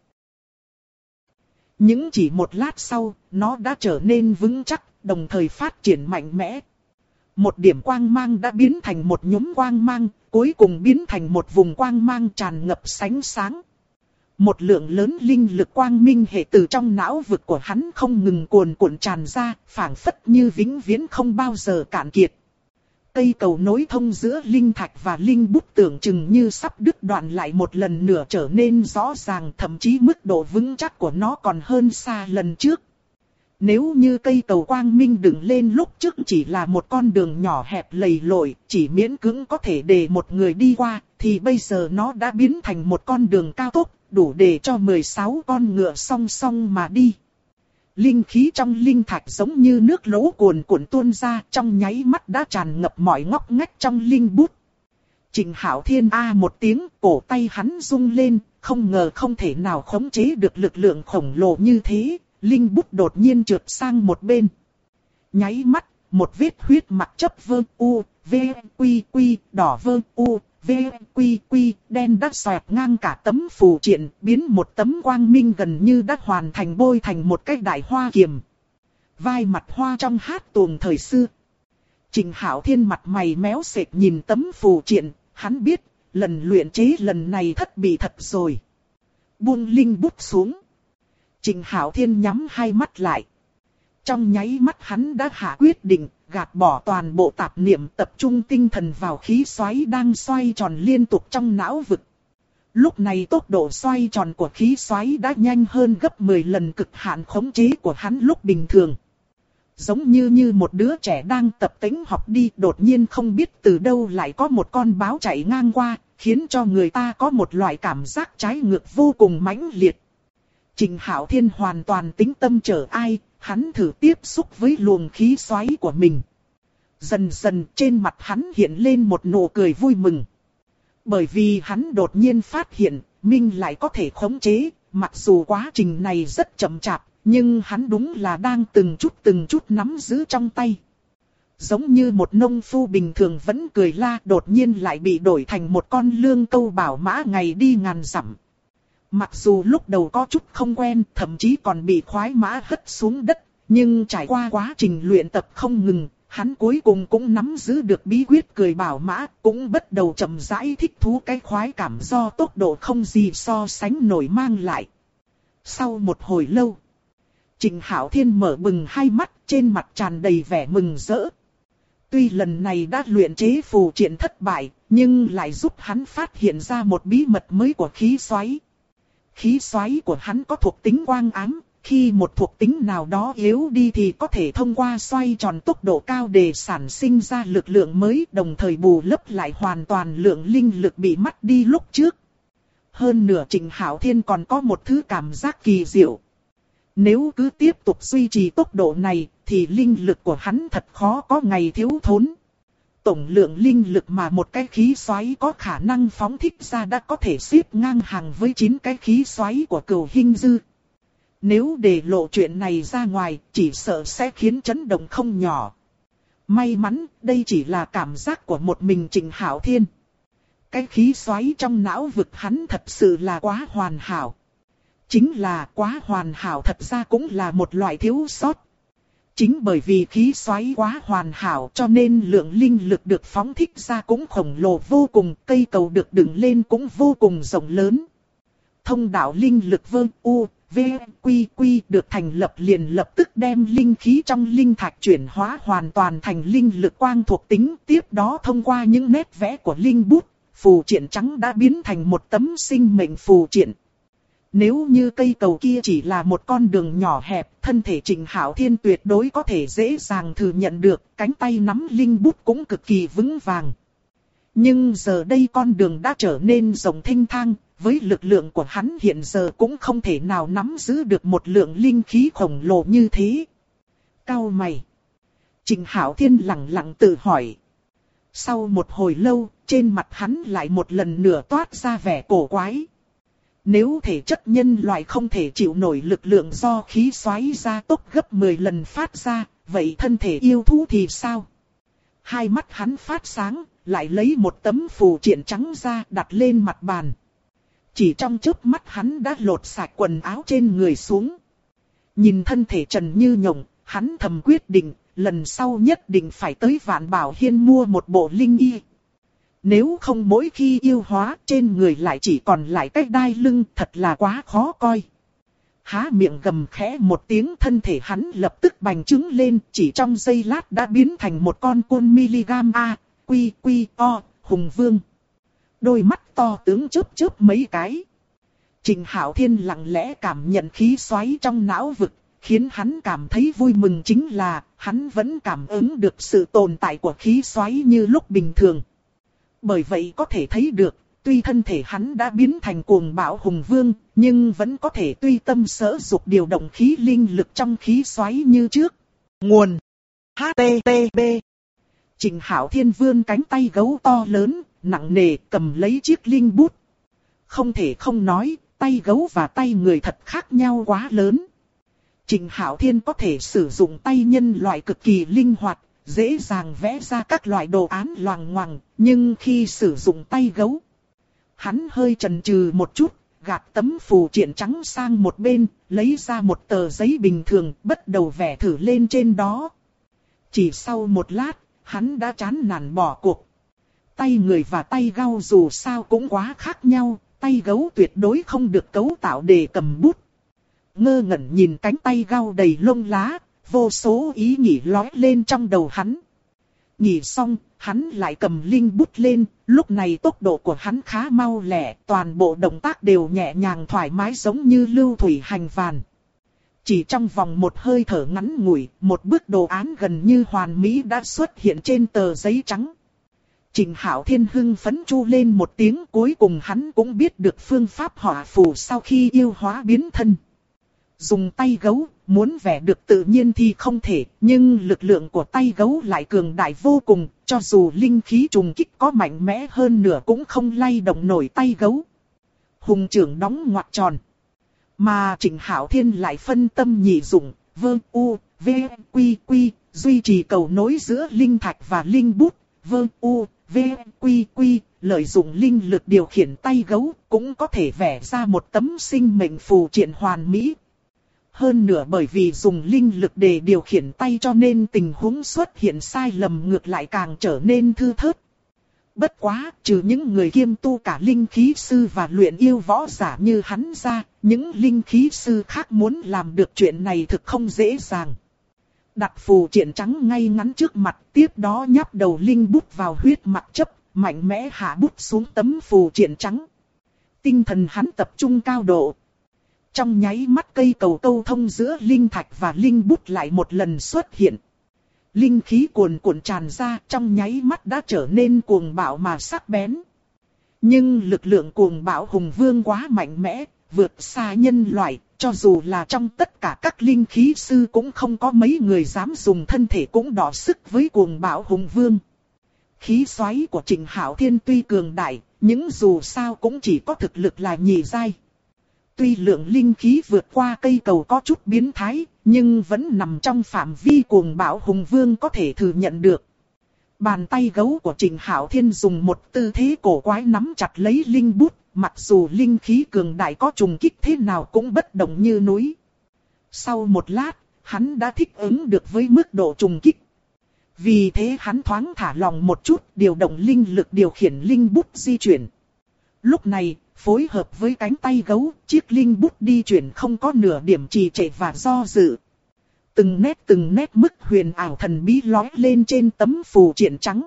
Nhưng chỉ một lát sau, nó đã trở nên vững chắc, đồng thời phát triển mạnh mẽ. Một điểm quang mang đã biến thành một nhúm quang mang, cuối cùng biến thành một vùng quang mang tràn ngập ánh sáng. Một lượng lớn linh lực quang minh hệ từ trong não vực của hắn không ngừng cuồn cuộn tràn ra, phảng phất như vĩnh viễn không bao giờ cạn kiệt. Cây cầu nối thông giữa linh thạch và linh bút tưởng chừng như sắp đứt đoạn lại một lần nữa trở nên rõ ràng, thậm chí mức độ vững chắc của nó còn hơn xa lần trước. Nếu như cây cầu quang minh dựng lên lúc trước chỉ là một con đường nhỏ hẹp lầy lội, chỉ miễn cưỡng có thể để một người đi qua, thì bây giờ nó đã biến thành một con đường cao tốc, đủ để cho 16 con ngựa song song mà đi. Linh khí trong linh thạch giống như nước lũ cuồn cuộn tuôn ra, trong nháy mắt đã tràn ngập mọi ngóc ngách trong linh bút. Trịnh Hạo Thiên a một tiếng, cổ tay hắn rung lên, không ngờ không thể nào khống chế được lực lượng khổng lồ như thế, linh bút đột nhiên trượt sang một bên. Nháy mắt, một vết huyết mặt chấp vơ u, v, quy quy, đỏ vơ u, v, quy quy, đen đã xoẹt ngang cả tấm phù triện, biến một tấm quang minh gần như đã hoàn thành bôi thành một cái đại hoa kiềm. Vai mặt hoa trong hát tuồng thời xưa. Trịnh Hạo Thiên mặt mày méo sệt nhìn tấm phù triện, hắn biết, lần luyện chế lần này thất bại thật rồi. Buông linh bút xuống. Trịnh Hạo Thiên nhắm hai mắt lại. Trong nháy mắt hắn đã hạ quyết định, gạt bỏ toàn bộ tạp niệm, tập trung tinh thần vào khí xoáy đang xoay tròn liên tục trong não vực. Lúc này tốc độ xoay tròn của khí xoáy đã nhanh hơn gấp 10 lần cực hạn khống chế của hắn lúc bình thường. Giống như một đứa trẻ đang tập tễnh học đi, đột nhiên không biết từ đâu lại có một con báo chạy ngang qua, khiến cho người ta có một loại cảm giác trái ngược vô cùng mãnh liệt. Trịnh Hạo Thiên hoàn toàn tĩnh tâm chờ ai, hắn thử tiếp xúc với luồng khí xoáy của mình. Dần dần trên mặt hắn hiện lên một nụ cười vui mừng. Bởi vì hắn đột nhiên phát hiện, mình lại có thể khống chế, mặc dù quá trình này rất chậm chạp, nhưng hắn đúng là đang từng chút nắm giữ trong tay. Giống như một nông phu bình thường vẫn cười la, đột nhiên lại bị đổi thành một con lương câu bảo mã ngày đi ngàn dặm. Mặc dù lúc đầu có chút không quen, thậm chí còn bị khoái mã hất xuống đất, nhưng trải qua quá trình luyện tập không ngừng, hắn cuối cùng cũng nắm giữ được bí quyết cười bảo mã, cũng bắt đầu chậm rãi thích thú cái khoái cảm do tốc độ không gì so sánh nổi mang lại. Sau một hồi lâu, Trịnh Hạo Thiên mở bừng hai mắt, trên mặt tràn đầy vẻ mừng rỡ. Tuy lần này đã luyện chế phù triện thất bại, nhưng lại giúp hắn phát hiện ra một bí mật mới của khí xoáy. Khí xoáy của hắn có thuộc tính quang ám, khi một thuộc tính nào đó yếu đi thì có thể thông qua xoay tròn tốc độ cao để sản sinh ra lực lượng mới, đồng thời bù lấp lại hoàn toàn lượng linh lực bị mất đi lúc trước. Hơn nữa Trịnh Hạo Thiên còn có một thứ cảm giác kỳ diệu. Nếu cứ tiếp tục duy trì tốc độ này, thì linh lực của hắn thật khó có ngày thiếu thốn. Tổng lượng linh lực mà một cái khí xoáy có khả năng phóng thích ra đã có thể xếp ngang hàng với 9 cái khí xoáy của Cửu Hinh Dư. Nếu để lộ chuyện này ra ngoài, chỉ sợ sẽ khiến chấn động không nhỏ. May mắn, đây chỉ là cảm giác của một mình Trịnh Hạo Thiên. Cái khí xoáy trong não vực hắn thật sự là quá hoàn hảo. Chính là quá hoàn hảo thật ra cũng là một loại thiếu sót. Chính bởi vì khí xoáy quá hoàn hảo cho nên lượng linh lực được phóng thích ra cũng khổng lồ vô cùng, cây cầu được dựng lên cũng vô cùng rộng lớn. Thông đạo linh lực vương u, v, quy quy được thành lập liền lập tức đem linh khí trong linh thạch chuyển hóa hoàn toàn thành linh lực quang thuộc tính, tiếp đó thông qua những nét vẽ của linh bút, phù triện trắng đã biến thành một tấm sinh mệnh phù triện. Nếu như cây cầu kia chỉ là một con đường nhỏ hẹp, thân thể Trịnh Hạo Thiên tuyệt đối có thể dễ dàng thừa nhận được, cánh tay nắm linh bút cũng cực kỳ vững vàng. Nhưng giờ đây con đường đã trở nên rộng thênh thang, với lực lượng của hắn hiện giờ cũng không thể nào nắm giữ được một lượng linh khí khổng lồ như thế. Cau mày. Trình Hạo Thiên lặng lặng tự hỏi. Sau một hồi lâu, trên mặt hắn lại một lần nữa toát ra vẻ cổ quái. Nếu thể chất nhân loại không thể chịu nổi lực lượng do khí xoáy ra tốc gấp 10 lần phát ra, vậy thân thể yêu thú thì sao? Hai mắt hắn phát sáng, lại lấy một tấm phù triện trắng ra đặt lên mặt bàn. Chỉ trong chớp mắt hắn đã lột sạch quần áo trên người xuống. Nhìn thân thể trần như nhộng, hắn thầm quyết định, lần sau nhất định phải tới Vạn Bảo Hiên mua một bộ linh y. Nếu không mỗi khi yêu hóa trên người lại chỉ còn lại cái đai lưng, thật là quá khó coi. Há miệng gầm khẽ một tiếng, thân thể hắn lập tức bành trướng lên, chỉ trong giây lát đã biến thành một con côn miligam A, quy quy o, hùng vương. Đôi mắt to tướng chớp chớp mấy cái. Trình Hạo Thiên lặng lẽ cảm nhận khí xoáy trong não vực, khiến hắn cảm thấy vui mừng chính là hắn vẫn cảm ứng được sự tồn tại của khí xoáy như lúc bình thường. Bởi vậy có thể thấy được, tuy thân thể hắn đã biến thành cuồng bạo hùng vương, nhưng vẫn có thể tùy tâm sở dục điều động khí linh lực trong khí xoáy như trước. Nguồn HTTP. Trình Hạo Thiên vươn cánh tay gấu to lớn, nặng nề cầm lấy chiếc linh bút. Không thể không nói, tay gấu và tay người thật khác nhau quá lớn. Trình Hạo Thiên có thể sử dụng tay nhân loại cực kỳ linh hoạt, dễ dàng vẽ ra các loại đồ án loằng ngoằng, nhưng khi sử dụng tay gấu, hắn hơi chần chừ một chút, gạt tấm phù triện trắng sang một bên, lấy ra một tờ giấy bình thường, bắt đầu vẽ thử lên trên đó. Chỉ sau một lát, hắn đã chán nản bỏ cuộc. Tay người và tay gấu dù sao cũng quá khác nhau, tay gấu tuyệt đối không được cấu tạo để cầm bút. Ngơ ngẩn nhìn cánh tay gấu đầy lông lá, vô số ý nghĩ lóe lên trong đầu hắn. Nghĩ xong, hắn lại cầm linh bút lên, lúc này tốc độ của hắn khá mau lẹ, toàn bộ động tác đều nhẹ nhàng thoải mái giống như lưu thủy hành vàn. Chỉ trong vòng một hơi thở ngắn ngủi, một bức đồ án gần như hoàn mỹ đã xuất hiện trên tờ giấy trắng. Trình Hạo Thiên hưng phấn chu lên một tiếng, cuối cùng hắn cũng biết được phương pháp họa phù sau khi yêu hóa biến thân. Dùng tay gấu, muốn vẽ được tự nhiên thì không thể, nhưng lực lượng của tay gấu lại cường đại vô cùng, cho dù linh khí trùng kích có mạnh mẽ hơn nữa cũng không lay động nổi tay gấu. Hùng trưởng đóng ngoặc tròn. Mà Trình Hạo Thiên lại phân tâm nhị dụng, vơ u, v, quy quy, duy trì cầu nối giữa linh thạch và linh bút, vơ u, v, quy quy, lợi dụng linh lực điều khiển tay gấu, cũng có thể vẽ ra một tấm sinh mệnh phù triện hoàn mỹ. Hơn nữa bởi vì dùng linh lực để điều khiển tay cho nên tình huống xuất hiện sai lầm ngược lại càng trở nên thưa thớt. Bất quá, trừ những người kiêm tu cả linh khí sư và luyện yêu võ giả như hắn ra, những linh khí sư khác muốn làm được chuyện này thực không dễ dàng. Đặt phù triện trắng ngay ngắn trước mặt, tiếp đó nhấp đầu linh bút vào huyết mặc chấp, mạnh mẽ hạ bút xuống tấm phù triện trắng. Tinh thần hắn tập trung cao độ. Trong nháy mắt cây cầu câu thông giữa linh thạch và linh bút lại một lần xuất hiện. Linh khí cuồn cuộn tràn ra, trong nháy mắt đã trở nên cuồng bạo mà sắc bén. Nhưng lực lượng cuồng bạo hùng vương quá mạnh mẽ, vượt xa nhân loại, cho dù là trong tất cả các linh khí sư cũng không có mấy người dám dùng thân thể cũng đọ sức với cuồng bạo hùng vương. Khí xoáy của Trình Hạo Thiên tuy cường đại, nhưng dù sao cũng chỉ có thực lực là nhị giai. Tuy lượng linh khí vượt qua cây cầu có chút biến thái, nhưng vẫn nằm trong phạm vi cuồng bạo hùng vương có thể thừa nhận được. Bàn tay gấu của Trình Hạo Thiên dùng một tư thế cổ quái nắm chặt lấy linh bút, mặc dù linh khí cường đại có trùng kích thế nào cũng bất động như núi. Sau một lát, hắn đã thích ứng được với mức độ trùng kích. Vì thế hắn thoáng thả lòng một chút, điều động linh lực điều khiển linh bút di chuyển. Lúc này, phối hợp với cánh tay gấu, chiếc linh bút đi chuyển không có nửa điểm trì trệ và do dự. Từng nét mức huyền ảo thần bí lóe lên trên tấm phù triện trắng.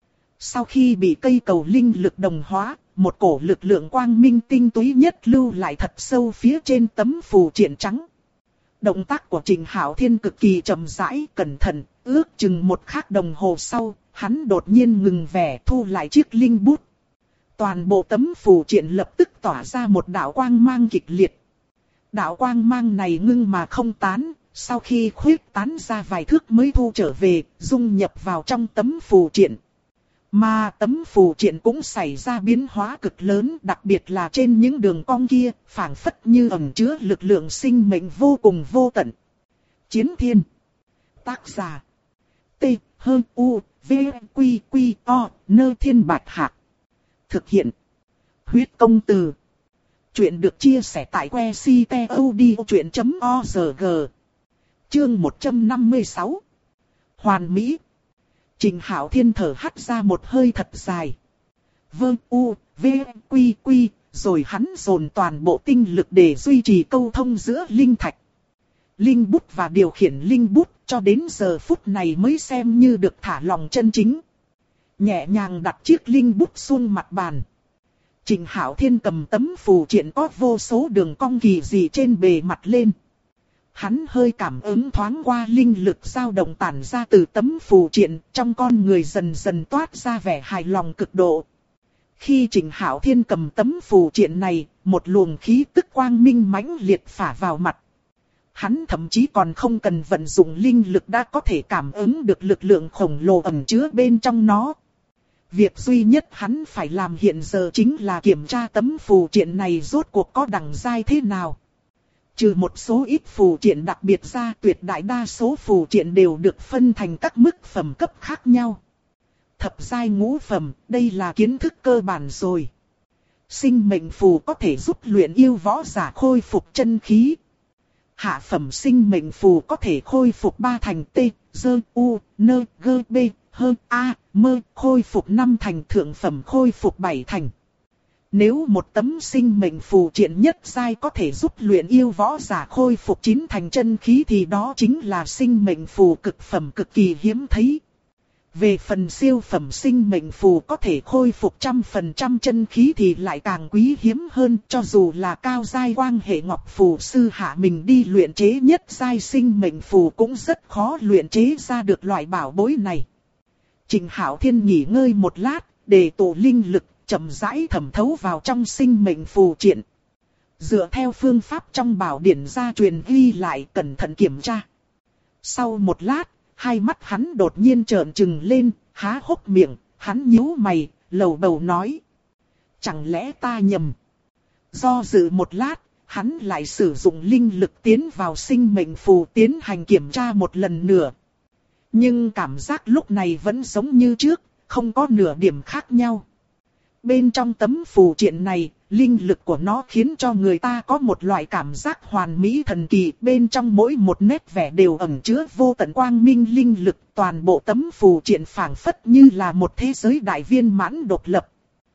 Sau khi bị cây cầu linh lực đồng hóa, một cổ lực lượng quang minh tinh túy nhất lưu lại thật sâu phía trên tấm phù triện trắng. Động tác của Trình Hạo Thiên cực kỳ chậm rãi, cẩn thận, ước chừng một khắc đồng hồ sau, hắn đột nhiên ngừng vẻ thu lại chiếc linh bút. Toàn bộ tấm phù triện lập tức tỏa ra một đạo quang mang kịch liệt. Đạo quang mang này ngưng mà không tán, sau khi khuyết tán ra vài thước mới thu trở về, dung nhập vào trong tấm phù triện. Mà tấm phù triện cũng xảy ra biến hóa cực lớn, đặc biệt là trên những đường cong kia, phảng phất như ẩn chứa lực lượng sinh mệnh vô cùng vô tận. Chiến Thiên. Tác giả. T. U. V. Quy. Quy. O. Nơ Thiên Bạch Hạc. Thực hiện. Huyết Công Từ. Chuyện được chia sẻ tại website.odchuyện.org. Chương 156. Hoàn Mỹ. Trình Hạo Thiên thở hắt ra một hơi thật dài. Quy quy, rồi hắn dồn toàn bộ tinh lực để duy trì câu thông giữa linh thạch, linh bút và điều khiển linh bút, cho đến giờ phút này mới xem như được thả lòng chân chính. Nhẹ nhàng đặt chiếc linh bút xuống mặt bàn. Trình Hạo Thiên cầm tấm phù triện có vô số đường cong kỳ dị trên bề mặt lên. Hắn hơi cảm ứng thoáng qua linh lực dao động tản ra từ tấm phù triện, trong con người dần dần toát ra vẻ hài lòng cực độ. Khi Trình Hạo Thiên cầm tấm phù triện này, một luồng khí tức quang minh mãnh liệt phả vào mặt. Hắn thậm chí còn không cần vận dụng linh lực đã có thể cảm ứng được lực lượng khổng lồ ẩn chứa bên trong nó. Việc duy nhất hắn phải làm hiện giờ chính là kiểm tra tấm phù triện này rốt cuộc có đẳng giai thế nào. Trừ một số ít phù triện đặc biệt ra, tuyệt đại đa số phù triện đều được phân thành các mức phẩm cấp khác nhau. Thập giai ngũ phẩm, đây là kiến thức cơ bản rồi. Sinh mệnh phù có thể giúp luyện yêu võ giả khôi phục chân khí. Hạ phẩm sinh mệnh phù có thể khôi phục 3 thành T, Dơ, U, Nơ, Gơ, B, Hơ, A, Mơ, khôi phục 5 thành, thượng phẩm khôi phục 7 thành. Nếu một tấm sinh mệnh phù triện nhất giai có thể giúp luyện yêu võ giả khôi phục 9 thành chân khí thì đó chính là sinh mệnh phù cực phẩm cực kỳ hiếm thấy. Về phần siêu phẩm sinh mệnh phù có thể khôi phục 100% chân khí thì lại càng quý hiếm hơn, cho dù là cao giai quang hệ ngọc phù sư hạ mình đi luyện chế nhất giai sinh mệnh phù cũng rất khó luyện chế ra được loại bảo bối này. Trình Hạo Thiên nghỉ ngơi một lát, để tụ linh lực chậm rãi thẩm thấu vào trong sinh mệnh phù triện. Dựa theo phương pháp trong bảo điển gia truyền ghi lại, cẩn thận kiểm tra. Sau một lát, hai mắt hắn đột nhiên trợn trừng lên, há hốc miệng, hắn nhíu mày, lầu bầu nói. Chẳng lẽ ta nhầm? Do dự một lát, hắn lại sử dụng linh lực tiến vào sinh mệnh phù tiến hành kiểm tra một lần nữa. Nhưng cảm giác lúc này vẫn giống như trước, không có nửa điểm khác nhau. Bên trong tấm phù triện này, linh lực của nó khiến cho người ta có một loại cảm giác hoàn mỹ thần kỳ. Bên trong mỗi một nét vẽ đều ẩn chứa vô tận quang minh linh lực. Toàn bộ tấm phù triện phảng phất như là một thế giới đại viên mãn độc lập.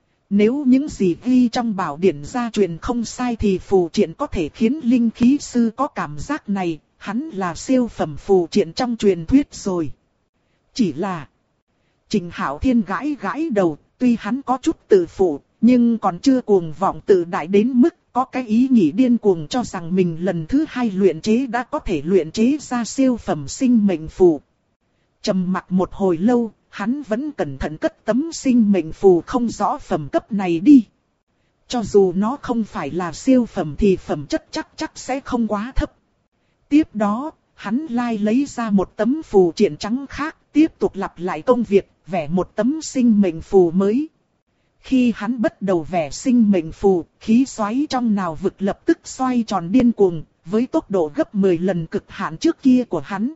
Nếu những gì ghi trong bảo điển gia truyền không sai thì phù triện có thể khiến linh khí sư có cảm giác này. Hắn là siêu phẩm phù triện trong truyền thuyết rồi. Chỉ là Trình Hạo Thiên gãi gãi đầu. Tuy hắn có chút tự phụ, nhưng còn chưa cuồng vọng tự đại đến mức có cái ý nghĩ điên cuồng cho rằng mình lần thứ 2 luyện chế đã có thể luyện chế ra siêu phẩm sinh mệnh phù. Trầm mặc một hồi lâu, hắn vẫn cẩn thận cất tấm sinh mệnh phù không rõ phẩm cấp này đi. Cho dù nó không phải là siêu phẩm thì phẩm chất chắc sẽ không quá thấp. Tiếp đó, hắn lấy ra một tấm phù triện trắng khác, tiếp tục lặp lại công việc, vẽ một tấm sinh mệnh phù mới. Khi hắn bắt đầu vẽ sinh mệnh phù, khí xoáy trong nào vực lập tức xoay tròn điên cuồng, với tốc độ gấp 10 lần cực hạn trước kia của hắn.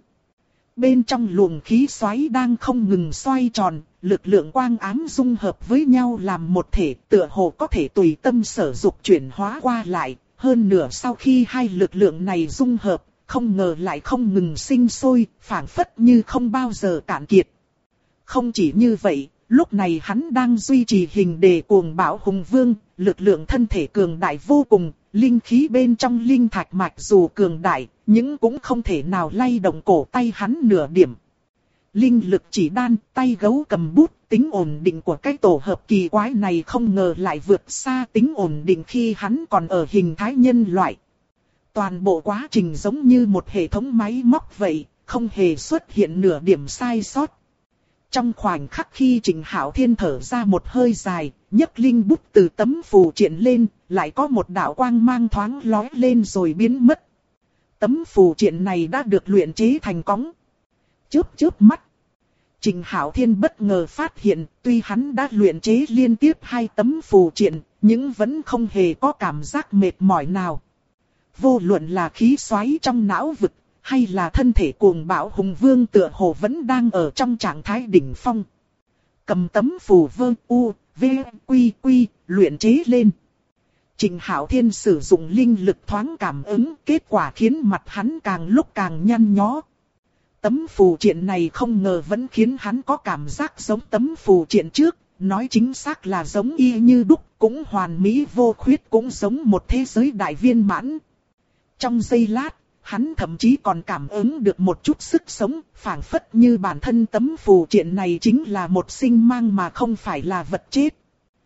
Bên trong luồng khí xoáy đang không ngừng xoay tròn, lực lượng quang ám dung hợp với nhau làm một thể, tựa hồ có thể tùy tâm sở dục chuyển hóa qua lại. Hơn nữa sau khi hai lực lượng này dung hợp, không ngờ lại không ngừng sinh sôi, phảng phất như không bao giờ cạn kiệt. Không chỉ như vậy, lúc này hắn đang duy trì hình đề cuồng bạo hùng vương, lực lượng thân thể cường đại vô cùng, linh khí bên trong linh thạch mạch dù cường đại, nhưng cũng không thể nào lay động cổ tay hắn nửa điểm. Linh lực chỉ đan, tay gấu cầm bút, tính ổn định của cái tổ hợp kỳ quái này không ngờ lại vượt xa tính ổn định khi hắn còn ở hình thái nhân loại. Toàn bộ quá trình giống như một hệ thống máy móc vậy, không hề xuất hiện nửa điểm sai sót. Trong khoảnh khắc khi Trịnh Hạo Thiên thở ra một hơi dài, nhấc linh bút từ tấm phù triện lên, lại có một đạo quang mang thoáng lóe lên rồi biến mất. Tấm phù triện này đã được luyện chế thành cóng. Chớp mắt, Trịnh Hạo Thiên bất ngờ phát hiện, tuy hắn đã luyện chế liên tiếp 2 tấm phù triện, nhưng vẫn không hề có cảm giác mệt mỏi nào. Vô luận là khí xoáy trong não vực, hay là thân thể cuồng bạo hùng vương tựa hồ vẫn đang ở trong trạng thái đỉnh phong. Cầm tấm phù vơ u, v, quy quy, luyện chế lên. Trịnh Hạo Thiên sử dụng linh lực thoáng cảm ứng, kết quả khiến mặt hắn càng lúc càng nhăn nhó. Tấm phù triện này không ngờ vẫn khiến hắn có cảm giác giống tấm phù triện trước, nói chính xác là giống y như đúc, cũng hoàn mỹ vô khuyết, cũng giống một thế giới đại viên mãn. Trong giây lát, hắn thậm chí còn cảm ứng được một chút sức sống, phảng phất như bản thân tấm phù triện này chính là một sinh mang mà không phải là vật chết.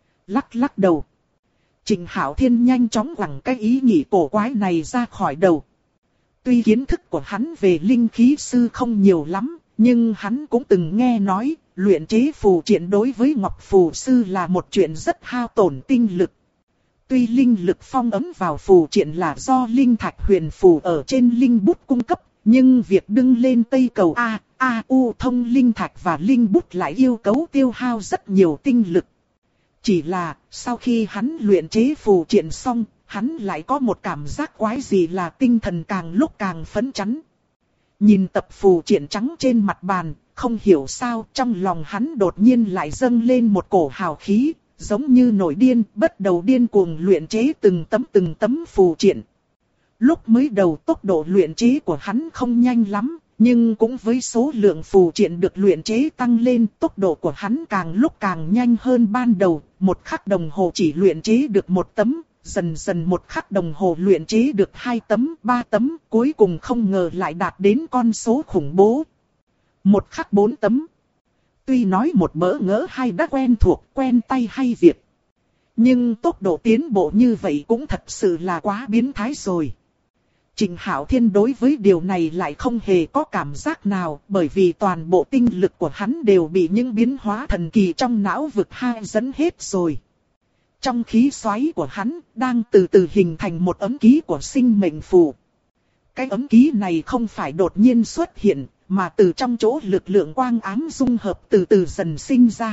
Lắc đầu, Trịnh Hạo Thiên nhanh chóng quẳng cái ý nghĩ cổ quái này ra khỏi đầu. Tuy kiến thức của hắn về linh khí sư không nhiều lắm, nhưng hắn cũng từng nghe nói, luyện chế phù triện đối với Ngọc Phù Sư là một chuyện rất hao tổn tinh lực. Tuy linh lực phong ấm vào phù triện là do linh thạch huyền phù ở trên linh bút cung cấp, nhưng việc đưng lên tây cầu U thông linh thạch và linh bút lại yêu cầu tiêu hao rất nhiều tinh lực. Chỉ là, sau khi hắn luyện chế phù triện xong, hắn lại có một cảm giác quái gì là tinh thần càng lúc càng phấn chấn. Nhìn tập phù triện trắng trên mặt bàn, không hiểu sao trong lòng hắn đột nhiên lại dâng lên một cổ hào khí, giống như nổi điên, bắt đầu điên cuồng luyện chế từng tấm phù triện. Lúc mới đầu tốc độ luyện chế của hắn không nhanh lắm, nhưng cũng với số lượng phù triện được luyện chế tăng lên, tốc độ của hắn càng lúc càng nhanh hơn ban đầu, 1 khắc đồng hồ chỉ luyện chế được 1 tấm. Dần dần 1 khắc đồng hồ luyện chế được 2 tấm, 3 tấm, cuối cùng không ngờ lại đạt đến con số khủng bố. 1 khắc 4 tấm. Tuy nói một bỡ ngỡ hay đã quen thuộc, quen tay hay việc. Nhưng tốc độ tiến bộ như vậy cũng thật sự là quá biến thái rồi. Trịnh Hạo Thiên đối với điều này lại không hề có cảm giác nào, bởi vì toàn bộ tinh lực của hắn đều bị những biến hóa thần kỳ trong não vực hai dẫn hết rồi. Trong khí xoáy của hắn đang từ từ hình thành một ấm ký của sinh mệnh phù. Cái ấm ký này không phải đột nhiên xuất hiện, mà từ trong chỗ lực lượng quang ám dung hợp từ từ dần sinh ra.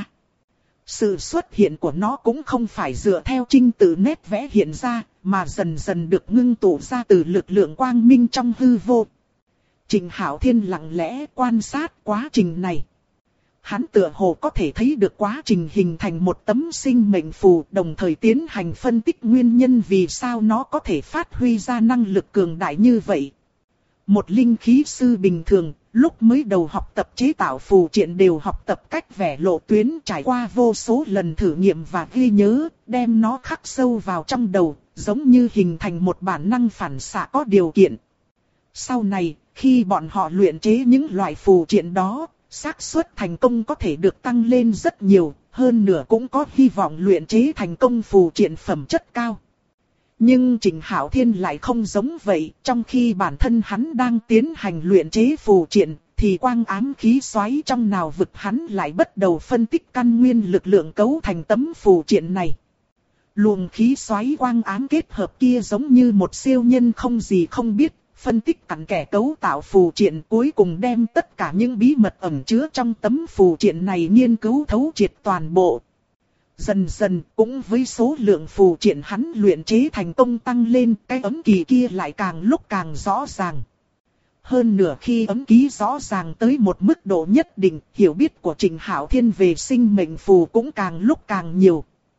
Sự xuất hiện của nó cũng không phải dựa theo trình tự nét vẽ hiện ra, mà dần dần được ngưng tụ ra từ lực lượng quang minh trong hư vô. Trịnh Hạo Thiên lặng lẽ quan sát quá trình này. Hắn tựa hồ có thể thấy được quá trình hình thành một tấm sinh mệnh phù, đồng thời tiến hành phân tích nguyên nhân vì sao nó có thể phát huy ra năng lực cường đại như vậy. Một linh khí sư bình thường, lúc mới đầu học tập chế tạo phù triện đều học tập cách vẽ lộ tuyến, trải qua vô số lần thử nghiệm và ghi nhớ, đem nó khắc sâu vào trong đầu, giống như hình thành một bản năng phản xạ có điều kiện. Sau này, khi bọn họ luyện chế những loại phù triện đó, xác suất thành công có thể được tăng lên rất nhiều, hơn nữa cũng có hy vọng luyện chế thành công phù triện phẩm chất cao. Nhưng Trịnh Hạo Thiên lại không giống vậy, trong khi bản thân hắn đang tiến hành luyện chế phù triện, thì quang ám khí xoáy trong nào vực hắn lại bắt đầu phân tích căn nguyên lực lượng cấu thành tấm phù triện này. Luồng khí xoáy quang ám kết hợp kia giống như một siêu nhân không gì không biết, phân tích cặn kẽ cấu tạo phù triện, cuối cùng đem tất cả những bí mật ẩn chứa trong tấm phù triện này nghiên cứu thấu triệt toàn bộ. Dần dần, cũng với số lượng phù triện hắn luyện chế thành công tăng lên, cái ấm kỳ kia lại càng lúc càng rõ ràng. Hơn nữa khi ấm ký rõ ràng tới một mức độ nhất định, hiểu biết của Trịnh Hạo Thiên về sinh mệnh phù cũng càng lúc càng nhiều.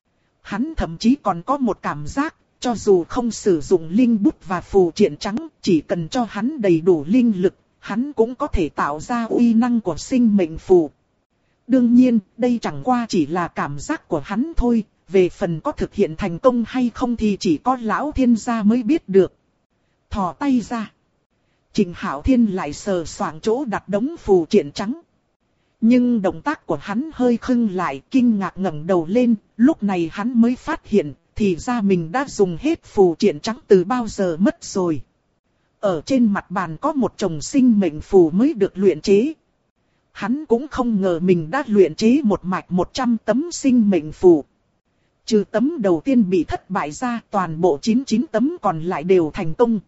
Hắn thậm chí còn có một cảm giác, cho dù không sử dụng linh bút và phù triện trắng, chỉ cần cho hắn đầy đủ linh lực, hắn cũng có thể tạo ra uy năng của sinh mệnh phù. Đương nhiên, đây chẳng qua chỉ là cảm giác của hắn thôi, về phần có thực hiện thành công hay không thì chỉ có lão thiên gia mới biết được. Thò tay ra. Trịnh Hạo Thiên lại sờ soạng chỗ đặt đống phù triện trắng. Nhưng động tác của hắn hơi khựng lại, kinh ngạc ngẩng đầu lên, lúc này hắn mới phát hiện, thì ra mình đã dùng hết phù triện trắng từ bao giờ mất rồi. Ở trên mặt bàn có một chồng sinh mệnh phù mới được luyện chế. Hắn cũng không ngờ mình đã luyện chế một mạch 100 tấm sinh mệnh phù. Trừ tấm đầu tiên bị thất bại ra, toàn bộ 99 tấm còn lại đều thành công.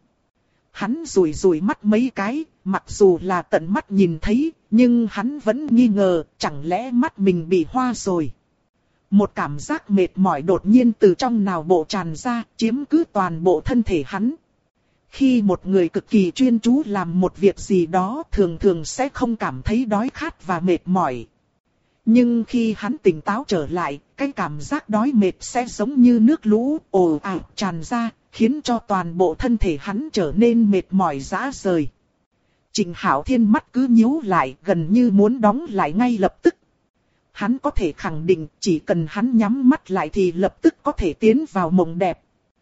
Hắn rủi rủi mắt mấy cái, mặc dù là tận mắt nhìn thấy, nhưng hắn vẫn nghi ngờ, chẳng lẽ mắt mình bị hoa rồi. Một cảm giác mệt mỏi đột nhiên từ trong não bộ tràn ra, chiếm cứ toàn bộ thân thể hắn. Khi một người cực kỳ chuyên chú làm một việc gì đó, thường thường sẽ không cảm thấy đói khát và mệt mỏi. Nhưng khi hắn tỉnh táo trở lại, cái cảm giác đói mệt sẽ giống như nước lũ ồ ạt tràn ra, khiến cho toàn bộ thân thể hắn trở nên mệt mỏi rã rời. Trình Hạo Thiên mắt cứ nhíu lại, gần như muốn đóng lại ngay lập tức. Hắn có thể khẳng định chỉ cần hắn nhắm mắt lại thì lập tức có thể tiến vào mộng đẹp.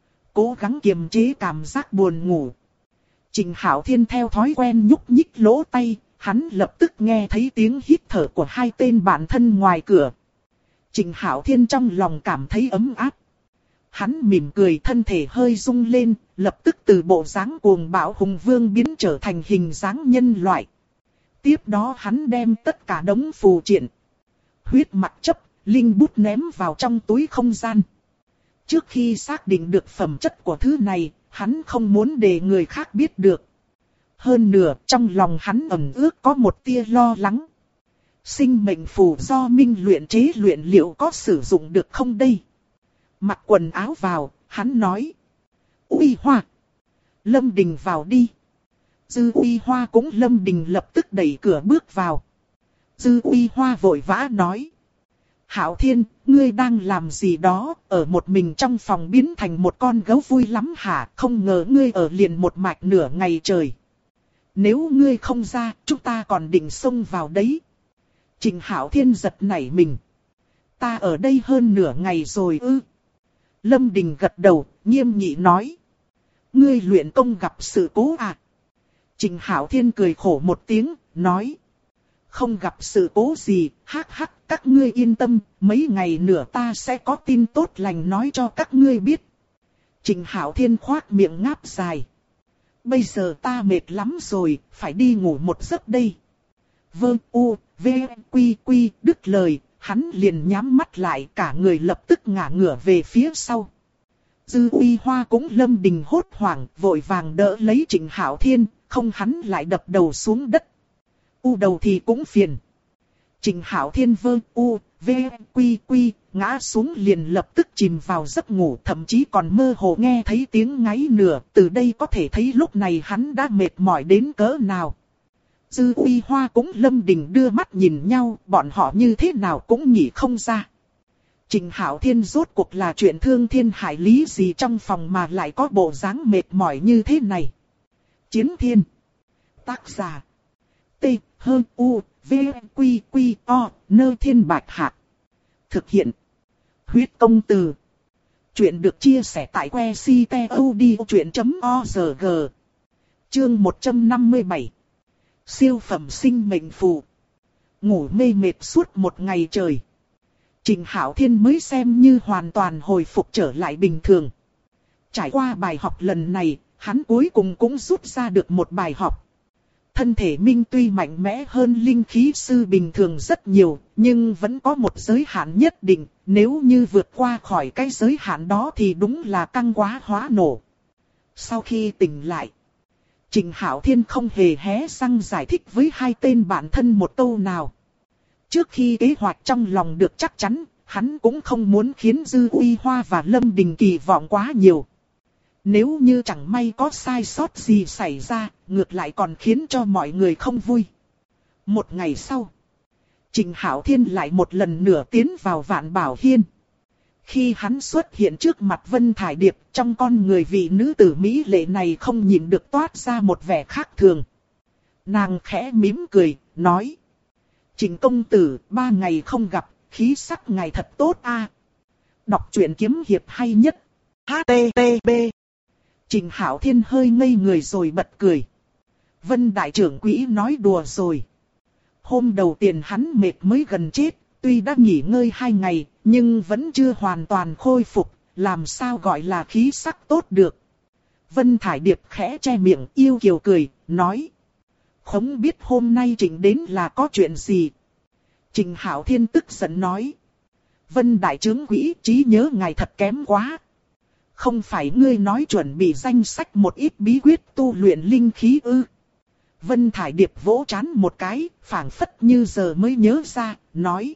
Cố gắng kiềm chế cảm giác buồn ngủ. Trình Hạo Thiên theo thói quen nhúc nhích lỗ tay, hắn lập tức nghe thấy tiếng hít thở của hai tên bạn thân ngoài cửa. Trình Hạo Thiên trong lòng cảm thấy ấm áp. Hắn mỉm cười, thân thể hơi rung lên, lập tức từ bộ dáng cuồng bạo hùng vương biến trở thành hình dáng nhân loại. Tiếp đó hắn đem tất cả đống phù triện, huyết mặc chấp, linh bút ném vào trong túi không gian. Trước khi xác định được phẩm chất của thứ này, hắn không muốn để người khác biết được. Hơn nữa, trong lòng hắn ẩn ước có một tia lo lắng. Sinh mệnh phù do Minh luyện chế luyện liệu có sử dụng được không đây? Mặc quần áo vào, hắn nói. Uy Hoa! Lâm Đình vào đi. Dư Uy Hoa cũng Lâm Đình lập tức đẩy cửa bước vào. Dư Uy Hoa vội vã nói. Hạo Thiên, ngươi đang làm gì đó, ở một mình trong phòng biến thành một con gấu vui lắm hả? Không ngờ ngươi ở liền một mạch nửa ngày trời. Nếu ngươi không ra, chúng ta còn định xông vào đấy. Trình Hạo Thiên giật nảy mình. Ta ở đây hơn nửa ngày rồi ư? Lâm Đình gật đầu, nghiêm nghị nói. Ngươi luyện công gặp sự cố à? Trình Hạo Thiên cười khổ một tiếng, nói. Không gặp sự cố gì, hắc hắc, các ngươi yên tâm, mấy ngày nữa ta sẽ có tin tốt lành nói cho các ngươi biết. Trình Hạo Thiên khoác miệng ngáp dài. Bây giờ ta mệt lắm rồi, phải đi ngủ một giấc đây. Vương U, V, Quy Quy, đứt lời, hắn liền nhắm mắt lại, cả người lập tức ngả ngửa về phía sau. Dư Uy Hoa cũng Lâm Đình hốt hoảng, vội vàng đỡ lấy Trình Hạo Thiên, không hắn lại đập đầu xuống đất. U đầu thì cũng phiền. Trình Hạo Thiên Vương U, V, Quy Quy, ngã xuống liền lập tức chìm vào giấc ngủ, thậm chí còn mơ hồ nghe thấy tiếng ngáy nửa, từ đây có thể thấy lúc này hắn đã mệt mỏi đến cỡ nào. Dư Uy Hoa cũng Lâm Đình đưa mắt nhìn nhau, bọn họ như thế nào cũng nghĩ không ra. Trình Hạo Thiên rốt cuộc là chuyện thương thiên hại lý gì trong phòng mà lại có bộ dáng mệt mỏi như thế này. Chiến Thiên. Tác giả. T, H, U, V, Quy, Quy, O, Nơ Thiên Bạch Hạc. Thực hiện. Huyết công từ. Chuyện được chia sẻ tại que ctod.org. Chương 157. Siêu phẩm sinh mệnh phù. Ngủ mê mệt suốt một ngày trời. Trình Hạo Thiên mới xem như hoàn toàn hồi phục trở lại bình thường. Trải qua bài học lần này, hắn cuối cùng cũng rút ra được một bài học. Thân thể Minh tuy mạnh mẽ hơn linh khí sư bình thường rất nhiều, nhưng vẫn có một giới hạn nhất định, nếu như vượt qua khỏi cái giới hạn đó thì đúng là căng quá hóa nổ. Sau khi tỉnh lại, Trình Hạo Thiên không hề hé răng giải thích với hai tên bạn thân một câu nào. Trước khi kế hoạch trong lòng được chắc chắn, hắn cũng không muốn khiến Dư Uy Hoa và Lâm Đình kỳ vọng quá nhiều. Nếu như chẳng may có sai sót gì xảy ra, ngược lại còn khiến cho mọi người không vui. Một ngày sau, Trình Hạo Thiên lại một lần nữa tiến vào Vạn Bảo Hiên. Khi hắn xuất hiện trước mặt Vân Thải Điệp, trong con người vị nữ tử mỹ lệ này không nhìn được toát ra một vẻ khác thường. Nàng khẽ mỉm cười, nói. Trình công tử, 3 ngày không gặp, khí sắc ngài thật tốt a. Đọc truyện kiếm hiệp hay nhất. HTTP. Trình Hạo Thiên hơi ngây người rồi bật cười. Vân đại trưởng quỹ nói đùa rồi. Hôm đầu tiên hắn mệt mới gần chết, tuy đã nghỉ ngơi 2 ngày, nhưng vẫn chưa hoàn toàn khôi phục, làm sao gọi là khí sắc tốt được. Vân Thải Điệp khẽ che miệng yêu kiều cười, nói. Không biết hôm nay Trịnh đến là có chuyện gì. Trịnh Hạo Thiên tức giận nói. Vân đại trưởng quỹ, trí nhớ ngài thật kém quá. Không phải ngươi nói chuẩn bị danh sách một ít bí quyết tu luyện linh khí ư? Vân Thải Điệp vỗ trán một cái, phảng phất như giờ mới nhớ ra, nói.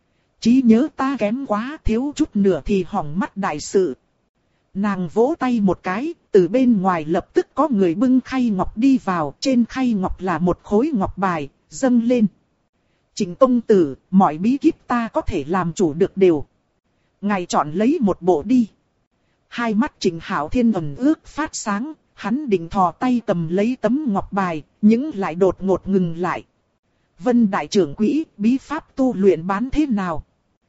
Trí nhớ ta kém quá, thiếu chút nữa thì hỏng mắt đại sự. Nàng vỗ tay một cái, từ bên ngoài lập tức có người bưng khay ngọc đi vào, trên khay ngọc là một khối ngọc bài, dâng lên. Trịnh công tử, mọi bí kíp ta có thể làm chủ được đều. Ngài chọn lấy một bộ đi. Hai mắt Trịnh Hạo Thiên ẩn ước phát sáng, hắn định thò tay cầm lấy tấm ngọc bài, nhưng lại đột ngột ngừng lại. Vân đại trưởng quỹ, bí pháp tu luyện bán thế nào?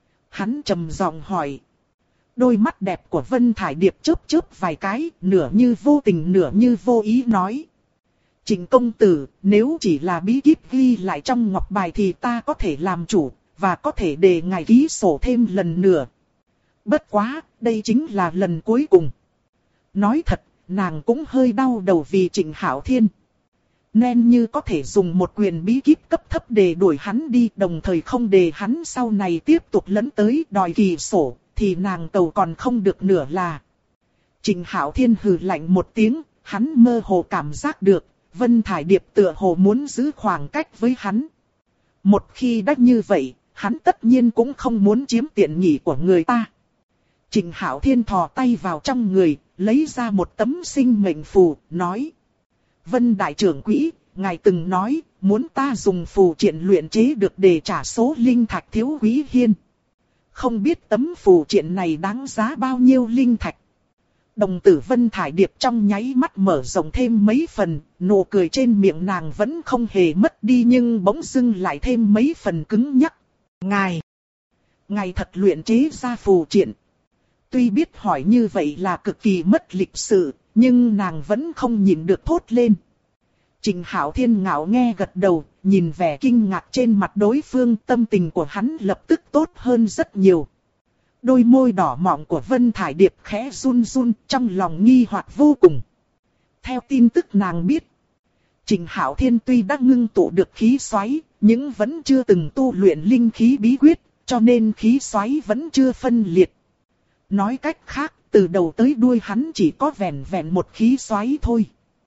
Hắn trầm giọng hỏi. Đôi mắt đẹp của Vân Thải Điệp chớp chớp vài cái, nửa như vô tình nửa như vô ý nói. Trịnh công tử, nếu chỉ là bí kíp ghi lại trong ngọc bài thì ta có thể làm chủ, và có thể để ngài ký sổ thêm lần nữa. Bất quá, đây chính là lần cuối cùng. Nói thật, nàng cũng hơi đau đầu vì Trịnh Hạo Thiên. Nên như có thể dùng một quyền bí kíp cấp thấp để đuổi hắn đi, đồng thời không để hắn sau này tiếp tục lấn tới đòi kỳ sổ, thì nàng cầu còn không được nửa là. Trịnh Hạo Thiên hừ lạnh một tiếng, hắn mơ hồ cảm giác được, Vân Thải Điệp tựa hồ muốn giữ khoảng cách với hắn. Một khi đã như vậy, hắn tất nhiên cũng không muốn chiếm tiện nghi của người ta. Trịnh Hạo Thiên thò tay vào trong người, lấy ra một tấm sinh mệnh phù, nói. Vân đại trưởng quỹ, ngài từng nói, muốn ta dùng phù triện luyện chế được để trả số linh thạch thiếu quý hiên. Không biết tấm phù triện này đáng giá bao nhiêu linh thạch. Đồng tử Vân Thải Điệp trong nháy mắt mở rộng thêm mấy phần, nụ cười trên miệng nàng vẫn không hề mất đi nhưng bỗng dưng lại thêm mấy phần cứng nhắc. Ngài thật luyện chế ra phù triện. Tuy biết hỏi như vậy là cực kỳ mất lịch sự, nhưng nàng vẫn không nhịn được thốt lên. Trịnh Hạo Thiên ngạo nghe gật đầu, nhìn vẻ kinh ngạc trên mặt đối phương, tâm tình của hắn lập tức tốt hơn rất nhiều. Đôi môi đỏ mọng của Vân Thải Điệp khẽ run run, trong lòng nghi hoặc vô cùng. Theo tin tức nàng biết, Trịnh Hạo Thiên tuy đã ngưng tụ được khí xoáy, nhưng vẫn chưa từng tu luyện linh khí bí quyết, cho nên khí xoáy vẫn chưa phân liệt. Nói cách khác, từ đầu tới đuôi hắn chỉ có vẹn vẹn một khí xoáy thôi.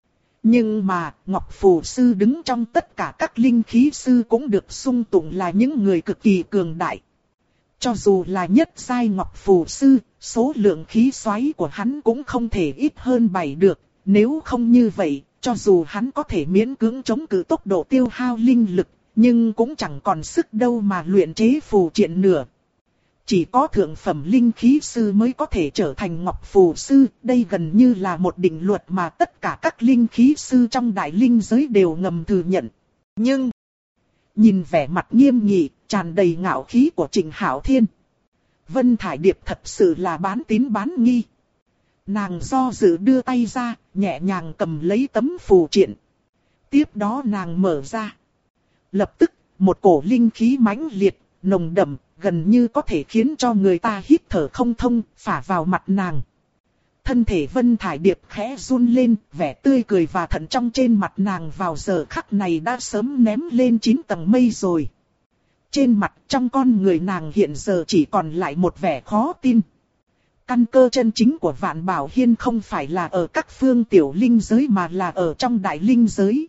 Nhưng mà, Ngọc Phù Sư đứng trong tất cả các linh khí sư cũng được xưng tụng là những người cực kỳ cường đại. Cho dù là nhất giai Ngọc Phù Sư, số lượng khí xoáy của hắn cũng không thể ít hơn 7 được. Nếu không như vậy, cho dù hắn có thể miễn cưỡng chống cự tốc độ tiêu hao linh lực, nhưng cũng chẳng còn sức đâu mà luyện chế phù triện nữa. Chỉ có thượng phẩm linh khí sư mới có thể trở thành Ngọc Phù Sư, đây gần như là một định luật mà tất cả các linh khí sư trong đại linh giới đều ngầm thừa nhận. Nhưng, nhìn vẻ mặt nghiêm nghị, tràn đầy ngạo khí của Trịnh Hạo Thiên, Vân Thải Điệp thật sự là bán tín bán nghi. Nàng do dự đưa tay ra, nhẹ nhàng cầm lấy tấm phù triện. Tiếp đó nàng mở ra. Lập tức, một cổ linh khí mãnh liệt, nồng đậm, gần như có thể khiến cho người ta hít thở không thông, phả vào mặt nàng. Thân thể Vân Thải Điệp khẽ run lên, vẻ tươi cười và thận trong trên mặt nàng vào giờ khắc này đã sớm ném lên 9 tầng mây rồi. Trên mặt trong con người nàng hiện giờ chỉ còn lại một vẻ khó tin. Căn cơ chân chính của Vạn Bảo Hiên không phải là ở các phương tiểu linh giới mà là ở trong đại linh giới.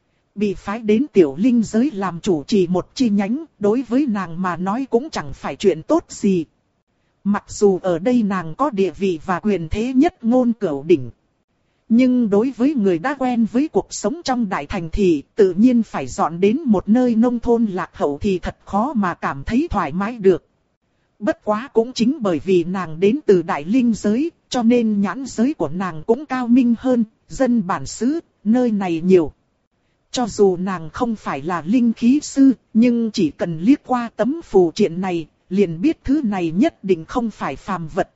Bị phái đến tiểu linh giới làm chủ trì một chi nhánh, đối với nàng mà nói cũng chẳng phải chuyện tốt gì. Mặc dù ở đây nàng có địa vị và quyền thế nhất ngôn cửu đỉnh. Nhưng đối với người đã quen với cuộc sống trong đại thành thì tự nhiên phải dọn đến một nơi nông thôn lạc hậu thì thật khó mà cảm thấy thoải mái được. Bất quá cũng chính bởi vì nàng đến từ đại linh giới, cho nên nhãn giới của nàng cũng cao minh hơn, dân bản xứ, nơi này nhiều. Cho dù nàng không phải là linh khí sư, nhưng chỉ cần liếc qua tấm phù triện này, liền biết thứ này nhất định không phải phàm vật.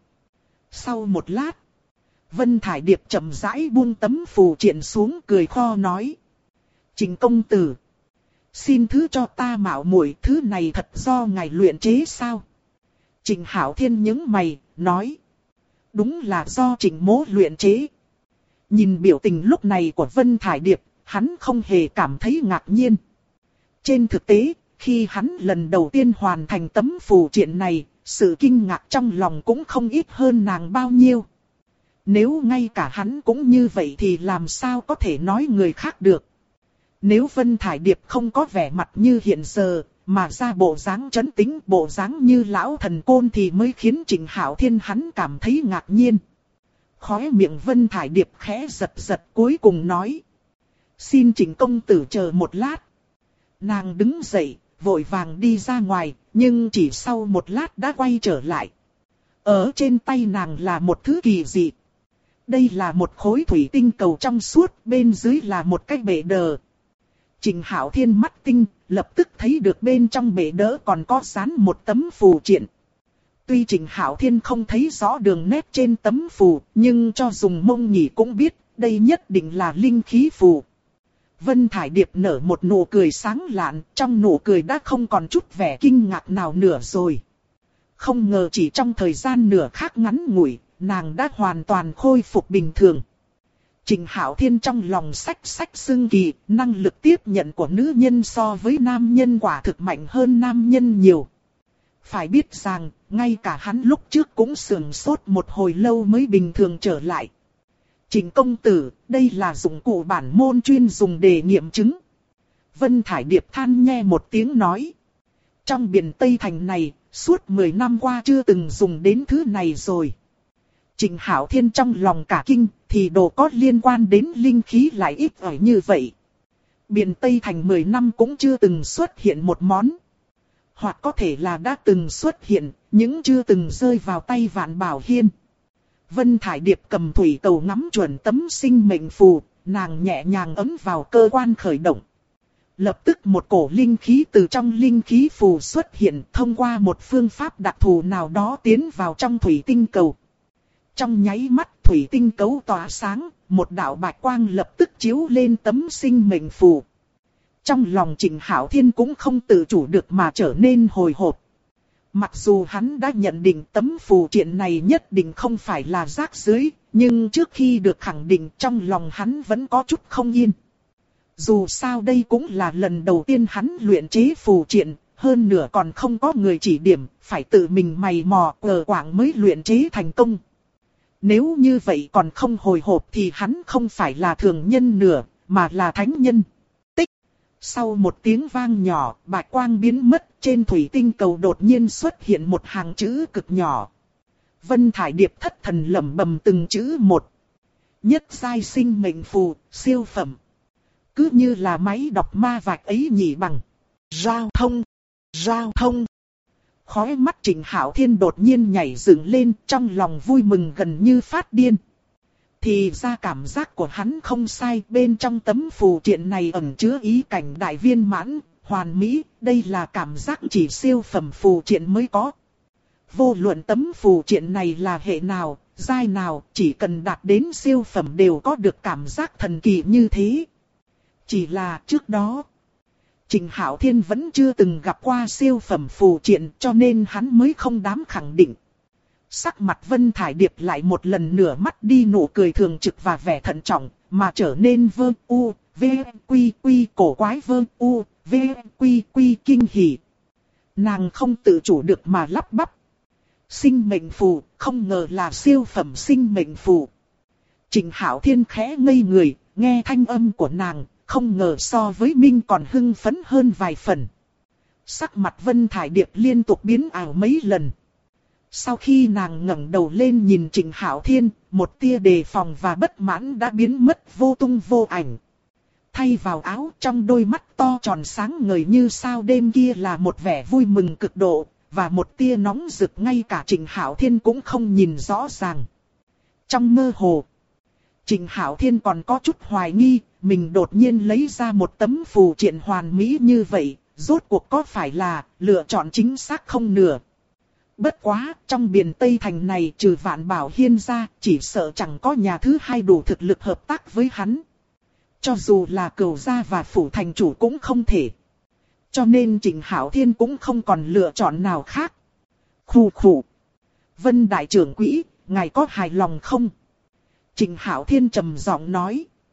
Sau một lát, Vân Thải Điệp chậm rãi buông tấm phù triện xuống cười kho nói. Trịnh công tử, xin thứ cho ta mạo muội, thứ này thật do ngài luyện chế sao? Trịnh Hạo Thiên nhướng mày, nói. Đúng là do Trịnh mỗ luyện chế. Nhìn biểu tình lúc này của Vân Thải Điệp, hắn không hề cảm thấy ngạc nhiên. Trên thực tế, khi hắn lần đầu tiên hoàn thành tấm phù triện này, sự kinh ngạc trong lòng cũng không ít hơn nàng bao nhiêu. Nếu ngay cả hắn cũng như vậy thì làm sao có thể nói người khác được. Nếu Vân Thải Điệp không có vẻ mặt như hiện giờ, mà ra bộ dáng trấn tĩnh, bộ dáng như lão thần côn thì mới khiến Trịnh Hạo Thiên hắn cảm thấy ngạc nhiên. Khóe miệng Vân Thải Điệp khẽ giật giật cuối cùng nói. Xin Trịnh công tử chờ một lát. Nàng đứng dậy, vội vàng đi ra ngoài, nhưng chỉ sau một lát đã quay trở lại. Ở trên tay nàng là một thứ kỳ dị. Đây là một khối thủy tinh cầu trong suốt, bên dưới là một cái bể đờ. Trịnh Hạo Thiên mắt tinh, lập tức thấy được bên trong bể đỡ còn có dán một tấm phù triện. Tuy Trịnh Hạo Thiên không thấy rõ đường nét trên tấm phù, nhưng cho dùng mông nhĩ cũng biết, đây nhất định là linh khí phù. Vân Thải Điệp nở một nụ cười sáng lạn, trong nụ cười đã không còn chút vẻ kinh ngạc nào nữa rồi. Không ngờ chỉ trong thời gian nửa khắc ngắn ngủi, nàng đã hoàn toàn khôi phục bình thường. Trịnh Hạo Thiên trong lòng xách xưng kỳ, năng lực tiếp nhận của nữ nhân so với nam nhân quả thực mạnh hơn nam nhân nhiều. Phải biết rằng, ngay cả hắn lúc trước cũng sửng sốt một hồi lâu mới bình thường trở lại. Trịnh công tử, đây là dụng cụ bản môn chuyên dùng để nghiệm chứng. Vân Thải Điệp than nhẹ một tiếng nói. Trong biển Tây Thành này, suốt 10 năm qua chưa từng dùng đến thứ này rồi. Trịnh Hạo Thiên trong lòng cả kinh, thì đồ có liên quan đến linh khí lại ít ỏi như vậy. Biển Tây Thành 10 năm cũng chưa từng xuất hiện một món. Hoặc có thể là đã từng xuất hiện, nhưng chưa từng rơi vào tay Vạn Bảo Hiên. Vân Thải Điệp cầm thủy cầu ngắm chuẩn tấm sinh mệnh phù, nàng nhẹ nhàng ấn vào cơ quan khởi động. Lập tức một cổ linh khí từ trong linh khí phù xuất hiện, thông qua một phương pháp đặc thù nào đó tiến vào trong thủy tinh cầu. Trong nháy mắt thủy tinh cầu tỏa sáng, một đạo bạch quang lập tức chiếu lên tấm sinh mệnh phù. Trong lòng Trịnh Hạo Thiên cũng không tự chủ được mà trở nên hồi hộp. Mặc dù hắn đã nhận định tấm phù triện này nhất định không phải là rác rưởi, nhưng trước khi được khẳng định trong lòng hắn vẫn có chút không yên. Dù sao đây cũng là lần đầu tiên hắn luyện chế phù triện, hơn nữa còn không có người chỉ điểm, phải tự mình mày mò quờ quạng mới luyện chế thành công. Nếu như vậy còn không hồi hộp thì hắn không phải là thường nhân nữa, mà là thánh nhân. Tích. Sau một tiếng vang nhỏ, bạch quang biến mất, trên thủy tinh cầu đột nhiên xuất hiện một hàng chữ cực nhỏ. Vân Thải Điệp thất thần lẩm bẩm từng chữ một. Nhất giai sinh mệnh phù, siêu phẩm. Cứ như là máy đọc ma vạch ấy nhỉ bằng. Giao thông. Giao thông. Khóe mắt Trịnh Hạo Thiên đột nhiên nhảy dựng lên, trong lòng vui mừng gần như phát điên. Thì ra cảm giác của hắn không sai, bên trong tấm phù triện này ẩn chứa ý cảnh đại viên mãn, hoàn mỹ, đây là cảm giác chỉ siêu phẩm phù triện mới có. Vô luận tấm phù triện này là hệ nào, giai nào, chỉ cần đạt đến siêu phẩm đều có được cảm giác thần kỳ như thế. Chỉ là trước đó, Trịnh Hạo Thiên vẫn chưa từng gặp qua siêu phẩm phù triện cho nên hắn mới không dám khẳng định. Sắc mặt Vân Thải Điệp lại một lần nữa mất đi nụ cười thường trực và vẻ thận trọng, mà trở nên vơ u, v, quy quy cổ quái vơ u, v, quy quy kinh hỉ. Nàng không tự chủ được mà lắp bắp. Sinh mệnh phù, không ngờ là siêu phẩm sinh mệnh phù. Trịnh Hạo Thiên khẽ ngây người, nghe thanh âm của nàng, không ngờ so với Minh còn hưng phấn hơn vài phần. Sắc mặt Vân Thải Điệp liên tục biến ảo mấy lần. Sau khi nàng ngẩng đầu lên nhìn Trịnh Hạo Thiên, một tia đề phòng và bất mãn đã biến mất vô tung vô ảnh. Thay vào áo, trong đôi mắt to tròn sáng ngời như sao đêm kia là một vẻ vui mừng cực độ, và một tia nóng rực ngay cả Trịnh Hạo Thiên cũng không nhìn rõ ràng. Trong mơ hồ, Trịnh Hạo Thiên còn có chút hoài nghi, mình đột nhiên lấy ra một tấm phù triện hoàn mỹ như vậy, rốt cuộc có phải là lựa chọn chính xác không nửa. Bất quá, trong biển Tây Thành này trừ Vạn Bảo Hiên ra, chỉ sợ chẳng có nhà thứ hai đủ thực lực hợp tác với hắn. Cho dù là Cửu gia và Phủ thành chủ cũng không thể. Cho nên Trịnh Hạo Thiên cũng không còn lựa chọn nào khác. Khù khù. Vân đại trưởng quỹ, ngài có hài lòng không? Trịnh Hạo Thiên trầm giọng nói.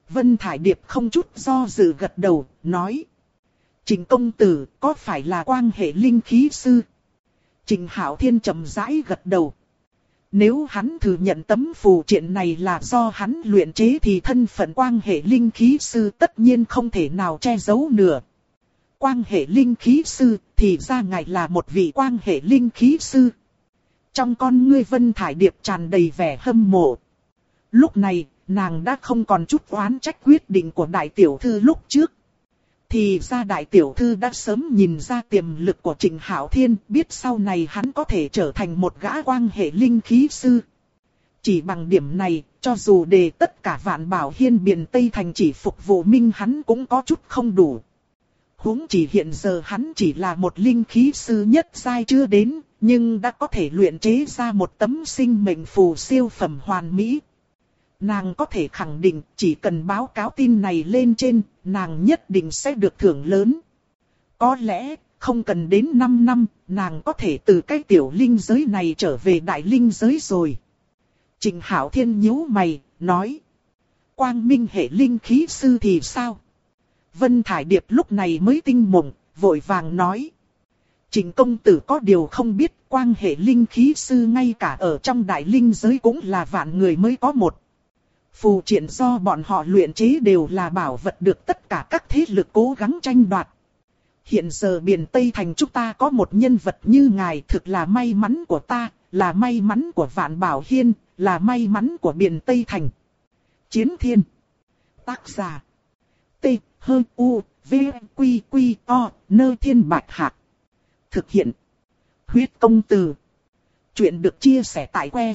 Vân Thải Điệp không chút do dự gật đầu, nói. Trịnh công tử, có phải là quan hệ linh khí sư? Trịnh Hạo Thiên chậm rãi gật đầu. Nếu hắn thừa nhận tấm phù triện này là do hắn luyện chế thì thân phận quan hệ linh khí sư tất nhiên không thể nào che giấu nữa. Quan hệ linh khí sư thì ra ngài là một vị quan hệ linh khí sư. Trong con ngươi Vân Thải Điệp tràn đầy vẻ hâm mộ. Lúc này, nàng đã không còn chút oán trách quyết định của đại tiểu thư lúc trước. Thì ra đại tiểu thư đã sớm nhìn ra tiềm lực của Trịnh Hạo Thiên, biết sau này hắn có thể trở thành một gã quan hệ linh khí sư. Chỉ bằng điểm này, cho dù để tất cả Vạn Bảo Hiên Biện Tây Thành chỉ phục vụ Minh hắn cũng có chút không đủ. Huống chỉ hiện giờ hắn chỉ là một linh khí sư nhất giai chưa đến, nhưng đã có thể luyện chế ra một tấm sinh mệnh phù siêu phẩm hoàn mỹ. Nàng có thể khẳng định chỉ cần báo cáo tin này lên trên, nàng nhất định sẽ được thưởng lớn. Có lẽ, không cần đến 5 năm, nàng có thể từ cái tiểu linh giới này trở về đại linh giới rồi. Trịnh Hạo Thiên nhíu mày, nói. Quang minh hệ linh khí sư thì sao? Vân Thải Điệp lúc này mới tinh mộng, vội vàng nói. Trịnh công tử có điều không biết, quan hệ linh khí sư ngay cả ở trong đại linh giới cũng là vạn người mới có một. Phù triện do bọn họ luyện chế đều là bảo vật được tất cả các thế lực cố gắng tranh đoạt. Hiện giờ Biện Tây Thành chúng ta có một nhân vật như ngài, thực là may mắn của ta, là may mắn của Vạn Bảo Hiên, là may mắn của Biện Tây Thành. Chiến Thiên. Tác giả. T, H, U, V, Quy, Quy, O, Nơ Thiên Bạch Hạc. Thực hiện. Huyết công từ. Chuyện được chia sẻ tại que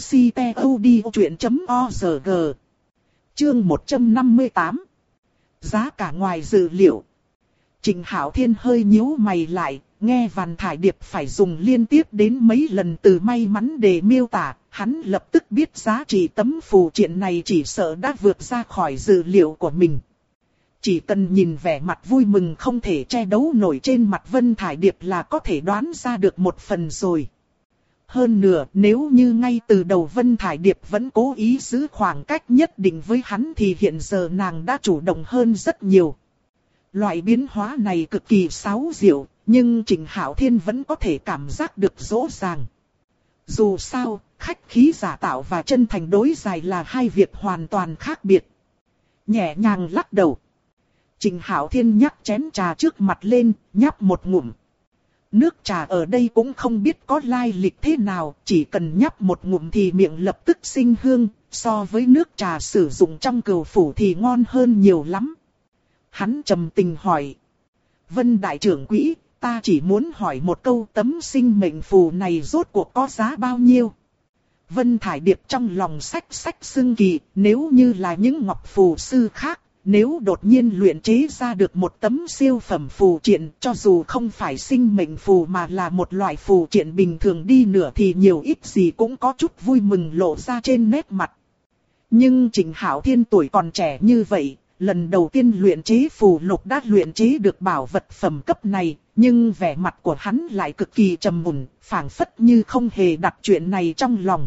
ctod.org. Chương 158. Giá cả ngoài dự liệu. Trịnh Hạo Thiên hơi nhíu mày lại, nghe Vân Thải Điệp phải dùng liên tiếp đến mấy lần từ may mắn để miêu tả, hắn lập tức biết giá trị tấm phù triện này chỉ sợ đã vượt ra khỏi dự liệu của mình. Chỉ cần nhìn vẻ mặt vui mừng không thể che đấu nổi trên mặt Vân Thải Điệp là có thể đoán ra được một phần rồi. Hơn nữa, nếu như ngay từ đầu Vân Thải Điệp vẫn cố ý giữ khoảng cách nhất định với hắn thì hiện giờ nàng đã chủ động hơn rất nhiều. Loại biến hóa này cực kỳ xáo diệu, nhưng Trịnh Hạo Thiên vẫn có thể cảm giác được rõ ràng. Dù sao, khách khí giả tạo và chân thành đối dài là hai việc hoàn toàn khác biệt. Nhẹ nhàng lắc đầu. Trịnh Hạo Thiên nhắc chén trà trước mặt lên, nhấp một ngụm. Nước trà ở đây cũng không biết có lai lịch thế nào, chỉ cần nhấp một ngụm thì miệng lập tức sinh hương, so với nước trà sử dụng trong cửu phủ thì ngon hơn nhiều lắm. Hắn trầm tình hỏi. Vân đại trưởng quỹ, ta chỉ muốn hỏi một câu, tấm sinh mệnh phù này rốt cuộc có giá bao nhiêu? Vân Thải Điệp trong lòng xách xưng kỳ, nếu như là những ngọc phù sư khác, nếu đột nhiên luyện chế ra được một tấm siêu phẩm phù triện, cho dù không phải sinh mệnh phù mà là một loại phù triện bình thường đi nữa thì nhiều ít gì cũng có chút vui mừng lộ ra trên nét mặt. Nhưng Trịnh Hạo Thiên tuổi còn trẻ như vậy, lần đầu tiên luyện chế phù lục đã luyện chế được bảo vật phẩm cấp này, nhưng vẻ mặt của hắn lại cực kỳ trầm mùn, phảng phất như không hề đặt chuyện này trong lòng.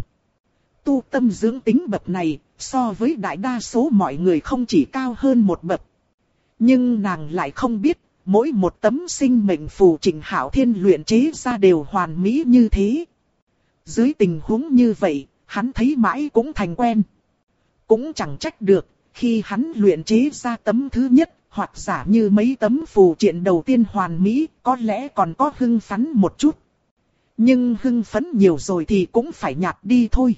Tu tâm dưỡng tính bậc này, so với đại đa số mọi người không chỉ cao hơn một bậc. Nhưng nàng lại không biết, mỗi một tấm sinh mệnh phù Trịnh Hạo Thiên luyện chế ra đều hoàn mỹ như thế. Dưới tình huống như vậy, hắn thấy mãi cũng thành quen. Cũng chẳng trách được, khi hắn luyện chế ra tấm thứ nhất, hoặc giả như mấy tấm phù triện đầu tiên hoàn mỹ, có lẽ còn có hưng phấn một chút. Nhưng hưng phấn nhiều rồi thì cũng phải nhạt đi thôi.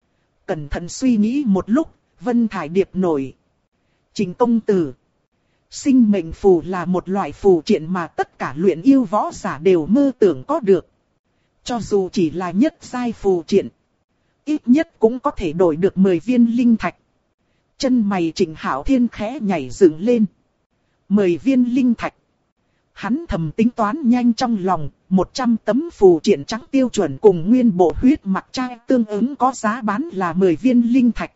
Cẩn thận suy nghĩ một lúc, Vân Thải Điệp nổi. Trịnh công tử. Sinh mệnh phù là một loại phù triện mà tất cả luyện yêu võ giả đều mơ tưởng có được. Cho dù chỉ là nhất giai phù triện, ít nhất cũng có thể đổi được 10 viên linh thạch. Chân mày Trịnh Hạo Thiên khẽ nhảy dựng lên. 10 viên linh thạch. Hắn thầm tính toán nhanh trong lòng, 100 tấm phù triện trắng tiêu chuẩn cùng nguyên bộ huyết mặc trai tương ứng có giá bán là 10 viên linh thạch.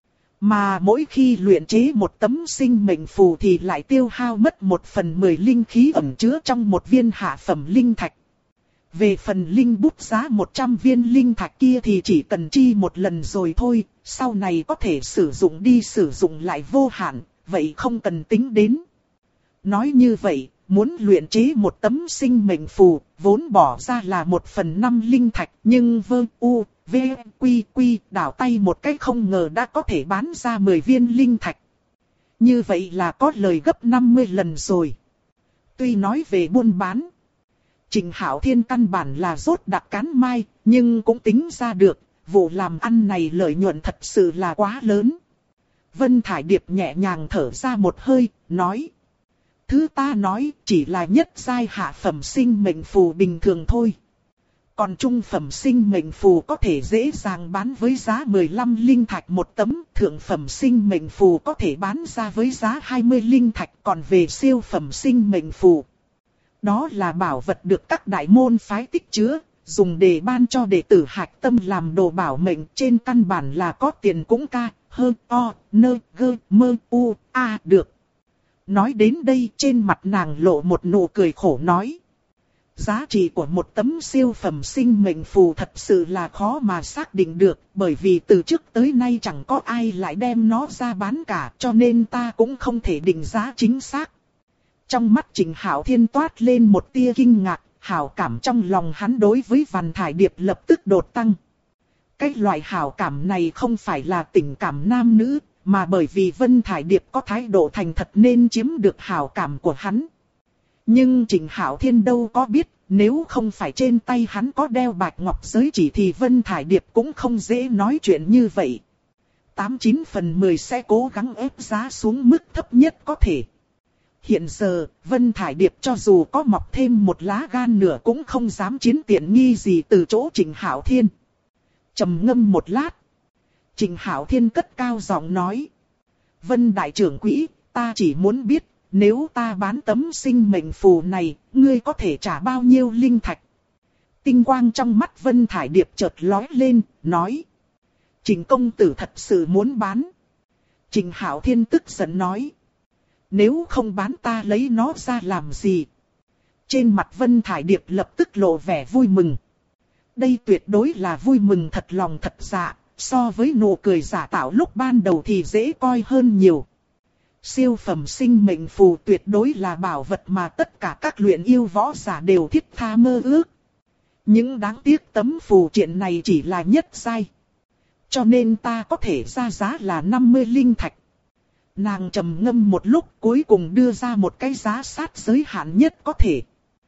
Mà mỗi khi luyện chế một tấm sinh mệnh phù thì lại tiêu hao mất 1/10 linh khí ẩn chứa trong một viên hạ phẩm linh thạch. Về phần linh bút giá 100 viên linh thạch kia thì chỉ cần chi một lần rồi thôi, sau này có thể sử dụng đi sử dụng lại vô hạn, vậy không cần tính đến. Nói như vậy, muốn luyện chế một tấm sinh mệnh phù, vốn bỏ ra là 1/5 linh thạch, nhưng đảo tay một cái không ngờ đã có thể bán ra 10 viên linh thạch. Như vậy là có lời gấp 50 lần rồi. Tuy nói về buôn bán, Trình Hạo Thiên căn bản là rốt đặc cán mai, nhưng cũng tính ra được, vụ làm ăn này lợi nhuận thật sự là quá lớn. Vân Thải Điệp nhẹ nhàng thở ra một hơi, nói. Thứ ta nói chỉ là nhất giai hạ phẩm sinh mệnh phù bình thường thôi. Còn trung phẩm sinh mệnh phù có thể dễ dàng bán với giá 15 linh thạch một tấm. Thượng phẩm sinh mệnh phù có thể bán ra với giá 20 linh thạch. Còn về siêu phẩm sinh mệnh phù, đó là bảo vật được các đại môn phái tích chứa, dùng để ban cho đệ tử hạch tâm làm đồ bảo mệnh. Trên căn bản là có tiền cũng được. Nói đến đây trên mặt nàng lộ một nụ cười khổ nói. Giá trị của một tấm siêu phẩm sinh mệnh phù thật sự là khó mà xác định được, bởi vì từ trước tới nay chẳng có ai lại đem nó ra bán cả, cho nên ta cũng không thể định giá chính xác. Trong mắt Trình Hạo Thiên toát lên một tia kinh ngạc, hảo cảm trong lòng hắn đối với Vân Thải Điệp lập tức đột tăng. Cái loại hảo cảm này không phải là tình cảm nam nữ, mà bởi vì Vân Thải Điệp có thái độ thành thật nên chiếm được hảo cảm của hắn. Nhưng Trình Hạo Thiên đâu có biết, nếu không phải trên tay hắn có đeo bạch ngọc giới chỉ thì Vân Thải Điệp cũng không dễ nói chuyện như vậy. 89/10 sẽ cố gắng ép giá xuống mức thấp nhất có thể. Hiện giờ, Vân Thải Điệp cho dù có mọc thêm một lá gan nữa cũng không dám chiếm tiện nghi gì từ chỗ Trình Hạo Thiên. Trầm ngâm một lát, Trình Hạo Thiên cất cao giọng nói. Vân đại trưởng quỹ, ta chỉ muốn biết, nếu ta bán tấm sinh mệnh phù này, ngươi có thể trả bao nhiêu linh thạch? Tinh quang trong mắt Vân Thải Điệp chợt lóe lên, nói. Trình công tử thật sự muốn bán. Trình Hạo Thiên tức giận nói. Nếu không bán ta lấy nó ra làm gì? Trên mặt Vân Thải Điệp lập tức lộ vẻ vui mừng. Đây tuyệt đối là vui mừng thật lòng thật dạ, so với nụ cười giả tạo lúc ban đầu thì dễ coi hơn nhiều. Siêu phẩm sinh mệnh phù tuyệt đối là bảo vật mà tất cả các luyện yêu võ giả đều thiết tha mơ ước. Nhưng đáng tiếc tấm phù triện này chỉ là nhất giai. Cho nên ta có thể ra giá là 50 linh thạch. Nàng trầm ngâm một lúc cuối cùng đưa ra một cái giá sát giới hạn nhất có thể.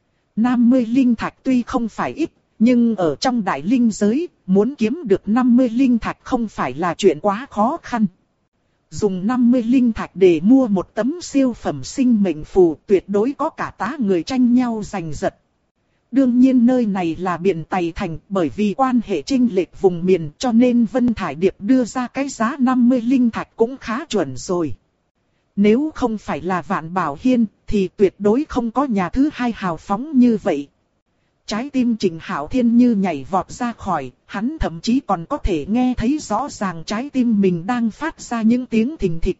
50 linh thạch tuy không phải ít, nhưng ở trong đại linh giới, muốn kiếm được 50 linh thạch không phải là chuyện quá khó khăn. Dùng 50 linh thạch để mua một tấm siêu phẩm sinh mệnh phù tuyệt đối có cả tá người tranh nhau giành giật. Đương nhiên nơi này là Biện Tày Thành, bởi vì quan hệ chênh lệch vùng miền cho nên Vân Thải Điệp đưa ra cái giá 50 linh thạch cũng khá chuẩn rồi. Nếu không phải là Vạn Bảo Hiên thì tuyệt đối không có nhà thứ hai hào phóng như vậy. Trái tim Trình Hạo Thiên như nhảy vọt ra khỏi, hắn thậm chí còn có thể nghe thấy rõ ràng trái tim mình đang phát ra những tiếng thình thịch.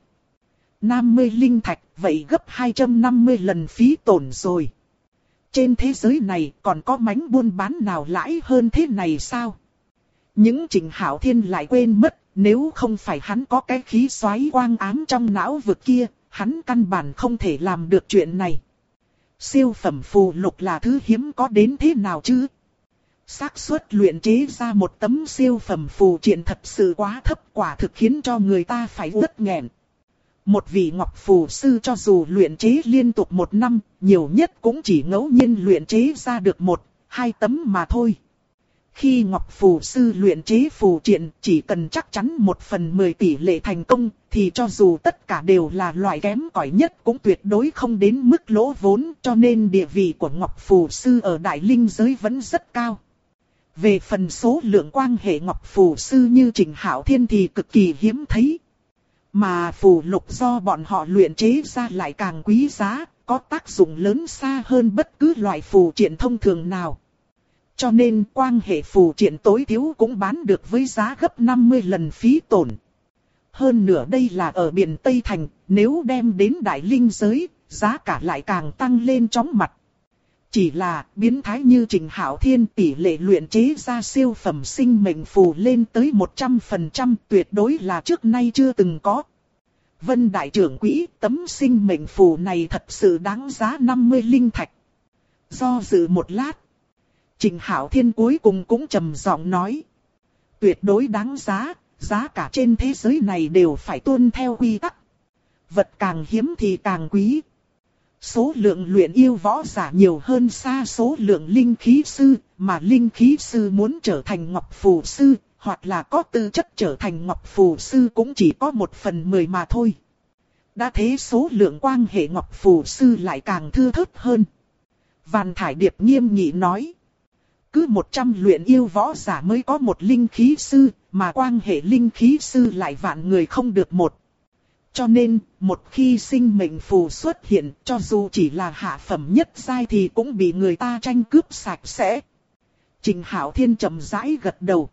50 linh thạch, vậy gấp 250 lần phí tổn rồi. Trên thế giới này còn có mánh buôn bán nào lãi hơn thế này sao? Những Trình Hạo Thiên lại quên mất, nếu không phải hắn có cái khí xoáy quang ám trong não vực kia, hắn căn bản không thể làm được chuyện này. Siêu phẩm phù lục là thứ hiếm có đến thế nào chứ? Xác suất luyện chế ra một tấm siêu phẩm phù triện thật sự quá thấp, quả thực khiến cho người ta phải uất nghẹn. Một vị ngọc phù sư cho dù luyện chế liên tục 1 năm, nhiều nhất cũng chỉ ngẫu nhiên luyện chế ra được 1-2 tấm mà thôi. Khi ngọc phù sư luyện chế phù triện chỉ cần chắc chắn 1/10 tỷ lệ thành công, thì cho dù tất cả đều là loại kém cỏi nhất cũng tuyệt đối không đến mức lỗ vốn, cho nên địa vị của ngọc phù sư ở đại linh giới vẫn rất cao. Về phần số lượng quan hệ ngọc phù sư như Trình Hạo Thiên thì cực kỳ hiếm thấy. Mà phù lục do bọn họ luyện chế ra lại càng quý giá, có tác dụng lớn xa hơn bất cứ loại phù triện thông thường nào. Cho nên quan hệ phù triện tối thiếu cũng bán được với giá gấp 50 lần phí tổn. Hơn nữa đây là ở Biện Tây Thành, nếu đem đến đại linh giới, giá cả lại càng tăng lên chóng mặt. Chỉ là biến thái như Trình Hạo Thiên tỷ lệ luyện chế ra siêu phẩm sinh mệnh phù lên tới 100% tuyệt đối là trước nay chưa từng có. Vân đại trưởng quỹ, tấm sinh mệnh phù này thật sự đáng giá 50 linh thạch. Do dự một lát, Trịnh Hạo Thiên cuối cùng cũng trầm giọng nói. Tuyệt đối đáng giá, giá cả trên thế giới này đều phải tuân theo quy tắc. Vật càng hiếm thì càng quý. Số lượng luyện yêu võ giả nhiều hơn xa số lượng linh khí sư, mà linh khí sư muốn trở thành ngọc phù sư, hoặc là có tư chất trở thành ngọc phù sư cũng chỉ có 1/10 mà thôi. Đã thế số lượng quan hệ ngọc phù sư lại càng thưa thớt hơn. Vạn Thải Điệp nghiêm nghị nói. Cứ 100 luyện yêu võ giả mới có một linh khí sư, mà quan hệ linh khí sư lại vạn người không được một. Cho nên, một khi sinh mệnh phù xuất hiện, cho dù chỉ là hạ phẩm nhất giai thì cũng bị người ta tranh cướp sạch sẽ. Trịnh Hạo Thiên chậm rãi gật đầu.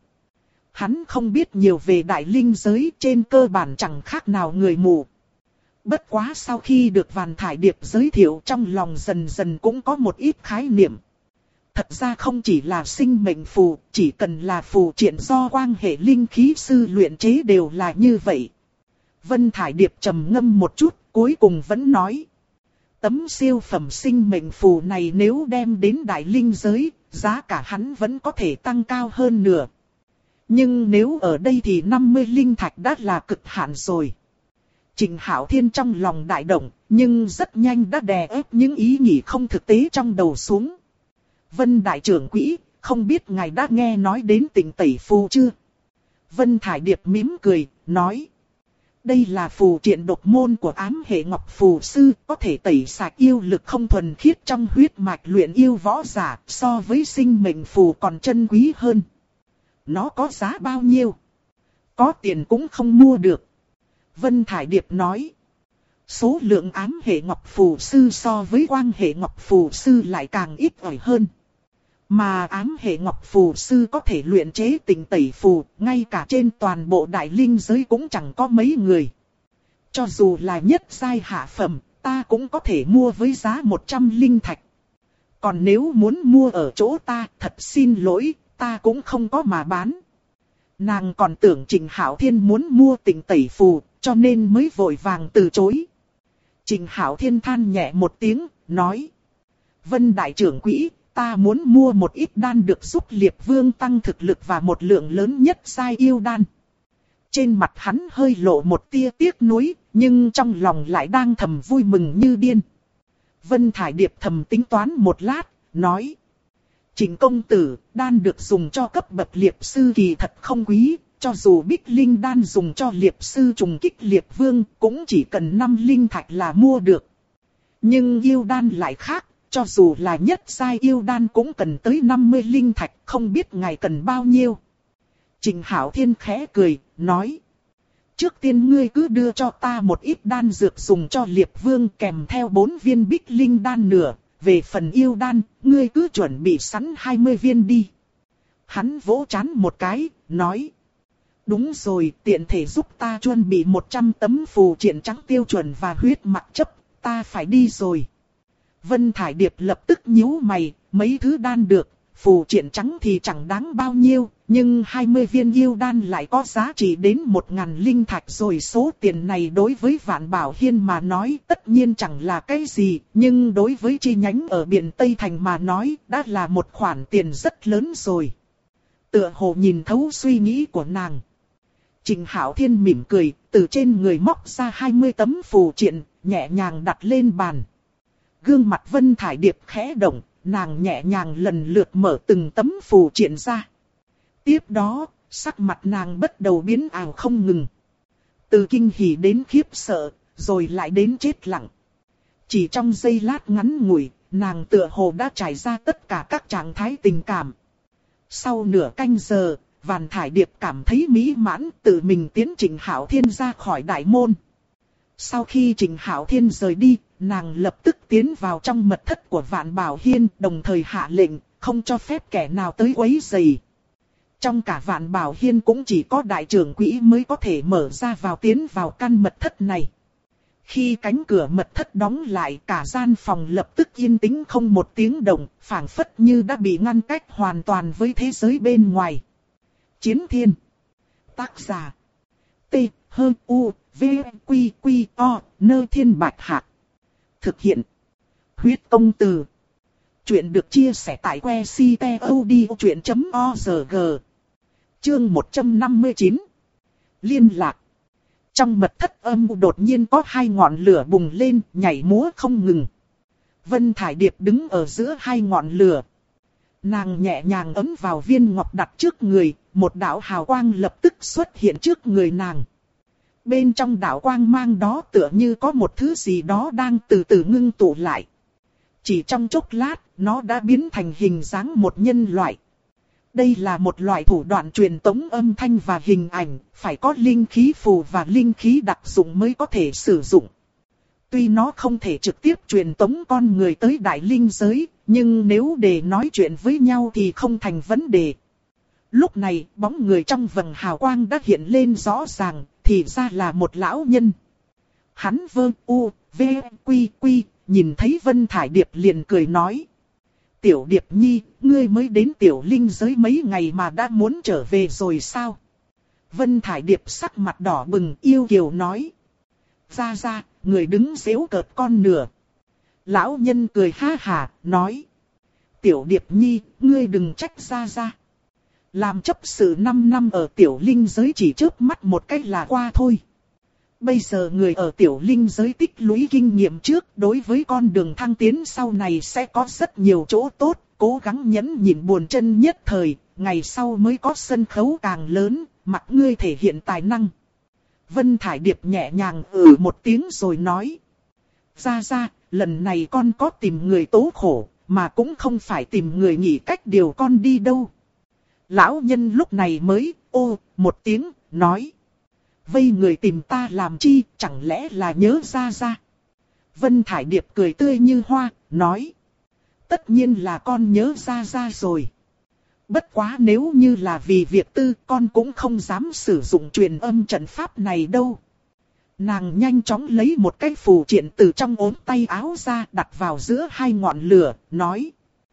Hắn không biết nhiều về đại linh giới, trên cơ bản chẳng khác nào người mù. Bất quá sau khi được Vạn Thải Điệp giới thiệu, trong lòng dần dần cũng có một ít khái niệm. Thật ra không chỉ là sinh mệnh phù, chỉ cần là phù triện do quan hệ linh khí sư luyện chế đều là như vậy. Vân Thải Điệp trầm ngâm một chút, cuối cùng vẫn nói. Tấm siêu phẩm sinh mệnh phù này nếu đem đến đại linh giới, giá cả hắn vẫn có thể tăng cao hơn nửa. Nhưng nếu ở đây thì 50 linh thạch đã là cực hạn rồi. Trịnh Hạo Thiên trong lòng đại động, nhưng rất nhanh đã đè ép những ý nghĩ không thực tế trong đầu xuống. Vân đại trưởng quỹ, không biết ngài đã nghe nói đến Tịnh Tẩy Phù chưa? Vân Thải Điệp mím cười, nói. Đây là phù triện độc môn của ám hệ ngọc phù sư, có thể tẩy sạch yêu lực không thuần khiết trong huyết mạch luyện yêu võ giả, so với sinh mệnh phù còn chân quý hơn. Nó có giá bao nhiêu? Có tiền cũng không mua được. Vân Thải Điệp nói. Số lượng ám hệ ngọc phù sư so với quan hệ ngọc phù sư lại càng ít ỏi hơn. Mà ám hệ ngọc phù sư có thể luyện chế Tịnh Tẩy Phù, ngay cả trên toàn bộ đại linh giới cũng chẳng có mấy người. Cho dù là nhất giai hạ phẩm, ta cũng có thể mua với giá 100 linh thạch. Còn nếu muốn mua ở chỗ ta, thật xin lỗi, ta cũng không có mà bán. Nàng còn tưởng Trịnh Hạo Thiên muốn mua Tịnh Tẩy Phù, cho nên mới vội vàng từ chối. Trịnh Hạo Thiên than nhẹ một tiếng, nói. Vân đại trưởng quỹ, ta muốn mua một ít đan được giúp Liệp Vương tăng thực lực và một lượng lớn nhất giai yêu đan. Trên mặt hắn hơi lộ một tia tiếc nuối, nhưng trong lòng lại đang thầm vui mừng như điên. Vân Thải Điệp thầm tính toán một lát, nói. Trịnh công tử, đan được dùng cho cấp bậc Liệp sư kỳ thật không quý, cho dù Bích Linh đan dùng cho Liệp sư trùng kích Liệp Vương, cũng chỉ cần 5 linh thạch là mua được. Nhưng yêu đan lại khác. Cho dù là nhất giai yêu đan cũng cần tới 50 linh thạch, không biết ngài cần bao nhiêu. Trịnh Hạo Thiên khẽ cười, nói. Trước tiên ngươi cứ đưa cho ta một ít đan dược dùng cho Liệp Vương kèm theo 4 viên Bích Linh đan nửa. Về phần yêu đan, ngươi cứ chuẩn bị sẵn 20 viên đi. Hắn vỗ trán một cái, nói. Đúng rồi, tiện thể giúp ta chuẩn bị 100 tấm phù triện trắng tiêu chuẩn và huyết mặc chấp, ta phải đi rồi. Vân Thải Điệp lập tức nhíu mày, mấy thứ đan được, phù triện trắng thì chẳng đáng bao nhiêu, nhưng 20 viên yêu đan lại có giá trị đến 1000 linh thạch rồi. Số tiền này đối với Vạn Bảo Hiên mà nói tất nhiên chẳng là cái gì, nhưng đối với chi nhánh ở biển Tây Thành mà nói đã là một khoản tiền rất lớn rồi. Tựa hồ nhìn thấu suy nghĩ của nàng. Trịnh Hạo Thiên mỉm cười, từ trên người móc ra 20 tấm phù triện, nhẹ nhàng đặt lên bàn. Gương mặt Vân Thải Điệp khẽ động, nàng nhẹ nhàng lần lượt mở từng tấm phù triện ra. Tiếp đó, sắc mặt nàng bắt đầu biến ảo không ngừng. Từ kinh hỉ đến khiếp sợ, rồi lại đến chết lặng. Chỉ trong giây lát ngắn ngủi, nàng tựa hồ đã trải ra tất cả các trạng thái tình cảm. Sau nửa canh giờ, Vạn Thải Điệp cảm thấy mỹ mãn, tự mình tiến Trịnh Hạo Thiên ra khỏi đại môn. Sau khi Trịnh Hạo Thiên rời đi, nàng lập tức tiến vào trong mật thất của Vạn Bảo Hiên, đồng thời hạ lệnh, không cho phép kẻ nào tới quấy rầy. Trong cả Vạn Bảo Hiên cũng chỉ có đại trưởng quỹ mới có thể mở ra vào tiến vào căn mật thất này. Khi cánh cửa mật thất đóng lại, cả gian phòng lập tức yên tĩnh không một tiếng động, phảng phất như đã bị ngăn cách hoàn toàn với thế giới bên ngoài. Chiến Thiên. Tác giả. T. Hơn U, V, Quy, Quy, O, Nơ Thiên Bạch Hạc. Thực hiện. Huyết công từ. Chuyện được chia sẻ tại que ctod.org. Chương 159. Liên lạc. Trong mật thất âm u đột nhiên có hai ngọn lửa bùng lên, nhảy múa không ngừng. Vân Thải Điệp đứng ở giữa hai ngọn lửa. Nàng nhẹ nhàng ấn vào viên ngọc đặt trước người, một đạo hào quang lập tức xuất hiện trước người nàng. Bên trong đạo quang mang đó tựa như có một thứ gì đó đang từ từ ngưng tụ lại. Chỉ trong chốc lát, nó đã biến thành hình dáng một nhân loại. Đây là một loại thủ đoạn truyền tống âm thanh và hình ảnh, phải có linh khí phù và linh khí đặc dụng mới có thể sử dụng. Tuy nó không thể trực tiếp truyền tống con người tới đại linh giới, nhưng nếu để nói chuyện với nhau thì không thành vấn đề. Lúc này, bóng người trong vầng hào quang đã hiện lên rõ ràng, thì ra là một lão nhân. Hắn vơ u, v, quy, quy, nhìn thấy Vân Thải Điệp liền cười nói. Tiểu Điệp Nhi, ngươi mới đến tiểu linh giới mấy ngày mà đã muốn trở về rồi sao? Vân Thải Điệp sắc mặt đỏ bừng yêu kiều nói. Ra, người đứng giễu cợt con nửa. Lão nhân cười ha hà, nói. Tiểu Điệp Nhi, ngươi đừng trách ra. Làm chấp sự 5 năm ở tiểu linh giới chỉ chớp mắt một cách là qua thôi. Bây giờ người ở tiểu linh giới tích lũy kinh nghiệm trước, đối với con đường thăng tiến sau này sẽ có rất nhiều chỗ tốt, cố gắng nhẫn nhịn buồn chân nhất thời, ngày sau mới có sân khấu càng lớn, mặc ngươi thể hiện tài năng. Vân Thải Điệp nhẹ nhàng một tiếng rồi nói. Ra, lần này con có tìm người tố khổ, mà cũng không phải tìm người nghĩ cách điều con đi đâu. Lão nhân lúc này mới một tiếng, nói. Vây người tìm ta làm chi, chẳng lẽ là nhớ ra. Vân Thải Điệp cười tươi như hoa, nói. Tất nhiên là con nhớ ra rồi. Bất quá nếu như là vì việc tư, con cũng không dám sử dụng truyền âm trận pháp này đâu. Nàng nhanh chóng lấy một cái phù triện từ trong ốm tay áo ra, đặt vào giữa hai ngọn lửa, nói.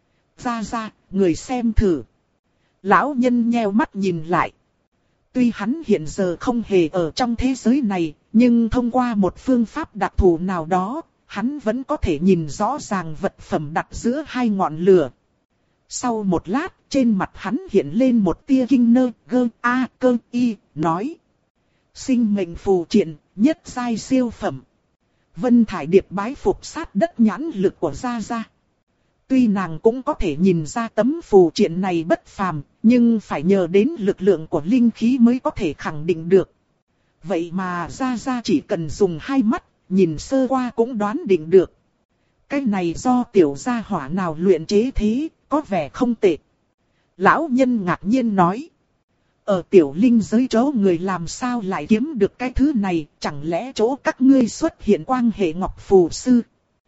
Ra, người xem thử. Lão nhân nheo mắt nhìn lại. Tuy hắn hiện giờ không hề ở trong thế giới này, nhưng thông qua một phương pháp đặc thù nào đó, hắn vẫn có thể nhìn rõ ràng vật phẩm đặt giữa hai ngọn lửa. Sau một lát, trên mặt hắn hiện lên một tia kinh nơ, cơ y, nói. Sinh mệnh phù triện, nhất giai siêu phẩm. Vân Thải Điệp bái phục sát đất nhãn lực của Ra. Tuy nàng cũng có thể nhìn ra tấm phù triện này bất phàm, nhưng phải nhờ đến lực lượng của linh khí mới có thể khẳng định được. Vậy mà Ra chỉ cần dùng hai mắt, nhìn sơ qua cũng đoán định được. Cái này do tiểu gia hỏa nào luyện chế thế, có vẻ không tệ. Lão nhân ngạc nhiên nói. Ở tiểu linh giới chỗ người làm sao lại kiếm được cái thứ này, chẳng lẽ chỗ các ngươi xuất hiện quan hệ ngọc phù sư.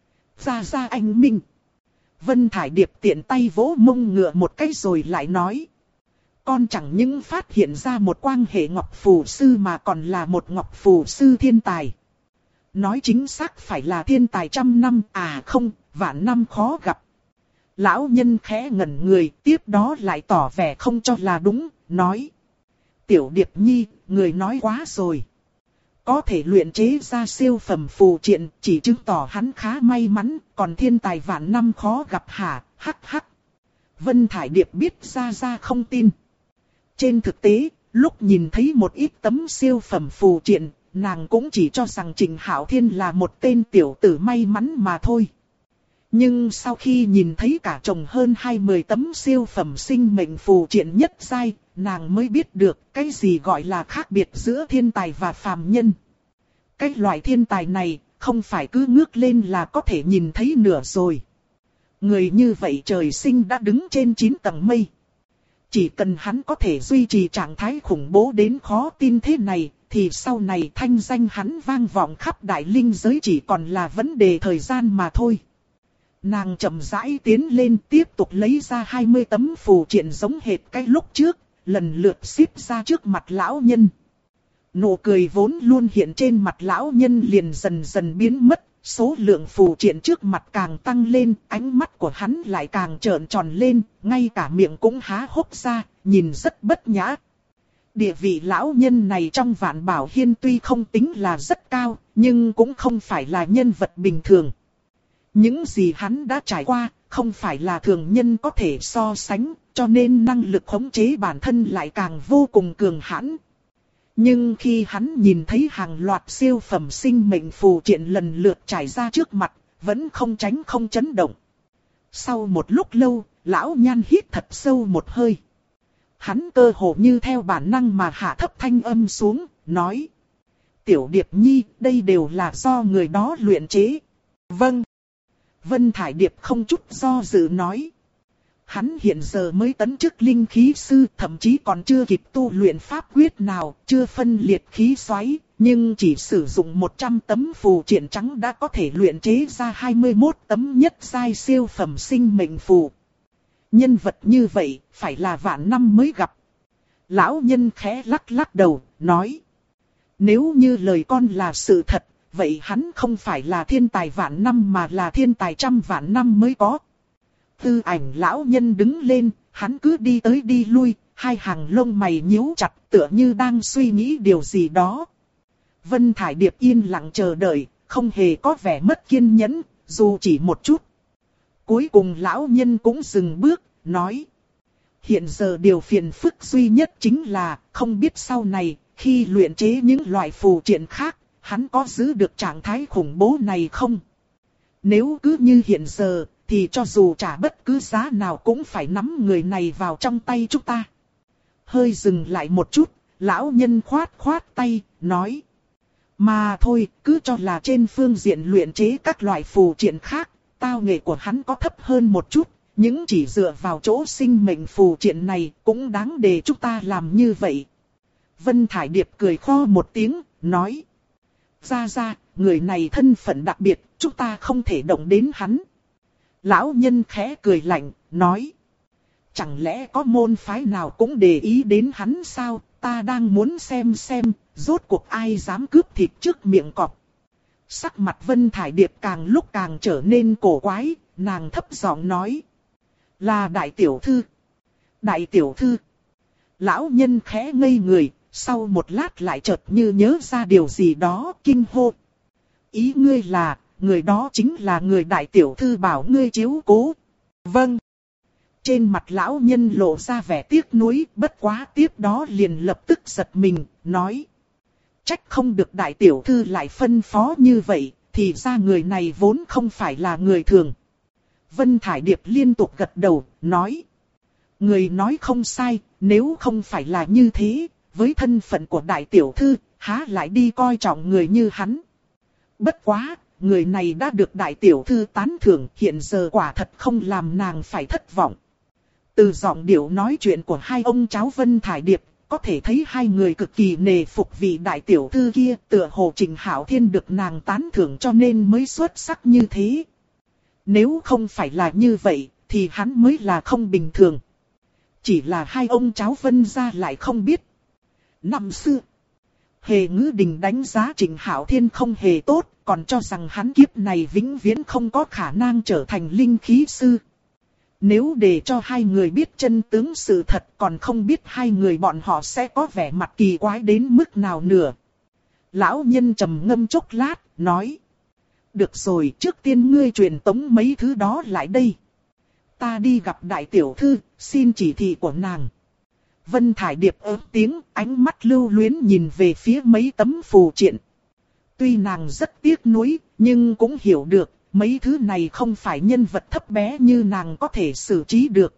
Ra anh minh. Vân Thải Điệp tiện tay vỗ mông ngựa một cái rồi lại nói. Con chẳng những phát hiện ra một quan hệ ngọc phù sư mà còn là một ngọc phù sư thiên tài. Nói chính xác phải là thiên tài trăm năm, không, vạn năm khó gặp. Lão nhân khẽ ngẩn người, tiếp đó lại tỏ vẻ không cho là đúng, nói. Tiểu Điệp Nhi, người nói quá rồi. Có thể luyện chế ra siêu phẩm phù triện, chỉ chứng tỏ hắn khá may mắn, còn thiên tài vạn năm khó gặp hả, hắc. Vân Thải Điệp biết Ra không tin. Trên thực tế, lúc nhìn thấy một ít tấm siêu phẩm phù triện, nàng cũng chỉ cho rằng Trình Hạo Thiên là một tên tiểu tử may mắn mà thôi. Nhưng sau khi nhìn thấy cả chồng hơn 20 tấm siêu phẩm sinh mệnh phù triện nhất giai, nàng mới biết được cái gì gọi là khác biệt giữa thiên tài và phàm nhân. Cái loại thiên tài này, không phải cứ ngước lên là có thể nhìn thấy nửa rồi. Người như vậy trời sinh đã đứng trên 9 tầng mây. Chỉ cần hắn có thể duy trì trạng thái khủng bố đến khó tin thế này, thì sau này thanh danh hắn vang vọng khắp đại linh giới chỉ còn là vấn đề thời gian mà thôi. Nàng chậm rãi tiến lên tiếp tục lấy ra 20 tấm phù triện giống hệt cái lúc trước, lần lượt xếp ra trước mặt lão nhân. Nụ cười vốn luôn hiện trên mặt lão nhân liền dần dần biến mất, số lượng phù triện trước mặt càng tăng lên, ánh mắt của hắn lại càng trợn tròn lên, ngay cả miệng cũng há hốc ra, nhìn rất bất nhã. Địa vị lão nhân này trong Vạn Bảo Hiên tuy không tính là rất cao, nhưng cũng không phải là nhân vật bình thường. Những gì hắn đã trải qua, không phải là thường nhân có thể so sánh, cho nên năng lực khống chế bản thân lại càng vô cùng cường hãn. Nhưng khi hắn nhìn thấy hàng loạt siêu phẩm sinh mệnh phù triện lần lượt trải ra trước mặt, vẫn không tránh không chấn động. Sau một lúc lâu, lão Nhan hít thật sâu một hơi. Hắn cơ hồ như theo bản năng mà hạ thấp thanh âm xuống, nói. Tiểu Điệp Nhi, đây đều là do người đó luyện chế. Vâng. Vân Thải Điệp không chút do dự nói. Hắn hiện giờ mới tấn chức linh khí sư, thậm chí còn chưa kịp tu luyện pháp quyết nào, chưa phân liệt khí xoáy, nhưng chỉ sử dụng 100 tấm phù triện trắng đã có thể luyện chế ra 21 tấm nhất giai siêu phẩm sinh mệnh phù. Nhân vật như vậy, phải là vạn năm mới gặp. Lão nhân khẽ lắc lắc đầu, nói. Nếu như lời con là sự thật, vậy hắn không phải là thiên tài vạn năm mà là thiên tài trăm vạn năm mới có. Tư ảnh lão nhân đứng lên, hắn cứ đi tới đi lui, hai hàng lông mày nhíu chặt tựa như đang suy nghĩ điều gì đó. Vân Thải Điệp yên lặng chờ đợi, không hề có vẻ mất kiên nhẫn, dù chỉ một chút. Cuối cùng lão nhân cũng dừng bước, nói. Hiện giờ điều phiền phức duy nhất chính là, không biết sau này, khi luyện chế những loại phù triện khác, hắn có giữ được trạng thái khủng bố này không? Nếu cứ như hiện giờ, thì cho dù trả bất cứ giá nào cũng phải nắm người này vào trong tay chúng ta. Hơi dừng lại một chút, lão nhân khoát khoát tay, nói. Mà thôi, cứ cho là trên phương diện luyện chế các loại phù triện khác, tao nghệ của hắn có thấp hơn một chút, nhưng chỉ dựa vào chỗ sinh mệnh phù triện này cũng đáng để chúng ta làm như vậy. Vân Thải Điệp cười kho một tiếng, nói. Ra, người này thân phận đặc biệt, chúng ta không thể động đến hắn. Lão nhân khẽ cười lạnh, nói. Chẳng lẽ có môn phái nào cũng để ý đến hắn sao, ta đang muốn xem, rốt cuộc ai dám cướp thịt trước miệng cọp. Sắc mặt Vân Thải Điệp càng lúc càng trở nên cổ quái, nàng thấp giọng nói. Là đại tiểu thư. Đại tiểu thư. Lão nhân khẽ ngây người, sau một lát lại chợt như nhớ ra điều gì đó, kinh hô. Ý ngươi là, người đó chính là người đại tiểu thư bảo ngươi chiếu cố. Vâng. Trên mặt lão nhân lộ ra vẻ tiếc nuối, bất quá tiếp đó liền lập tức giật mình, nói. Trách không được đại tiểu thư lại phân phó như vậy, thì ra người này vốn không phải là người thường. Vân Thải Điệp liên tục gật đầu, nói. Người nói không sai, nếu không phải là như thế, với thân phận của đại tiểu thư, há lại đi coi trọng người như hắn. Bất quá, người này đã được đại tiểu thư tán thưởng, hiện giờ quả thật không làm nàng phải thất vọng. Từ giọng điệu nói chuyện của hai ông cháu Vân Thải Điệp, có thể thấy hai người cực kỳ nề phục vị đại tiểu thư kia, tựa hồ Trình Hạo Thiên được nàng tán thưởng cho nên mới xuất sắc như thế. Nếu không phải là như vậy, thì hắn mới là không bình thường. Chỉ là hai ông cháu Vân gia lại không biết. Năm xưa, Hề Ngữ Đình đánh giá Trình Hạo Thiên không hề tốt, còn cho rằng hắn kiếp này vĩnh viễn không có khả năng trở thành linh khí sư. Nếu để cho hai người biết chân tướng sự thật, còn không biết hai người bọn họ sẽ có vẻ mặt kỳ quái đến mức nào nữa. Lão nhân trầm ngâm chốc lát, nói. Được rồi, trước tiên ngươi truyền tống mấy thứ đó lại đây. Ta đi gặp đại tiểu thư, xin chỉ thị của nàng. Vân Thải Điệp ớt tiếng, ánh mắt lưu luyến nhìn về phía mấy tấm phù triện. Tuy nàng rất tiếc nuối, nhưng cũng hiểu được, mấy thứ này không phải nhân vật thấp bé như nàng có thể xử trí được.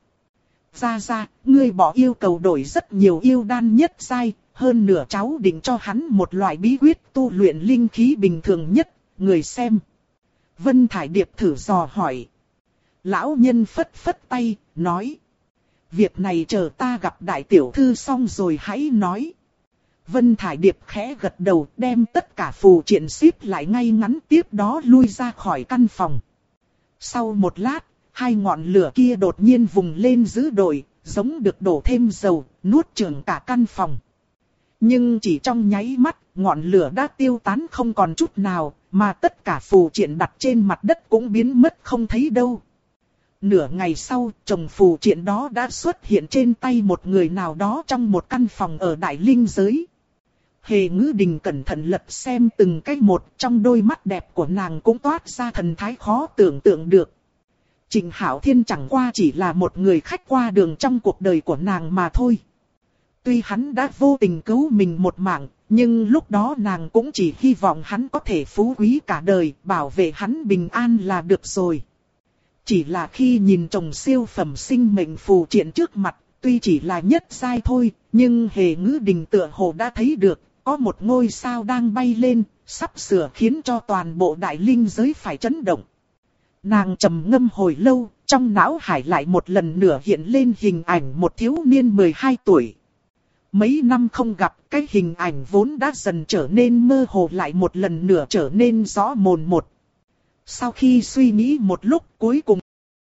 Ra, ngươi bỏ yêu cầu đổi rất nhiều yêu đan nhất giai, hơn nửa cháu định cho hắn một loại bí quyết tu luyện linh khí bình thường nhất, người xem. Vân Thải Điệp thử dò hỏi. Lão nhân phất phất tay, nói. Việc này chờ ta gặp đại tiểu thư xong rồi hãy nói. Vân Thải Điệp khẽ gật đầu, đem tất cả phù triện xếp lại ngay ngắn, tiếp đó lui ra khỏi căn phòng. Sau một lát, hai ngọn lửa kia đột nhiên vùng lên dữ dội, giống được đổ thêm dầu, nuốt chửng cả căn phòng. Nhưng chỉ trong nháy mắt, ngọn lửa đã tiêu tán không còn chút nào, mà tất cả phù triện đặt trên mặt đất cũng biến mất không thấy đâu. nửa ngày sau, chồng phù triện đó đã xuất hiện trên tay một người nào đó trong một căn phòng ở Đại Linh giới. Hề Ngữ Đình cẩn thận lật xem từng cái một, trong đôi mắt đẹp của nàng cũng toát ra thần thái khó tưởng tượng được. Trịnh Hạo Thiên chẳng qua chỉ là một người khách qua đường trong cuộc đời của nàng mà thôi. Tuy hắn đã vô tình cứu mình một mạng, nhưng lúc đó nàng cũng chỉ hy vọng hắn có thể phú quý cả đời, bảo vệ hắn bình an là được rồi. Chỉ là khi nhìn chồng siêu phẩm sinh mệnh phù triện trước mặt, tuy chỉ là nhất giai thôi, nhưng Hề Ngữ Đình tựa hồ đã thấy được, có một ngôi sao đang bay lên, sắp sửa khiến cho toàn bộ Đại Linh giới phải chấn động. Nàng trầm ngâm hồi lâu, trong não hải lại một lần nữa hiện lên hình ảnh một thiếu niên 12 tuổi. Mấy năm không gặp, cái hình ảnh vốn đã dần trở nên mơ hồ lại một lần nữa trở nên rõ mồn một. Sau khi suy nghĩ một lúc, cuối cùng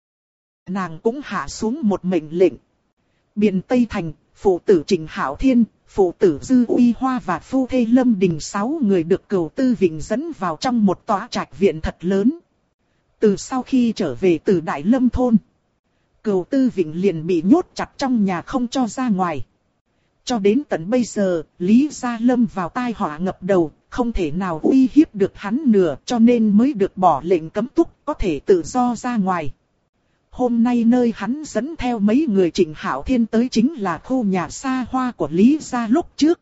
nàng cũng hạ xuống một mệnh lệnh. Biện Tây Thành, phụ tử Trịnh Hạo Thiên, phụ tử Dư Uy Hoa và phu thê Lâm Đình 6 người được Cửu Tư Vịnh dẫn vào trong một tòa trạch viện thật lớn. Từ sau khi trở về từ Đại Lâm thôn, Cửu Tư Vịnh liền bị nhốt chặt trong nhà không cho ra ngoài. Cho đến tận bây giờ, Lý Gia Lâm vào tai họa ngập đầu, không thể nào uy hiếp được hắn nữa, cho nên mới được bỏ lệnh cấm túc, có thể tự do ra ngoài. Hôm nay nơi hắn dẫn theo mấy người Trịnh Hạo Thiên tới chính là khu nhà xa hoa của Lý Gia lúc trước.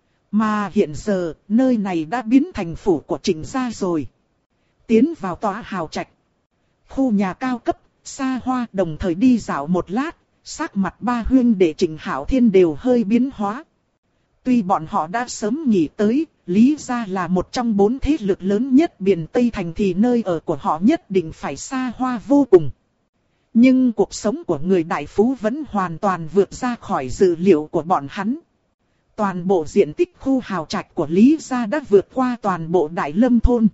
Mà hiện giờ, nơi này đã biến thành phủ của Trịnh Gia rồi. Tiến vào tòa hào trạch. Khu nhà cao cấp, xa hoa, đồng thời đi dạo một lát, sắc mặt ba huynh đệ Trịnh Hạo Thiên đều hơi biến hóa. Tuy bọn họ đã sớm nghĩ tới, Lý Gia là một trong 4 thế lực lớn nhất Biện Tây Thành thì nơi ở của họ nhất định phải xa hoa vô cùng. Nhưng cuộc sống của người đại phú vẫn hoàn toàn vượt ra khỏi dự liệu của bọn hắn. Toàn bộ diện tích khu hào trạch của Lý Gia đã vượt qua toàn bộ Đại Lâm thôn.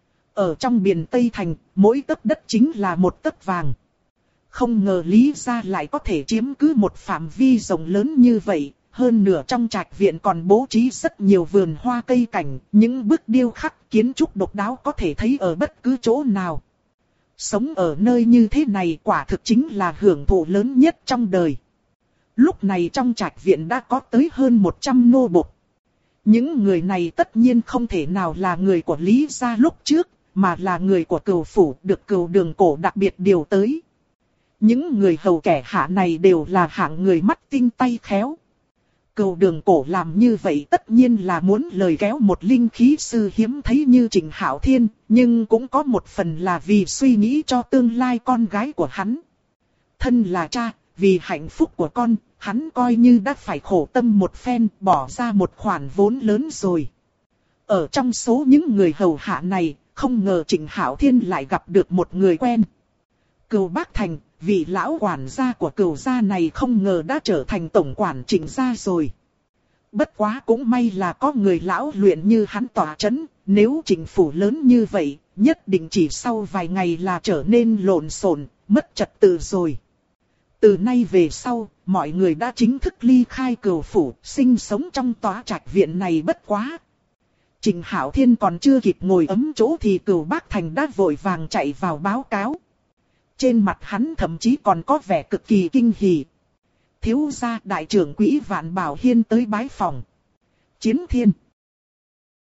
Ở trong Biện Tây Thành, mỗi tấc đất chính là một tấc vàng. Không ngờ Lý Gia lại có thể chiếm cứ một phạm vi rộng lớn như vậy. Hơn nữa trong trạch viện còn bố trí rất nhiều vườn hoa cây cảnh, những bức điêu khắc kiến trúc độc đáo có thể thấy ở bất cứ chỗ nào. Sống ở nơi như thế này quả thực chính là hưởng thụ lớn nhất trong đời. Lúc này trong trạch viện đã có tới hơn 100 nô bộc. Những người này tất nhiên không thể nào là người của Lý Gia lúc trước, mà là người của Cửu phủ được Cửu Đường Cổ đặc biệt điều tới. Những người hầu kẻ hạ này đều là hạng người mắt tinh tay khéo. Cửu Đường Cổ làm như vậy tất nhiên là muốn lời kéo một linh khí sư hiếm thấy như Trịnh Hạo Thiên, nhưng cũng có một phần là vì suy nghĩ cho tương lai con gái của hắn. Thân là cha, vì hạnh phúc của con, hắn coi như đã phải khổ tâm một phen, bỏ ra một khoản vốn lớn rồi. Ở trong số những người hầu hạ này, không ngờ Trịnh Hạo Thiên lại gặp được một người quen. Cửu Bác Thành, vị lão quản gia của Cửu gia này không ngờ đã trở thành tổng quản Trịnh gia rồi. Bất quá cũng may là có người lão luyện như hắn tỏa chấn, nếu Trịnh phủ lớn như vậy, nhất định chỉ sau vài ngày là trở nên lộn xộn, mất trật tự rồi. Từ nay về sau, mọi người đã chính thức ly khai Cửu phủ, sinh sống trong tòa trạch viện này bất quá. Trịnh Hạo Thiên còn chưa kịp ngồi ấm chỗ thì Cửu Bác Thành đã vội vàng chạy vào báo cáo. Trên mặt hắn thậm chí còn có vẻ cực kỳ kinh hỉ. Thiếu gia đại trưởng quỹ Vạn Bảo Hiên tới bái phòng. Chiến Thiên.